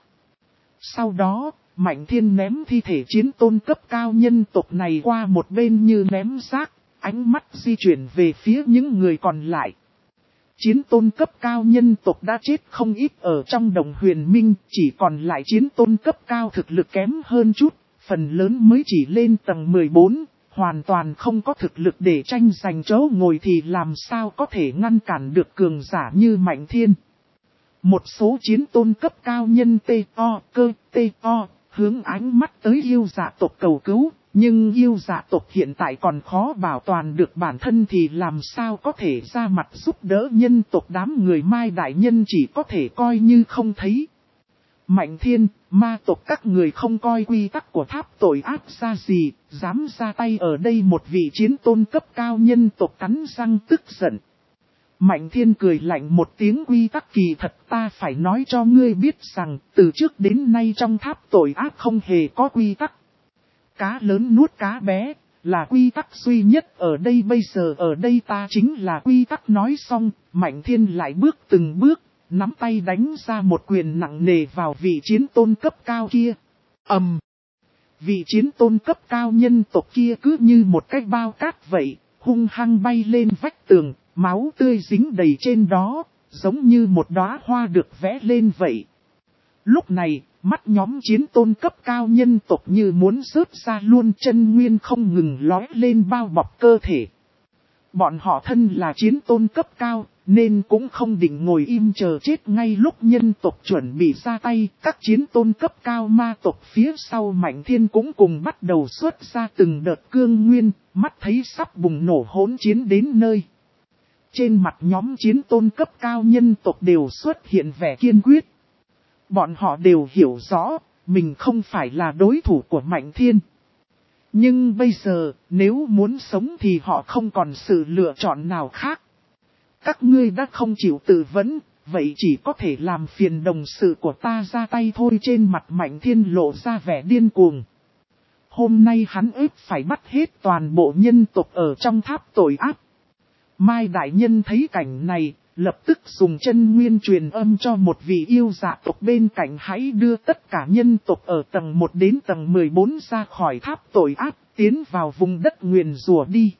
Sau đó, Mạnh Thiên ném thi thể chiến tôn cấp cao nhân tộc này qua một bên như ném rác, ánh mắt di chuyển về phía những người còn lại. Chiến tôn cấp cao nhân tộc đã chết không ít ở trong đồng huyền minh, chỉ còn lại chiến tôn cấp cao thực lực kém hơn chút, phần lớn mới chỉ lên tầng mười bốn. Hoàn toàn không có thực lực để tranh giành chỗ ngồi thì làm sao có thể ngăn cản được cường giả như Mạnh Thiên. Một số chiến tôn cấp cao nhân tê o, cơ tê o, hướng ánh mắt tới yêu dạ tộc cầu cứu, nhưng yêu dạ tộc hiện tại còn khó bảo toàn được bản thân thì làm sao có thể ra mặt giúp đỡ nhân tộc đám người Mai Đại Nhân chỉ có thể coi như không thấy. Mạnh Thiên, ma tộc các người không coi quy tắc của tháp tội ác ra gì, dám ra tay ở đây một vị chiến tôn cấp cao nhân tộc cắn răng tức giận. Mạnh Thiên cười lạnh một tiếng quy tắc kỳ thật ta phải nói cho ngươi biết rằng từ trước đến nay trong tháp tội ác không hề có quy tắc. Cá lớn nuốt cá bé là quy tắc duy nhất ở đây bây giờ ở đây ta chính là quy tắc nói xong, Mạnh Thiên lại bước từng bước. Nắm tay đánh ra một quyền nặng nề vào vị chiến tôn cấp cao kia. Ầm. Um. Vị chiến tôn cấp cao nhân tộc kia cứ như một cái bao cát vậy, hung hăng bay lên vách tường, máu tươi dính đầy trên đó, giống như một đóa hoa được vẽ lên vậy. Lúc này, mắt nhóm chiến tôn cấp cao nhân tộc như muốn rớt ra luôn chân nguyên không ngừng lói lên bao bọc cơ thể. Bọn họ thân là chiến tôn cấp cao, nên cũng không định ngồi im chờ chết ngay lúc nhân tộc chuẩn bị ra tay. Các chiến tôn cấp cao ma tộc phía sau Mạnh Thiên cũng cùng bắt đầu xuất ra từng đợt cương nguyên, mắt thấy sắp bùng nổ hỗn chiến đến nơi. Trên mặt nhóm chiến tôn cấp cao nhân tộc đều xuất hiện vẻ kiên quyết. Bọn họ đều hiểu rõ, mình không phải là đối thủ của Mạnh Thiên. Nhưng bây giờ, nếu muốn sống thì họ không còn sự lựa chọn nào khác. Các ngươi đã không chịu tự vấn, vậy chỉ có thể làm phiền đồng sự của ta ra tay thôi. Trên mặt Mạnh Thiên lộ ra vẻ điên cuồng. Hôm nay hắn ép phải bắt hết toàn bộ nhân tộc ở trong tháp tội ác. Mai Đại Nhân thấy cảnh này, lập tức dùng chân nguyên truyền âm cho một vị yêu dạ tộc bên cạnh, hãy đưa tất cả nhân tộc ở tầng một đến tầng mười bốn ra khỏi tháp tội ác, tiến vào vùng đất nguyền rủa đi.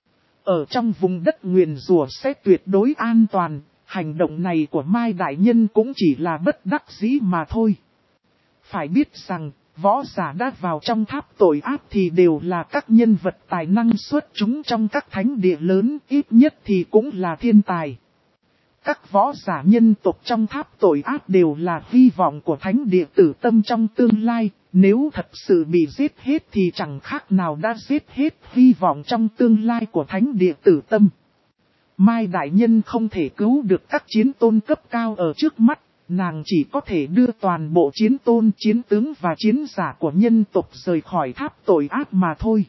Ở trong vùng đất nguyền rủa sẽ tuyệt đối an toàn, hành động này của Mai Đại Nhân cũng chỉ là bất đắc dĩ mà thôi. Phải biết rằng, võ giả đã vào trong tháp tội ác thì đều là các nhân vật tài năng xuất chúng trong các thánh địa lớn, ít nhất thì cũng là thiên tài. Các võ giả nhân tộc trong tháp tội ác đều là hy vọng của thánh địa Tử Tâm trong tương lai, nếu thật sự bị giết hết thì chẳng khác nào đã giết hết hy vọng trong tương lai của thánh địa Tử Tâm. Mai Đại Nhân không thể cứu được các chiến tôn cấp cao ở trước mắt, nàng chỉ có thể đưa toàn bộ chiến tôn, chiến tướng và chiến giả của nhân tộc rời khỏi tháp tội ác mà thôi.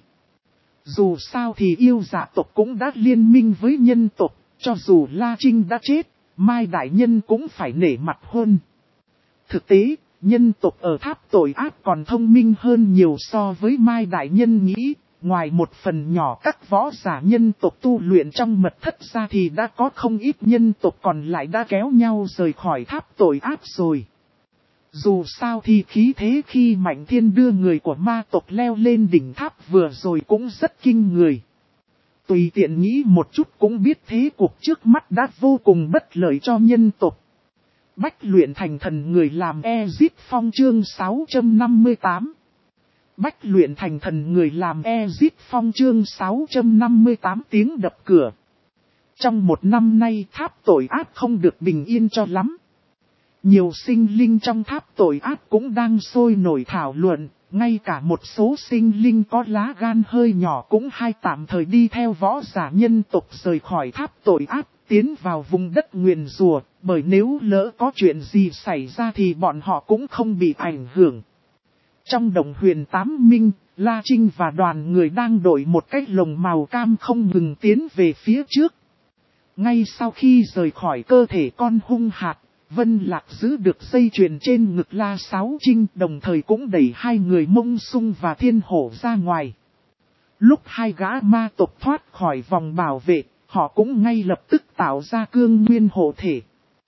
Dù sao thì yêu giả tộc cũng đã liên minh với nhân tộc, cho dù La Trinh đã chết, Mai Đại Nhân cũng phải nể mặt hơn. Thực tế, nhân tộc ở tháp tội ác còn thông minh hơn nhiều so với Mai Đại Nhân nghĩ. Ngoài một phần nhỏ các võ giả nhân tộc tu luyện trong mật thất ra thì đã có không ít nhân tộc còn lại đã kéo nhau rời khỏi tháp tội ác rồi. Dù sao thì khí thế khi Mạnh Thiên đưa người của ma tộc leo lên đỉnh tháp vừa rồi cũng rất kinh người. Tùy tiện nghĩ một chút cũng biết thế cuộc trước mắt đã vô cùng bất lợi cho nhân tộc. Bách luyện thành thần người làm Ezit Phong chương sáu trăm năm mươi tám. Bách luyện thành thần người làm Ezit Phong chương sáu trăm năm mươi tám tiếng đập cửa. Trong một năm nay tháp tội ác không được bình yên cho lắm. Nhiều sinh linh trong tháp tội ác cũng đang sôi nổi thảo luận, ngay cả một số sinh linh có lá gan hơi nhỏ cũng hay tạm thời đi theo võ giả nhân tộc rời khỏi tháp tội ác, tiến vào vùng đất nguyền rủa, bởi nếu lỡ có chuyện gì xảy ra thì bọn họ cũng không bị ảnh hưởng. Trong đồng huyền tám minh, La Trinh và đoàn người đang đổi một cái lồng màu cam không ngừng tiến về phía trước. Ngay sau khi rời khỏi cơ thể con hung hạt, Vân Lạc giữ được dây chuyền trên ngực La Sáo Trinh, đồng thời cũng đẩy hai người Mông Sung và Thiên Hổ ra ngoài. Lúc hai gã ma tộc thoát khỏi vòng bảo vệ, họ cũng ngay lập tức tạo ra cương nguyên hộ thể.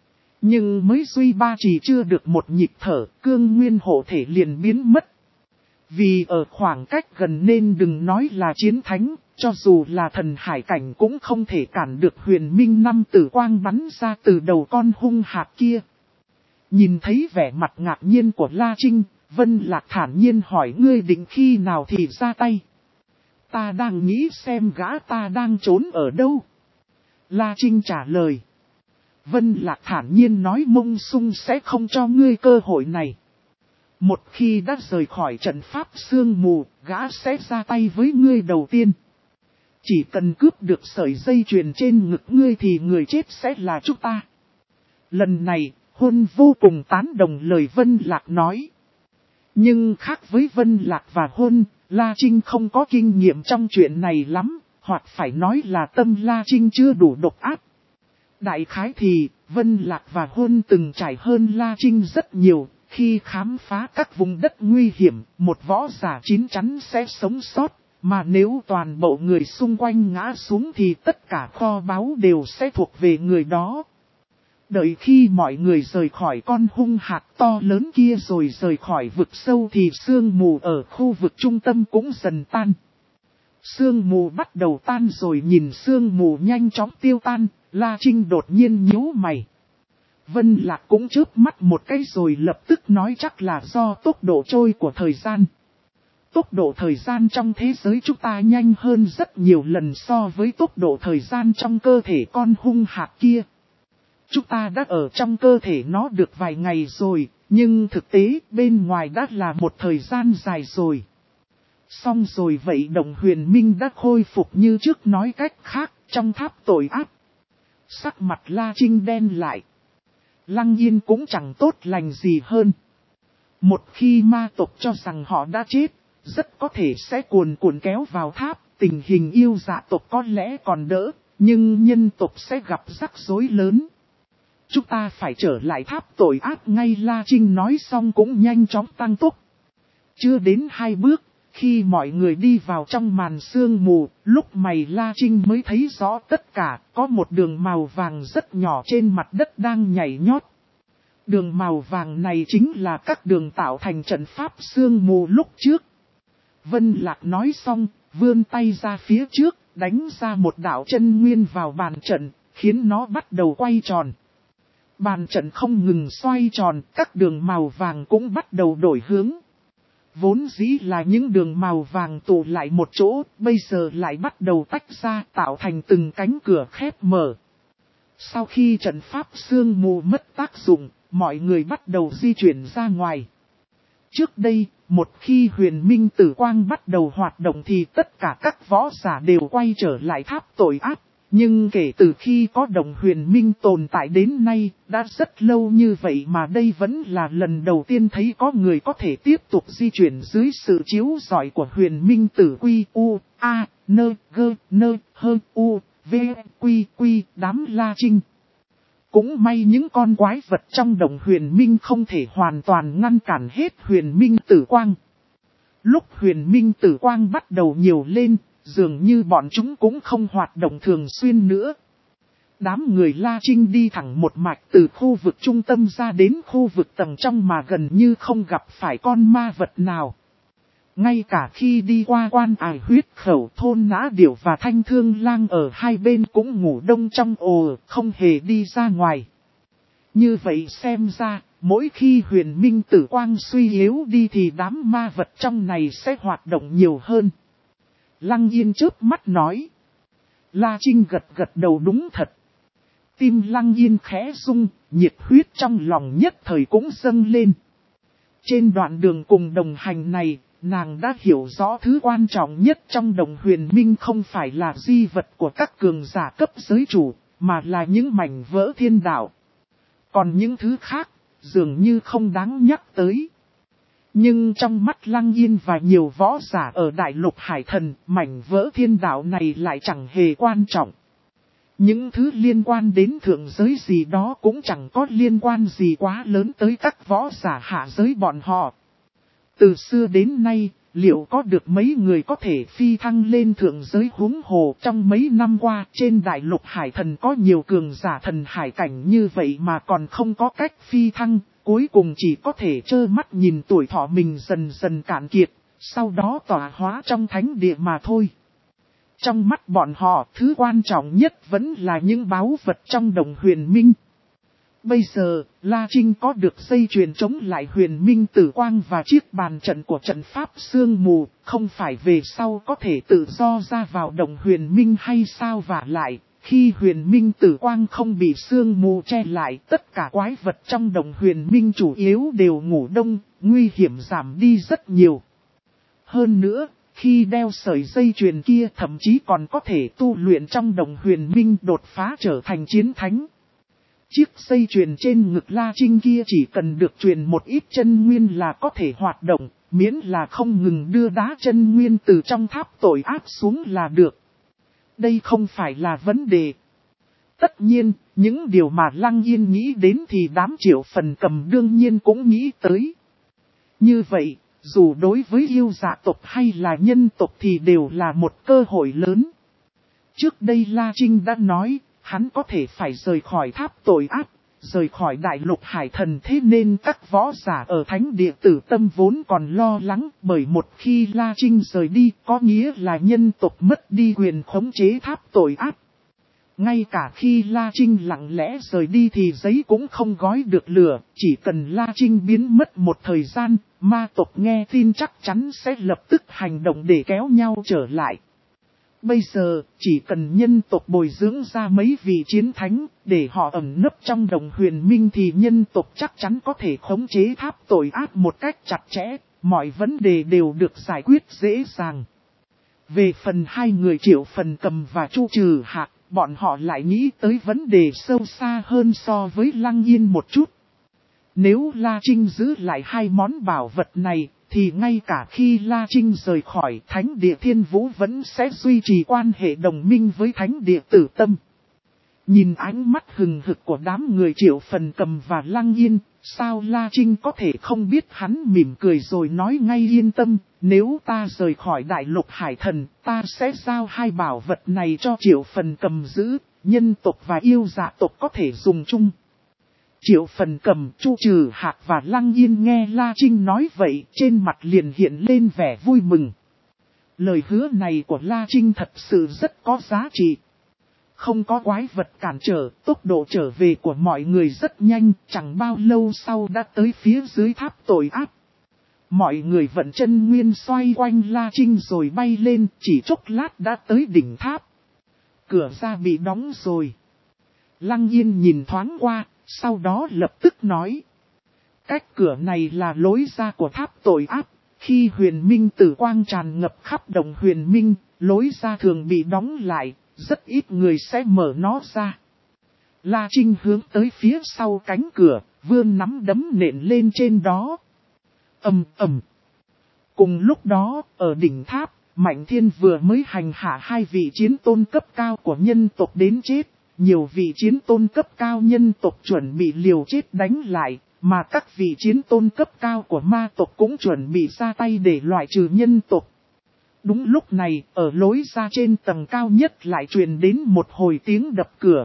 Nhưng mới duy ba chỉ chưa được một nhịp thở, cương nguyên hộ thể liền biến mất. Vì ở khoảng cách gần nên đừng nói là chiến thánh, cho dù là thần hải cảnh cũng không thể cản được huyền minh năm tử quang bắn ra từ đầu con hung hạt kia. Nhìn thấy vẻ mặt ngạc nhiên của La Trinh, Vân Lạc thản nhiên hỏi ngươi định khi nào thì ra tay. Ta đang nghĩ xem gã ta đang trốn ở đâu. La Trinh trả lời. Vân Lạc thản nhiên nói Mông Sung sẽ không cho ngươi cơ hội này. Một khi đã rời khỏi trận pháp sương mù, gã sẽ ra tay với ngươi đầu tiên. Chỉ cần cướp được sợi dây chuyền trên ngực ngươi thì người chết sẽ là chúng ta. Lần này, Hôn vô cùng tán đồng lời Vân Lạc nói. Nhưng khác với Vân Lạc và Hôn, La Trinh không có kinh nghiệm trong chuyện này lắm, hoặc phải nói là tâm La Trinh chưa đủ độc ác. Đại khái thì, Vân Lạc và Hôn từng trải hơn La Trinh rất nhiều. Khi khám phá các vùng đất nguy hiểm, một võ giả chín chắn sẽ sống sót, mà nếu toàn bộ người xung quanh ngã xuống thì tất cả kho báu đều sẽ thuộc về người đó. Đợi khi mọi người rời khỏi con hung hạt to lớn kia rồi rời khỏi vực sâu thì sương mù ở khu vực trung tâm cũng dần tan. Sương mù bắt đầu tan rồi nhìn sương mù nhanh chóng tiêu tan, La Trinh đột nhiên nhíu mày. Vân Lạc cũng chớp mắt một cái rồi lập tức nói chắc là do tốc độ trôi của thời gian. Tốc độ thời gian trong thế giới chúng ta nhanh hơn rất nhiều lần so với tốc độ thời gian trong cơ thể con hung hạt kia. Chúng ta đã ở trong cơ thể nó được vài ngày rồi, nhưng thực tế bên ngoài đã là một thời gian dài rồi. Xong rồi vậy Đồng Huyền Minh đã khôi phục như trước, nói cách khác, trong tháp tội ác. Sắc mặt La Trinh đen lại. Lăng Yên cũng chẳng tốt lành gì hơn. Một khi ma tộc cho rằng họ đã chết, rất có thể sẽ cuồn cuộn kéo vào tháp, tình hình yêu dạ tộc có lẽ còn đỡ, nhưng nhân tộc sẽ gặp rắc rối lớn. Chúng ta phải trở lại tháp tội ác ngay, La Trinh nói xong cũng nhanh chóng tăng tốc. Chưa đến hai bước, khi mọi người đi vào trong màn sương mù, lúc mày La Trinh mới thấy rõ tất cả, có một đường màu vàng rất nhỏ trên mặt đất đang nhảy nhót. Đường màu vàng này chính là các đường tạo thành trận pháp sương mù lúc trước. Vân Lạc nói xong, vươn tay ra phía trước, đánh ra một đạo chân nguyên vào bàn trận, khiến nó bắt đầu quay tròn. Bàn trận không ngừng xoay tròn, các đường màu vàng cũng bắt đầu đổi hướng. Vốn dĩ là những đường màu vàng tụ lại một chỗ, bây giờ lại bắt đầu tách ra tạo thành từng cánh cửa khép mở. Sau khi trận pháp sương mù mất tác dụng, mọi người bắt đầu di chuyển ra ngoài. Trước đây, một khi huyền minh tử quang bắt đầu hoạt động thì tất cả các võ giả đều quay trở lại tháp tội ác. Nhưng kể từ khi có đồng huyền minh tồn tại đến nay, đã rất lâu như vậy mà đây vẫn là lần đầu tiên thấy có người có thể tiếp tục di chuyển dưới sự chiếu rọi của huyền minh tử quy u, a, nơ, gơ, nơ, hơ, u, v, quy, quy, đám La Trinh. Cũng may những con quái vật trong đồng huyền minh không thể hoàn toàn ngăn cản hết huyền minh tử quang. Lúc huyền minh tử quang bắt đầu nhiều lên, dường như bọn chúng cũng không hoạt động thường xuyên nữa. Đám người La Trinh đi thẳng một mạch từ khu vực trung tâm ra đến khu vực tầng trong mà gần như không gặp phải con ma vật nào. Ngay cả khi đi qua quan ải huyết khẩu, thôn Nã Điểu và Thanh Thương Lang ở hai bên cũng ngủ đông trong ồ, không hề đi ra ngoài. Như vậy xem ra, mỗi khi huyền minh tử quang suy yếu đi thì đám ma vật trong này sẽ hoạt động nhiều hơn. Lăng Yên chớp mắt nói. La Trinh gật gật đầu, đúng thật. Tim Lăng Yên khẽ rung, nhiệt huyết trong lòng nhất thời cũng dâng lên. Trên đoạn đường cùng đồng hành này, nàng đã hiểu rõ thứ quan trọng nhất trong đồng huyền minh không phải là di vật của các cường giả cấp giới chủ, mà là những mảnh vỡ thiên đạo. Còn những thứ khác, dường như không đáng nhắc tới. Nhưng trong mắt Lăng Yên và nhiều võ giả ở Đại Lục Hải Thần, mảnh vỡ thiên đạo này lại chẳng hề quan trọng. Những thứ liên quan đến thượng giới gì đó cũng chẳng có liên quan gì quá lớn tới các võ giả hạ giới bọn họ. Từ xưa đến nay, liệu có được mấy người có thể phi thăng lên thượng giới, huống hồ trong mấy năm qua trên Đại Lục Hải Thần có nhiều cường giả thần hải cảnh như vậy mà còn không có cách phi thăng. Cuối cùng chỉ có thể trơ mắt nhìn tuổi thọ mình dần dần cạn kiệt, sau đó tỏa hóa trong thánh địa mà thôi. Trong mắt bọn họ, thứ quan trọng nhất vẫn là những báu vật trong đồng huyền minh. Bây giờ, La Trinh có được dây chuyền chống lại huyền minh tử quang và chiếc bàn trận của trận pháp sương mù, không phải về sau có thể tự do ra vào đồng huyền minh hay sao, vả lại. Khi huyền minh tử quang không bị sương mù che lại, tất cả quái vật trong đồng huyền minh chủ yếu đều ngủ đông, nguy hiểm giảm đi rất nhiều. Hơn nữa, khi đeo sợi dây chuyền kia thậm chí còn có thể tu luyện trong đồng huyền minh đột phá trở thành chiến thánh. Chiếc dây chuyền trên ngực La Trinh kia chỉ cần được truyền một ít chân nguyên là có thể hoạt động, miễn là không ngừng đưa đá chân nguyên từ trong tháp tội ác xuống là được. Đây không phải là vấn đề. Tất nhiên, những điều mà Lăng Yên nghĩ đến thì đám Triệu Phần Cầm đương nhiên cũng nghĩ tới. Như vậy, dù đối với yêu dạ tộc hay là nhân tộc thì đều là một cơ hội lớn. Trước đây La Trinh đã nói, hắn có thể phải rời khỏi tháp tội ác, rời khỏi Đại Lục Hải Thần, thế nên các võ giả ở thánh địa Tử Tâm vốn còn lo lắng, bởi một khi La Trinh rời đi có nghĩa là nhân tộc mất đi quyền khống chế tháp tội ác. Ngay cả khi La Trinh lặng lẽ rời đi thì giấy cũng không gói được lửa, chỉ cần La Trinh biến mất một thời gian, ma tộc nghe tin chắc chắn sẽ lập tức hành động để kéo nhau trở lại. Bây giờ, chỉ cần nhân tộc bồi dưỡng ra mấy vị chiến thánh, để họ ẩn nấp trong đồng huyền minh thì nhân tộc chắc chắn có thể khống chế tháp tội ác một cách chặt chẽ, mọi vấn đề đều được giải quyết dễ dàng. Về phần hai người Triệu Phần Cầm và Chu Trừ Hạc, bọn họ lại nghĩ tới vấn đề sâu xa hơn so với Lăng Yên một chút. Nếu La Trinh giữ lại hai món bảo vật này, thì ngay cả khi La Trinh rời khỏi Thánh địa Thiên Vũ vẫn sẽ duy trì quan hệ đồng minh với Thánh địa Tử Tâm. Nhìn ánh mắt hừng hực của đám người Triệu Phần Cầm và Lăng Yên, sao La Trinh có thể không biết. Hắn mỉm cười rồi nói ngay: yên tâm, nếu ta rời khỏi Đại Lục Hải Thần, ta sẽ giao hai bảo vật này cho Triệu Phần Cầm giữ, nhân tộc và yêu dạ tộc có thể dùng chung. Triệu Phần Cầm, Chu Trừ Hạc và Lăng Yên nghe La Trinh nói vậy, trên mặt liền hiện lên vẻ vui mừng. Lời hứa này của La Trinh thật sự rất có giá trị. Không có quái vật cản trở, tốc độ trở về của mọi người rất nhanh, chẳng bao lâu sau đã tới phía dưới tháp tội ác. Mọi người vận chân nguyên xoay quanh La Trinh rồi bay lên, chỉ chốc lát đã tới đỉnh tháp. Cửa ra bị đóng rồi. Lăng Yên nhìn thoáng qua, sau đó lập tức nói: cách cửa này là lối ra của tháp tội ác. Khi huyền minh tử quang tràn ngập khắp đồng huyền minh, lối ra thường bị đóng lại, rất ít người sẽ mở nó ra. La Trinh hướng tới phía sau cánh cửa, vươn nắm đấm nện lên trên đó. Ầm ầm. Cùng lúc đó, ở đỉnh tháp, Mạnh Thiên vừa mới hành hạ hai vị chiến tôn cấp cao của nhân tộc đến chết. Nhiều vị chiến tôn cấp cao nhân tộc chuẩn bị liều chết đánh lại, mà các vị chiến tôn cấp cao của ma tộc cũng chuẩn bị ra tay để loại trừ nhân tộc. Đúng lúc này, ở lối ra trên tầng cao nhất lại truyền đến một hồi tiếng đập cửa.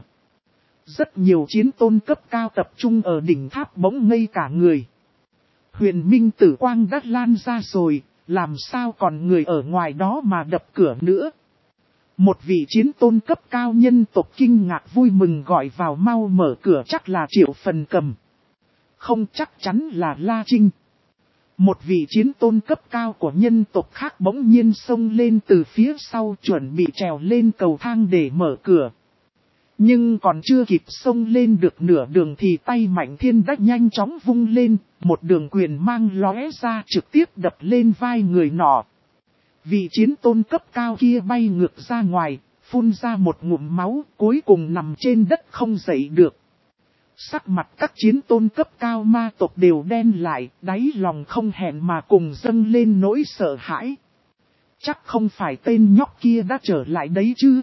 Rất nhiều chiến tôn cấp cao tập trung ở đỉnh tháp bỗng ngây cả người. Huyền minh tử quang đã lan ra rồi, làm sao còn người ở ngoài đó mà đập cửa nữa. Một vị chiến tôn cấp cao nhân tộc kinh ngạc vui mừng gọi vào: mau mở cửa, chắc là Triệu Phần Cầm. Không, chắc chắn là La Trinh. Một vị chiến tôn cấp cao của nhân tộc khác bỗng nhiên xông lên từ phía sau, chuẩn bị trèo lên cầu thang để mở cửa. Nhưng còn chưa kịp xông lên được nửa đường thì tay Mạnh Thiên đã nhanh chóng vung lên, một đường quyền mang lóe ra trực tiếp đập lên vai người nọ. Vị chiến tôn cấp cao kia bay ngược ra ngoài, phun ra một ngụm máu, cuối cùng nằm trên đất không dậy được. Sắc mặt các chiến tôn cấp cao ma tộc đều đen lại, đáy lòng không hẹn mà cùng dâng lên nỗi sợ hãi. Chắc không phải tên nhóc kia đã trở lại đấy chứ.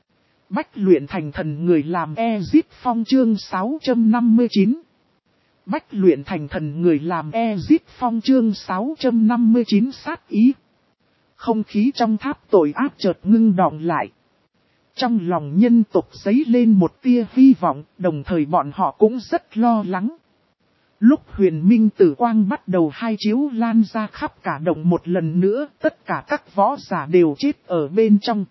Bách luyện thành thần người làm Ezip Phong chương sáu trăm năm mươi chín. Bách luyện thành thần người làm Ezip Phong chương sáu trăm năm mươi chín sát ý. Không khí trong tháp tội ác chợt ngưng đọng lại. Trong lòng nhân tộc dấy lên một tia hy vọng, đồng thời bọn họ cũng rất lo lắng. Lúc huyền minh tử quang bắt đầu hai chiếu lan ra khắp cả động một lần nữa, tất cả các võ giả đều chết ở bên trong.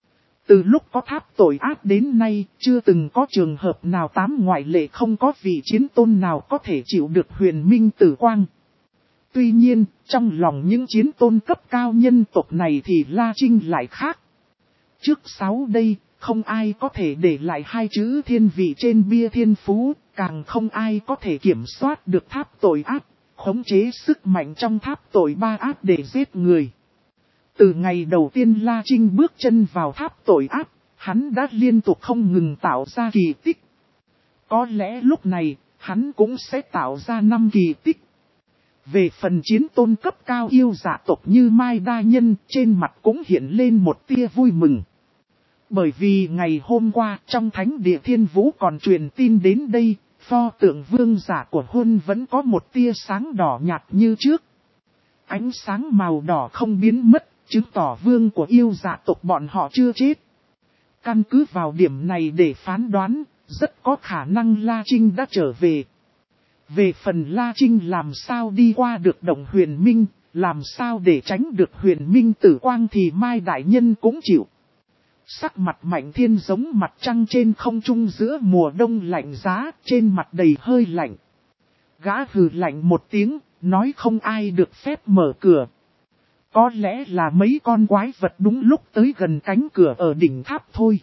Từ lúc có tháp tội ác đến nay, chưa từng có trường hợp nào tám ngoại lệ không có vị chiến tôn nào có thể chịu được huyền minh tử quang. Tuy nhiên, trong lòng những chiến tôn cấp cao nhân tộc này thì La Trinh lại khác. Trước sáu đây, không ai có thể để lại hai chữ thiên vị trên bia thiên phú, càng không ai có thể kiểm soát được tháp tội ác, khống chế sức mạnh trong tháp tội ba ác để giết người. Từ ngày đầu tiên La Trinh bước chân vào tháp tội ác, hắn đã liên tục không ngừng tạo ra kỳ tích. Có lẽ lúc này, hắn cũng sẽ tạo ra năm kỳ tích. Về phần chiến tôn cấp cao yêu dạ tộc như Mai Đa Nhân, trên mặt cũng hiện lên một tia vui mừng. Bởi vì ngày hôm qua trong thánh địa thiên vũ còn truyền tin đến đây, pho tượng vương giả của Huân vẫn có một tia sáng đỏ nhạt như trước. Ánh sáng màu đỏ không biến mất, chứng tỏ vương của yêu dạ tộc bọn họ chưa chết. Căn cứ vào điểm này để phán đoán, rất có khả năng La Trinh đã trở về. Về phần La Trinh làm sao đi qua được động huyền minh, làm sao để tránh được huyền minh tử quang thì Mai Đại Nhân cũng chịu. Sắc mặt Mạnh Thiên giống mặt trăng trên không trung giữa mùa đông lạnh giá, trên mặt đầy hơi lạnh. Gã hừ lạnh một tiếng, nói không ai được phép mở cửa. Có lẽ là mấy con quái vật đúng lúc tới gần cánh cửa ở đỉnh tháp thôi.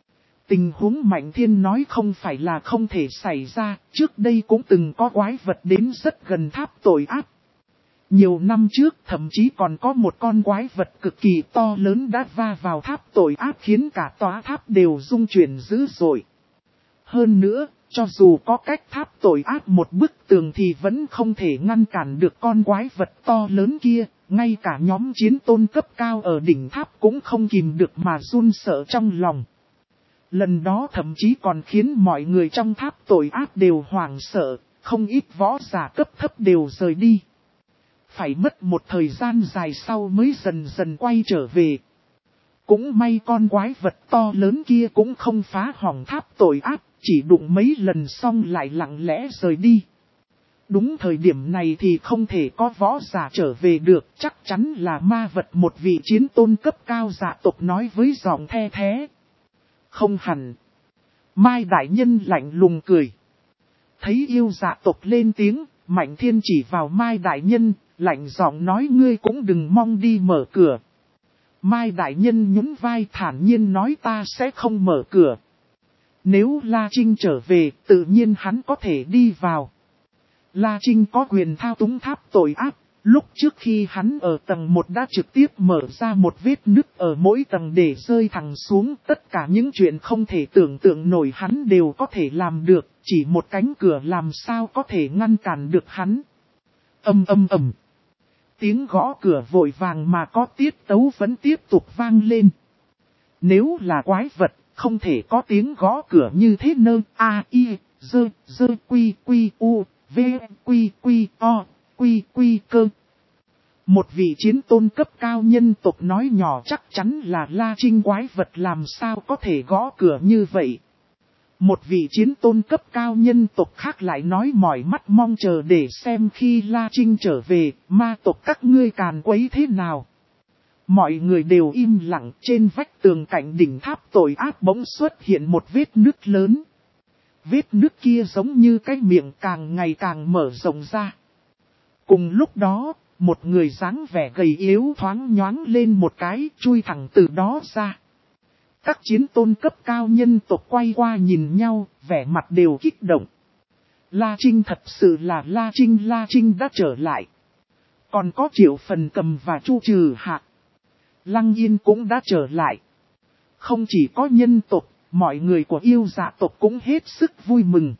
Tình huống Mạnh Thiên nói không phải là không thể xảy ra, trước đây cũng từng có quái vật đến rất gần tháp tội ác. Nhiều năm trước thậm chí còn có một con quái vật cực kỳ to lớn đã va vào tháp tội ác khiến cả tòa tháp đều rung chuyển dữ dội. Hơn nữa, Cho dù có cách tháp tội ác một bức tường thì vẫn không thể ngăn cản được con quái vật to lớn kia, ngay cả nhóm chiến tôn cấp cao ở đỉnh tháp cũng không kìm được mà run sợ trong lòng. Lần đó thậm chí còn khiến mọi người trong tháp tội ác đều hoảng sợ, không ít võ giả cấp thấp đều rời đi. Phải mất một thời gian dài sau mới dần dần quay trở về. Cũng may con quái vật to lớn kia cũng không phá hỏng tháp tội ác, chỉ đụng mấy lần xong lại lặng lẽ rời đi. Đúng thời điểm này thì không thể có võ giả trở về được, chắc chắn là ma vật một vị chiến tôn cấp cao dạ tộc nói với giọng the thế. Không hẳn. Mai đại nhân lạnh lùng cười. Thấy yêu dạ tộc lên tiếng, Mạnh Thiên chỉ vào Mai đại nhân, lạnh giọng nói ngươi cũng đừng mong đi mở cửa. Mai đại nhân nhún vai thản nhiên nói ta sẽ không mở cửa. Nếu La Trinh trở về, tự nhiên hắn có thể đi vào. La Trinh có quyền thao túng tháp tội ác. Lúc trước khi hắn ở tầng một đã trực tiếp mở ra một vết nứt ở mỗi tầng để rơi thẳng xuống. Tất cả những chuyện không thể tưởng tượng nổi hắn đều có thể làm được. Chỉ một cánh cửa làm sao có thể ngăn cản được hắn. Âm âm ầm. Tiếng gõ cửa vội vàng mà có tiết tấu vẫn tiếp tục vang lên. Nếu là quái vật, không thể có tiếng gõ cửa như thế nơ. A, I, dơ, dơ, quy, quy, u, v, quy, quy, o. Quy quy cơ. Một vị chiến tôn cấp cao nhân tộc nói nhỏ chắc chắn là La Trinh quái vật làm sao có thể gõ cửa như vậy. Một vị chiến tôn cấp cao nhân tộc khác lại nói mỏi mắt mong chờ để xem khi La Trinh trở về, ma tộc các ngươi càn quấy thế nào. Mọi người đều im lặng, trên vách tường cạnh đỉnh tháp tội ác bỗng xuất hiện một vết nứt lớn. Vết nứt kia giống như cái miệng càng ngày càng mở rộng ra. Cùng lúc đó, một người dáng vẻ gầy yếu thoáng nhoáng lên một cái, chui thẳng từ đó ra. Các chiến tôn cấp cao nhân tộc quay qua nhìn nhau, vẻ mặt đều kích động. La Trinh thật sự là La Trinh, La Trinh đã trở lại. Còn có Triệu Phần Cầm và Chu Trừ Hạc. Lăng Yên cũng đã trở lại. Không chỉ có nhân tộc, mọi người của yêu dạ tộc cũng hết sức vui mừng.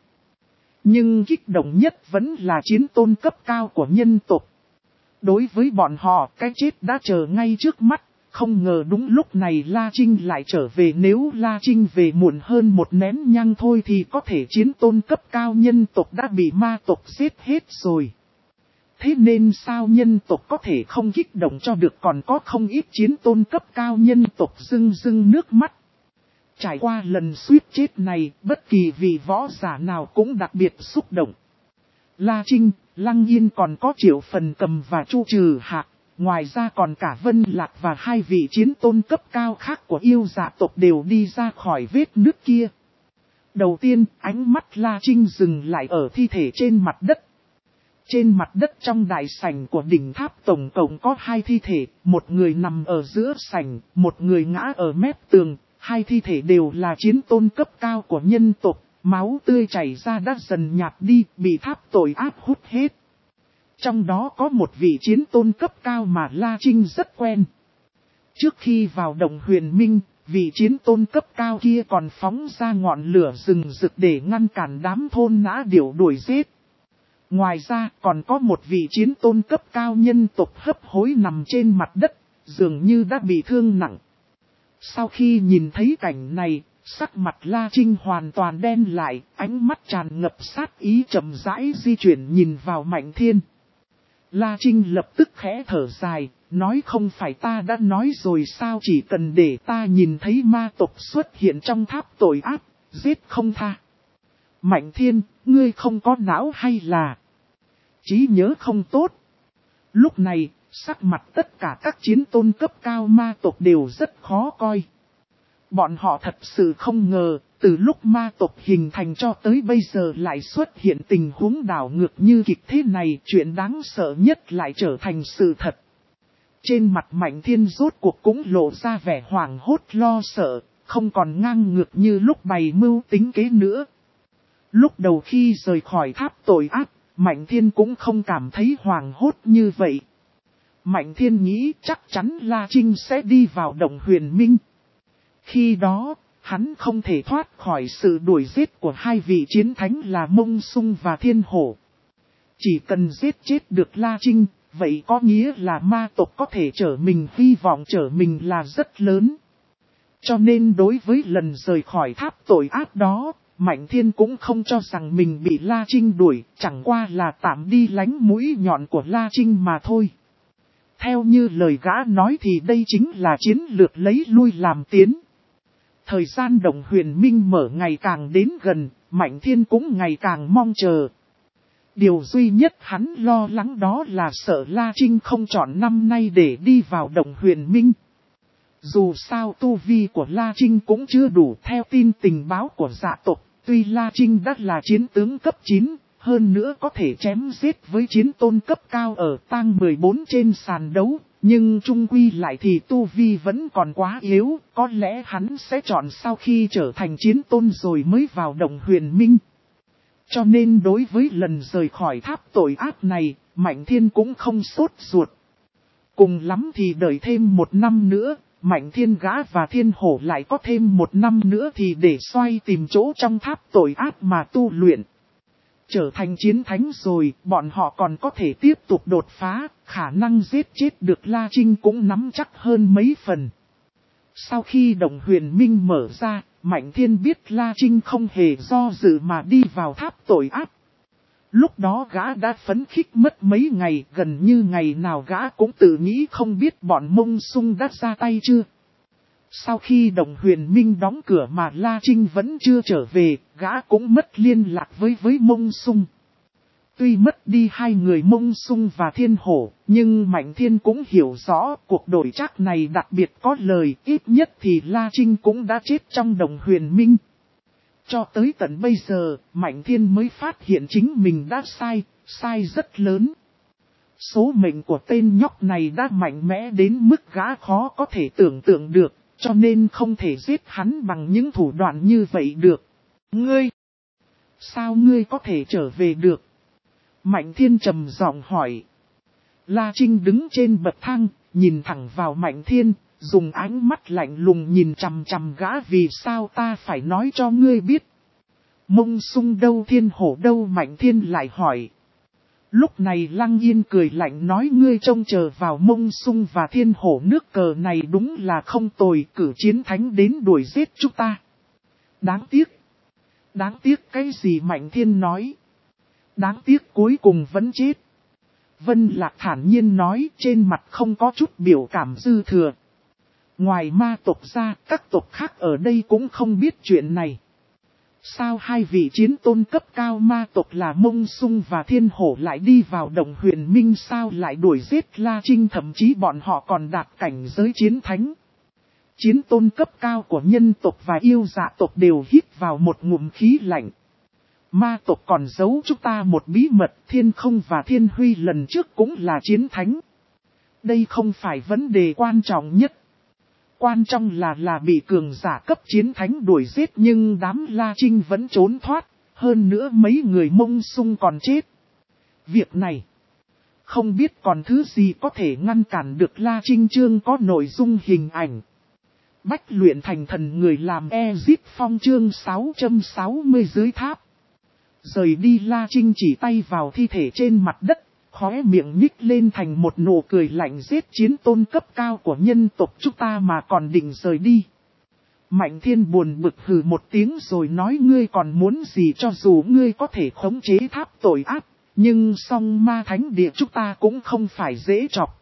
Nhưng kích động nhất vẫn là chiến tôn cấp cao của nhân tộc. Đối với bọn họ, cái chết đã chờ ngay trước mắt. Không ngờ đúng lúc này La Trinh lại trở về, nếu La Trinh về muộn hơn một nén nhang thôi thì có thể chiến tôn cấp cao nhân tộc đã bị ma tộc giết hết rồi. Thế nên sao nhân tộc có thể không kích động cho được, còn có không ít chiến tôn cấp cao nhân tộc rưng rưng nước mắt. Trải qua lần suýt chết này, bất kỳ vị võ giả nào cũng đặc biệt xúc động. La Trinh, Lăng Yên còn có Triệu Phần Cầm và Chu Trừ Hạc. Ngoài ra còn cả Vân Lạc và hai vị chiến tôn cấp cao khác của yêu dạ tộc đều đi ra khỏi vết nứt kia. Đầu tiên, ánh mắt La Trinh dừng lại ở thi thể trên mặt đất. Trên mặt đất trong đại sảnh của đỉnh tháp tổng cộng có hai thi thể, một người nằm ở giữa sảnh, một người ngã ở mép tường. Hai thi thể đều là chiến tôn cấp cao của nhân tộc, máu tươi chảy ra đã dần nhạt đi, bị tháp tội ác hút hết. Trong đó có một vị chiến tôn cấp cao mà La Trinh rất quen. Trước khi vào Động Huyền Minh, vị chiến tôn cấp cao kia còn phóng ra ngọn lửa rừng rực để ngăn cản đám thôn nã điểu đuổi giết. Ngoài ra còn có một vị chiến tôn cấp cao nhân tộc hấp hối nằm trên mặt đất, dường như đã bị thương nặng. Sau khi nhìn thấy cảnh này, sắc mặt La Trinh hoàn toàn đen lại, ánh mắt tràn ngập sát ý chậm rãi di chuyển nhìn vào Mạnh Thiên. La Trinh lập tức khẽ thở dài, nói không phải ta đã nói rồi sao, chỉ cần để ta nhìn thấy ma tộc xuất hiện trong tháp tội ác, giết không tha. Mạnh Thiên, ngươi không có não hay là trí nhớ không tốt? Lúc này, sắc mặt tất cả các chiến tôn cấp cao ma tộc đều rất khó coi. Bọn họ thật sự không ngờ, từ lúc ma tộc hình thành cho tới bây giờ lại xuất hiện tình huống đảo ngược như kịch thế này, chuyện đáng sợ nhất lại trở thành sự thật. Trên mặt Mạnh Thiên rốt cuộc cũng lộ ra vẻ hoảng hốt lo sợ, không còn ngang ngược như lúc bày mưu tính kế nữa. Lúc đầu khi rời khỏi tháp tội ác, Mạnh Thiên cũng không cảm thấy hoảng hốt như vậy. Mạnh Thiên nghĩ chắc chắn La Trinh sẽ đi vào Động Huyền Minh. Khi đó, hắn không thể thoát khỏi sự đuổi giết của hai vị chiến thánh là Mông Sung và Thiên Hổ. Chỉ cần giết chết được La Trinh, vậy có nghĩa là ma tộc có thể trở mình, hy vọng trở mình là rất lớn. Cho nên đối với lần rời khỏi tháp tội ác đó, Mạnh Thiên cũng không cho rằng mình bị La Trinh đuổi, chẳng qua là tạm đi lánh mũi nhọn của La Trinh mà thôi. Theo như lời gã nói thì đây chính là chiến lược lấy lui làm tiến. Thời gian Động Huyền Minh mở ngày càng đến gần, Mạnh Thiên cũng ngày càng mong chờ. Điều duy nhất hắn lo lắng đó là sợ La Trinh không chọn năm nay để đi vào Động Huyền Minh. Dù sao tu vi của La Trinh cũng chưa đủ. Theo tin tình báo của dạ tộc, tuy La Trinh đã là chiến tướng cấp chín, hơn nữa có thể chém giết với chiến tôn cấp cao ở tang mười bốn trên sàn đấu, nhưng chung quy lại thì tu vi vẫn còn quá yếu, có lẽ hắn sẽ chọn sau khi trở thành chiến tôn rồi mới vào Động Huyền Minh. Cho nên đối với lần rời khỏi tháp tội ác này, Mạnh Thiên cũng không sốt ruột. Cùng lắm thì đợi thêm một năm nữa, Mạnh Thiên gã và Thiên Hổ lại có thêm một năm nữa thì để xoay tìm chỗ trong tháp tội ác mà tu luyện. Trở thành chiến thánh rồi, bọn họ còn có thể tiếp tục đột phá, khả năng giết chết được La Trinh cũng nắm chắc hơn mấy phần. Sau khi Động Huyền Minh mở ra, Mạnh Thiên biết La Trinh không hề do dự mà đi vào tháp tội ác. Lúc đó gã đã phấn khích mất mấy ngày, gần như ngày nào gã cũng tự nghĩ không biết bọn Mông Sung đã ra tay chưa. Sau khi Động Huyền Minh đóng cửa mà La Trinh vẫn chưa trở về, gã cũng mất liên lạc với với Mông Sung. Tuy mất đi hai người Mông Sung và Thiên Hổ, nhưng Mạnh Thiên cũng hiểu rõ cuộc đổi trác này đặc biệt có lời, ít nhất thì La Trinh cũng đã chết trong Động Huyền Minh. Cho tới tận bây giờ, Mạnh Thiên mới phát hiện chính mình đã sai, sai rất lớn. Số mệnh của tên nhóc này đã mạnh mẽ đến mức gã khó có thể tưởng tượng được, cho nên không thể giết hắn bằng những thủ đoạn như vậy được. Ngươi! Sao ngươi có thể trở về được? Mạnh Thiên trầm giọng hỏi. La Trinh đứng trên bậc thang, nhìn thẳng vào Mạnh Thiên, dùng ánh mắt lạnh lùng nhìn chằm chằm gã. Vì sao ta phải nói cho ngươi biết? Mông Sung đâu, Thiên Hổ đâu? Mạnh Thiên lại hỏi. Lúc này Lăng Yên cười lạnh nói, ngươi trông chờ vào Mông Sung và Thiên Hổ nước cờ này đúng là không tồi, cử chiến thánh đến đuổi giết chúng ta. Đáng tiếc. Đáng tiếc cái gì? Mạnh Thiên nói. Đáng tiếc cuối cùng vẫn chết. Vân Lạc thản nhiên nói, trên mặt không có chút biểu cảm dư thừa. Ngoài ma tộc ra, các tộc khác ở đây cũng không biết chuyện này. Sao hai vị chiến tôn cấp cao ma tộc là Mông Sung và Thiên Hổ lại đi vào Động Huyền Minh, sao lại đuổi giết La Trinh, thậm chí bọn họ còn đạt cảnh giới chiến thánh. Chiến tôn cấp cao của nhân tộc và yêu dạ tộc đều hít vào một ngụm khí lạnh. Ma tộc còn giấu chúng ta một bí mật, Thiên Không và Thiên Huy lần trước cũng là chiến thánh. Đây không phải vấn đề quan trọng nhất. Quan trọng là là bị cường giả cấp chiến thánh đuổi giết nhưng đám La Trinh vẫn trốn thoát, hơn nữa mấy người Mông Sung còn chết. Việc này, không biết còn thứ gì có thể ngăn cản được La Trinh. Chương có nội dung hình ảnh. Bách luyện thành thần người làm Ezip Phong chương sáu trăm sáu mươi dưới tháp. Rời đi, La Trinh chỉ tay vào thi thể trên mặt đất, khóe miệng nhích lên thành một nụ cười lạnh, giết chiến tôn cấp cao của nhân tộc chúng ta mà còn định rời đi. Mạnh Thiên buồn bực hừ một tiếng rồi nói, ngươi còn muốn gì? Cho dù ngươi có thể khống chế tháp tội ác, nhưng song ma thánh địa chúng ta cũng không phải dễ chọc.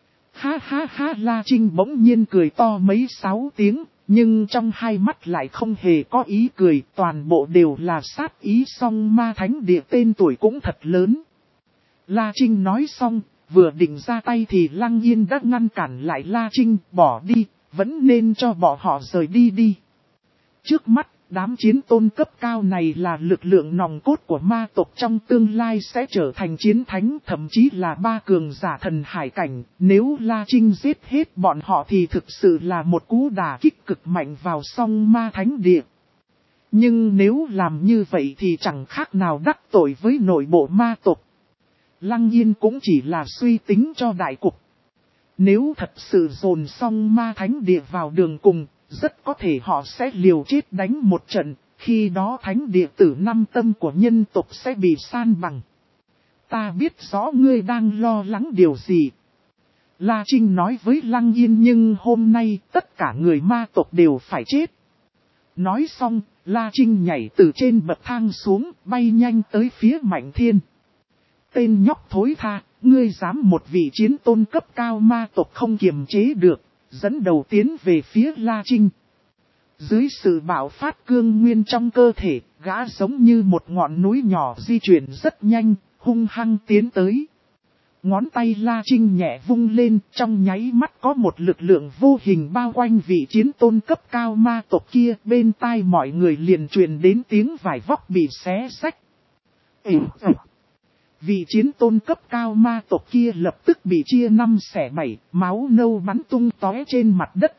Ha ha ha, La Trinh bỗng nhiên cười to mấy sáu tiếng, nhưng trong hai mắt lại không hề có ý cười, toàn bộ đều là sát ý. Song ma thánh địa tên tuổi cũng thật lớn. La Trinh nói xong, vừa định ra tay thì Lăng Yên đã ngăn cản lại La Trinh, bỏ đi, vẫn nên cho bọn họ rời đi đi. Trước mắt, đám chiến tôn cấp cao này là lực lượng nòng cốt của ma tộc, trong tương lai sẽ trở thành chiến thánh, thậm chí là ba cường giả thần hải cảnh. Nếu La Trinh giết hết bọn họ thì thực sự là một cú đả kích cực mạnh vào song ma thánh địa. Nhưng nếu làm như vậy thì chẳng khác nào đắc tội với nội bộ ma tộc. Lăng Yên cũng chỉ là suy tính cho đại cục. Nếu thật sự dồn song ma thánh địa vào đường cùng, rất có thể họ sẽ liều chết đánh một trận, khi đó thánh địa tử năm tâm của nhân tộc sẽ bị san bằng. Ta biết rõ ngươi đang lo lắng điều gì. La Trinh nói với Lăng Yên, nhưng hôm nay tất cả người ma tộc đều phải chết. Nói xong, La Trinh nhảy từ trên bậc thang xuống, bay nhanh tới phía Mạnh Thiên. Tên nhóc thối tha, ngươi dám một vị chiến tôn cấp cao ma tộc không kiềm chế được, dẫn đầu tiến về phía La Trinh. Dưới sự bạo phát cương nguyên trong cơ thể, gã giống như một ngọn núi nhỏ di chuyển rất nhanh, hung hăng tiến tới. Ngón tay La Trinh nhẹ vung lên, trong nháy mắt có một lực lượng vô hình bao quanh vị chiến tôn cấp cao ma tộc kia, bên tai mọi người liền truyền đến tiếng vải vóc bị xé rách. Ừm, ừm. Vị chiến tôn cấp cao ma tộc kia lập tức bị chia năm xẻ bảy, máu nâu bắn tung tóe trên mặt đất.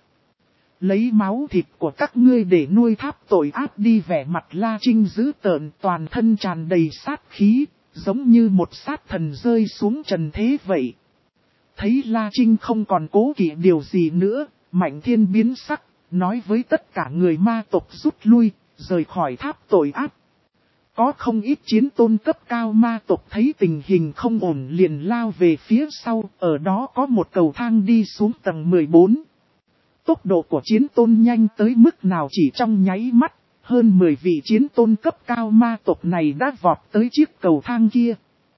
Lấy máu thịt của các ngươi để nuôi tháp tội ác đi, vẻ mặt La Trinh dữ tợn, toàn thân tràn đầy sát khí, giống như một sát thần rơi xuống trần thế vậy. Thấy La Trinh không còn cố kỵ điều gì nữa, Mạnh Thiên biến sắc, nói với tất cả người ma tộc rút lui, rời khỏi tháp tội ác. Có không ít chiến tôn cấp cao ma tộc thấy tình hình không ổn liền lao về phía sau, ở đó có một cầu thang đi xuống tầng mười bốn. Tốc độ của chiến tôn nhanh tới mức nào, chỉ trong nháy mắt, hơn mười vị chiến tôn cấp cao ma tộc này đã vọt tới chiếc cầu thang kia.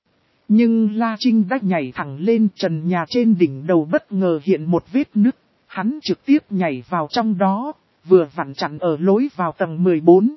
Nhưng La Trinh đã nhảy thẳng lên, trần nhà trên đỉnh đầu bất ngờ hiện một vết nứt, hắn trực tiếp nhảy vào trong đó, vừa vặn chặn ở lối vào tầng mười bốn.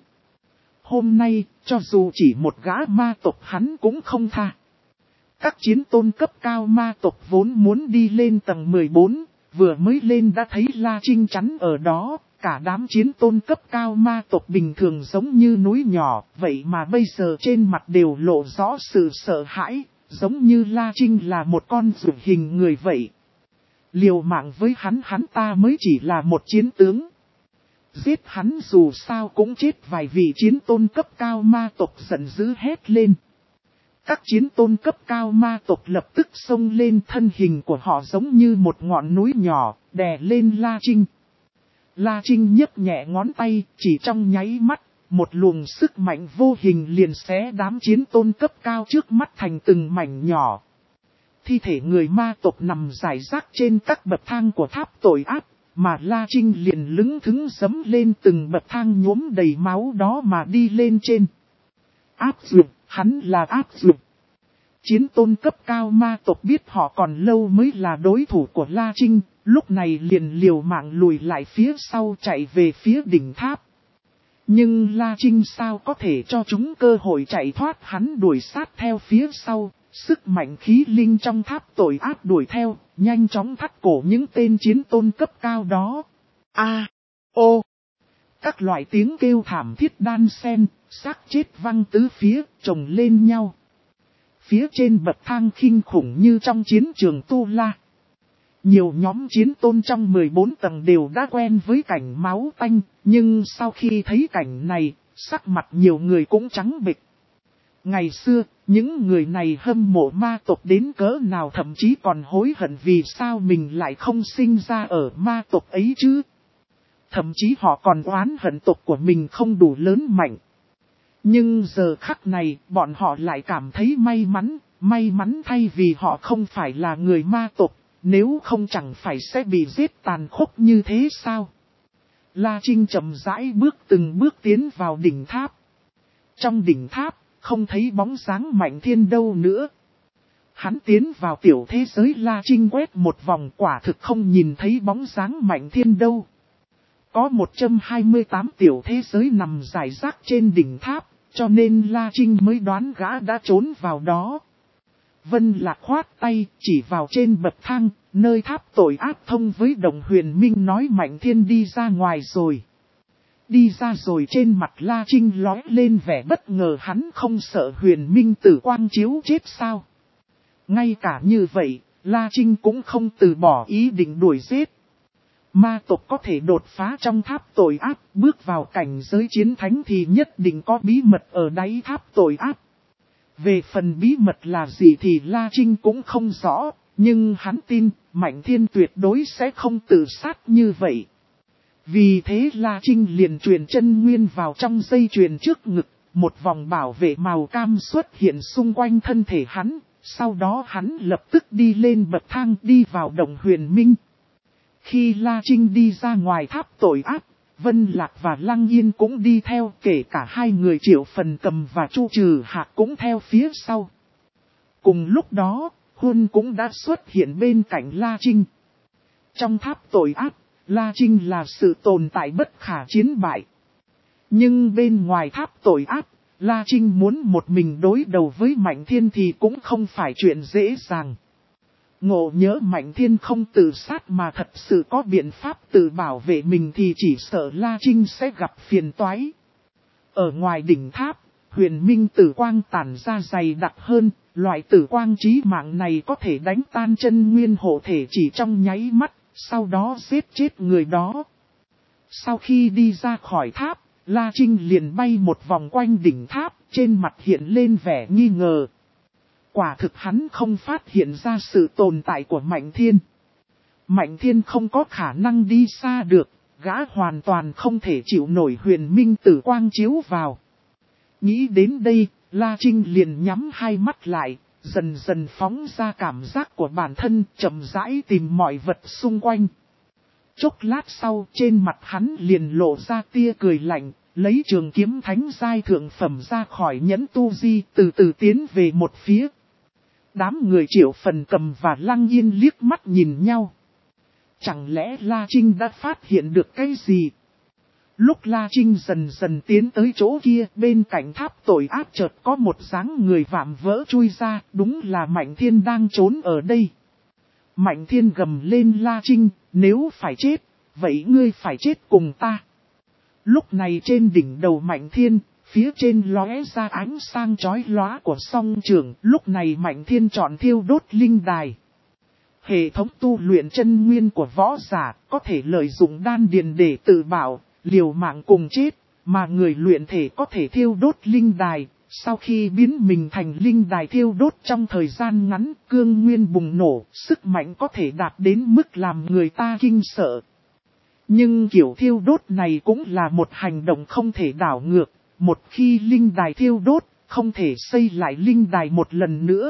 Hôm nay, cho dù chỉ một gã ma tộc hắn cũng không tha. Các chiến tôn cấp cao ma tộc vốn muốn đi lên tầng mười bốn, vừa mới lên đã thấy La Trinh chắn ở đó, cả đám chiến tôn cấp cao ma tộc bình thường giống như núi nhỏ, vậy mà bây giờ trên mặt đều lộ rõ sự sợ hãi, giống như La Trinh là một con dữ hình người vậy. Liều mạng với hắn, hắn ta mới chỉ là một chiến tướng. Giết hắn dù sao cũng chết vài vị chiến tôn cấp cao ma tộc giận dữ hét lên. Các chiến tôn cấp cao ma tộc lập tức xông lên, thân hình của họ giống như một ngọn núi nhỏ, đè lên La Trinh. La Trinh nhấc nhẹ ngón tay, chỉ trong nháy mắt, một luồng sức mạnh vô hình liền xé đám chiến tôn cấp cao trước mắt thành từng mảnh nhỏ. Thi thể người ma tộc nằm rải rác trên các bậc thang của tháp tội ác, mà La Trinh liền lững thững giẫm lên từng bậc thang nhuốm đầy máu đó mà đi lên trên. Áp dụng, hắn là áp dụng. Chiến tôn cấp cao ma tộc biết họ còn lâu mới là đối thủ của La Trinh, lúc này liền liều mạng lùi lại phía sau chạy về phía đỉnh tháp. Nhưng La Trinh sao có thể cho chúng cơ hội chạy thoát, hắn đuổi sát theo phía sau, sức mạnh khí linh trong tháp tội ác đuổi theo, nhanh chóng thắt cổ những tên chiến tôn cấp cao đó. A, ô, các loại tiếng kêu thảm thiết đan xen, xác chết văng tứ phía, chồng lên nhau. Phía trên bậc thang kinh khủng như trong chiến trường Tu La. Nhiều nhóm chiến tôn trong mười bốn tầng đều đã quen với cảnh máu tanh, nhưng sau khi thấy cảnh này, sắc mặt nhiều người cũng trắng bệch. Ngày xưa, những người này hâm mộ ma tộc đến cỡ nào, thậm chí còn hối hận vì sao mình lại không sinh ra ở ma tộc ấy chứ. Thậm chí họ còn oán hận tộc của mình không đủ lớn mạnh. Nhưng giờ khắc này, bọn họ lại cảm thấy may mắn, may mắn thay vì họ không phải là người ma tộc, nếu không chẳng phải sẽ bị giết tàn khốc như thế sao. La Trinh chậm rãi bước từng bước tiến vào đỉnh tháp. Trong đỉnh tháp, không thấy bóng dáng Mạnh Thiên đâu nữa. Hắn tiến vào tiểu thế giới, La Trinh quét một vòng, quả thực không nhìn thấy bóng dáng Mạnh Thiên đâu. Có một trăm hai mươi tám tiểu thế giới nằm rải rác trên đỉnh tháp, cho nên La Trinh mới đoán gã đã trốn vào đó. Vân Lạc khoát tay, chỉ vào trên bậc thang, nơi tháp tội ác thông với Đồng Huyền Minh, nói Mạnh Thiên đi ra ngoài rồi. Đi ra rồi, trên mặt La Trinh lóe lên vẻ bất ngờ, hắn không sợ Huyền Minh tử quang chiếu chết sao? Ngay cả như vậy, La Trinh cũng không từ bỏ ý định đuổi giết. Ma tộc có thể đột phá trong tháp tội ác, bước vào cảnh giới chiến thánh thì nhất định có bí mật ở đáy tháp tội ác. Về phần bí mật là gì thì La Trinh cũng không rõ, nhưng hắn tin Mạnh Thiên tuyệt đối sẽ không tự sát như vậy. Vì thế La Trinh liền truyền chân nguyên vào trong dây chuyền trước ngực, một vòng bảo vệ màu cam xuất hiện xung quanh thân thể hắn, sau đó hắn lập tức đi lên bậc thang đi vào động huyền minh. Khi La Trinh đi ra ngoài tháp tội ác, Vân Lạc và Lăng Yên cũng đi theo, kể cả hai người Triệu Phần Cầm và Chu Trừ Hạc cũng theo phía sau. Cùng lúc đó, Huân cũng đã xuất hiện bên cạnh La Trinh. Trong tháp tội ác, La Trinh là sự tồn tại bất khả chiến bại. Nhưng bên ngoài tháp tội ác, La Trinh muốn một mình đối đầu với Mạnh Thiên thì cũng không phải chuyện dễ dàng. Ngộ nhớ Mạnh Thiên không tự sát mà thật sự có biện pháp tự bảo vệ mình thì chỉ sợ La Trinh sẽ gặp phiền toái. Ở ngoài đỉnh tháp, huyền minh tử quang tản ra dày đặc hơn, loại tử quang chí mạng này có thể đánh tan chân nguyên hộ thể chỉ trong nháy mắt, sau đó giết chết người đó. Sau khi đi ra khỏi tháp, La Trinh liền bay một vòng quanh đỉnh tháp, trên mặt hiện lên vẻ nghi ngờ. Quả thực hắn không phát hiện ra sự tồn tại của Mạnh Thiên. Mạnh Thiên không có khả năng đi xa được, gã hoàn toàn không thể chịu nổi huyền minh tử quang chiếu vào. Nghĩ đến đây, La Trinh liền nhắm hai mắt lại, dần dần phóng ra cảm giác của bản thân, chậm rãi tìm mọi vật xung quanh. Chốc lát sau, trên mặt hắn liền lộ ra tia cười lạnh, lấy trường kiếm thánh giai thượng phẩm ra khỏi nhẫn tu di, từ từ tiến về một phía. Đám người Triệu Phần Cầm và Lăng Yên liếc mắt nhìn nhau. Chẳng lẽ La Trinh đã phát hiện được cái gì? Lúc La Trinh dần dần tiến tới chỗ kia, bên cạnh tháp tội ác chợt có một dáng người vạm vỡ chui ra, đúng là Mạnh Thiên đang trốn ở đây. Mạnh Thiên gầm lên La Trinh, nếu phải chết, vậy ngươi phải chết cùng ta. Lúc này trên đỉnh đầu Mạnh Thiên, phía trên lóe ra ánh sang chói lóa của song trường, lúc này Mạnh Thiên chọn thiêu đốt linh đài. Hệ thống tu luyện chân nguyên của võ giả có thể lợi dụng đan điền để tự bảo, liều mạng cùng chết, mà người luyện thể có thể thiêu đốt linh đài. Sau khi biến mình thành linh đài thiêu đốt trong thời gian ngắn, cương nguyên bùng nổ, sức mạnh có thể đạt đến mức làm người ta kinh sợ. Nhưng kiểu thiêu đốt này cũng là một hành động không thể đảo ngược, một khi linh đài thiêu đốt, không thể xây lại linh đài một lần nữa.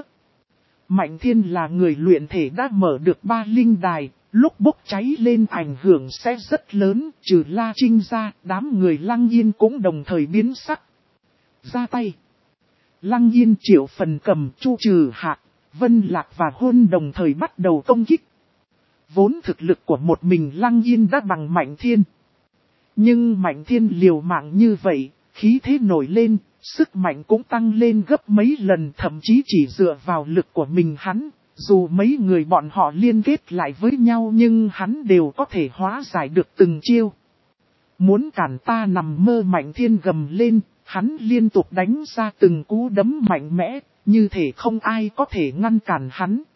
Mạnh Thiên là người luyện thể đã mở được ba linh đài, lúc bốc cháy lên ảnh hưởng sẽ rất lớn, trừ La Trinh ra, đám người Lăng Yên cũng đồng thời biến sắc. Ra tay. Lăng Yên, Triệu Phần Cầm, Chu Trừ Hạc, Vân Lạc và Huân đồng thời bắt đầu công kích. Vốn thực lực của một mình Lăng Yên đã bằng Mạnh Thiên. Nhưng Mạnh Thiên liều mạng như vậy, khí thế nổi lên, sức mạnh cũng tăng lên gấp mấy lần, thậm chí chỉ dựa vào lực của mình hắn. Dù mấy người bọn họ liên kết lại với nhau nhưng hắn đều có thể hóa giải được từng chiêu. Muốn cản ta nằm mơ, Mạnh Thiên gầm lên, hắn liên tục đánh ra từng cú đấm mạnh mẽ, như thể không ai có thể ngăn cản hắn.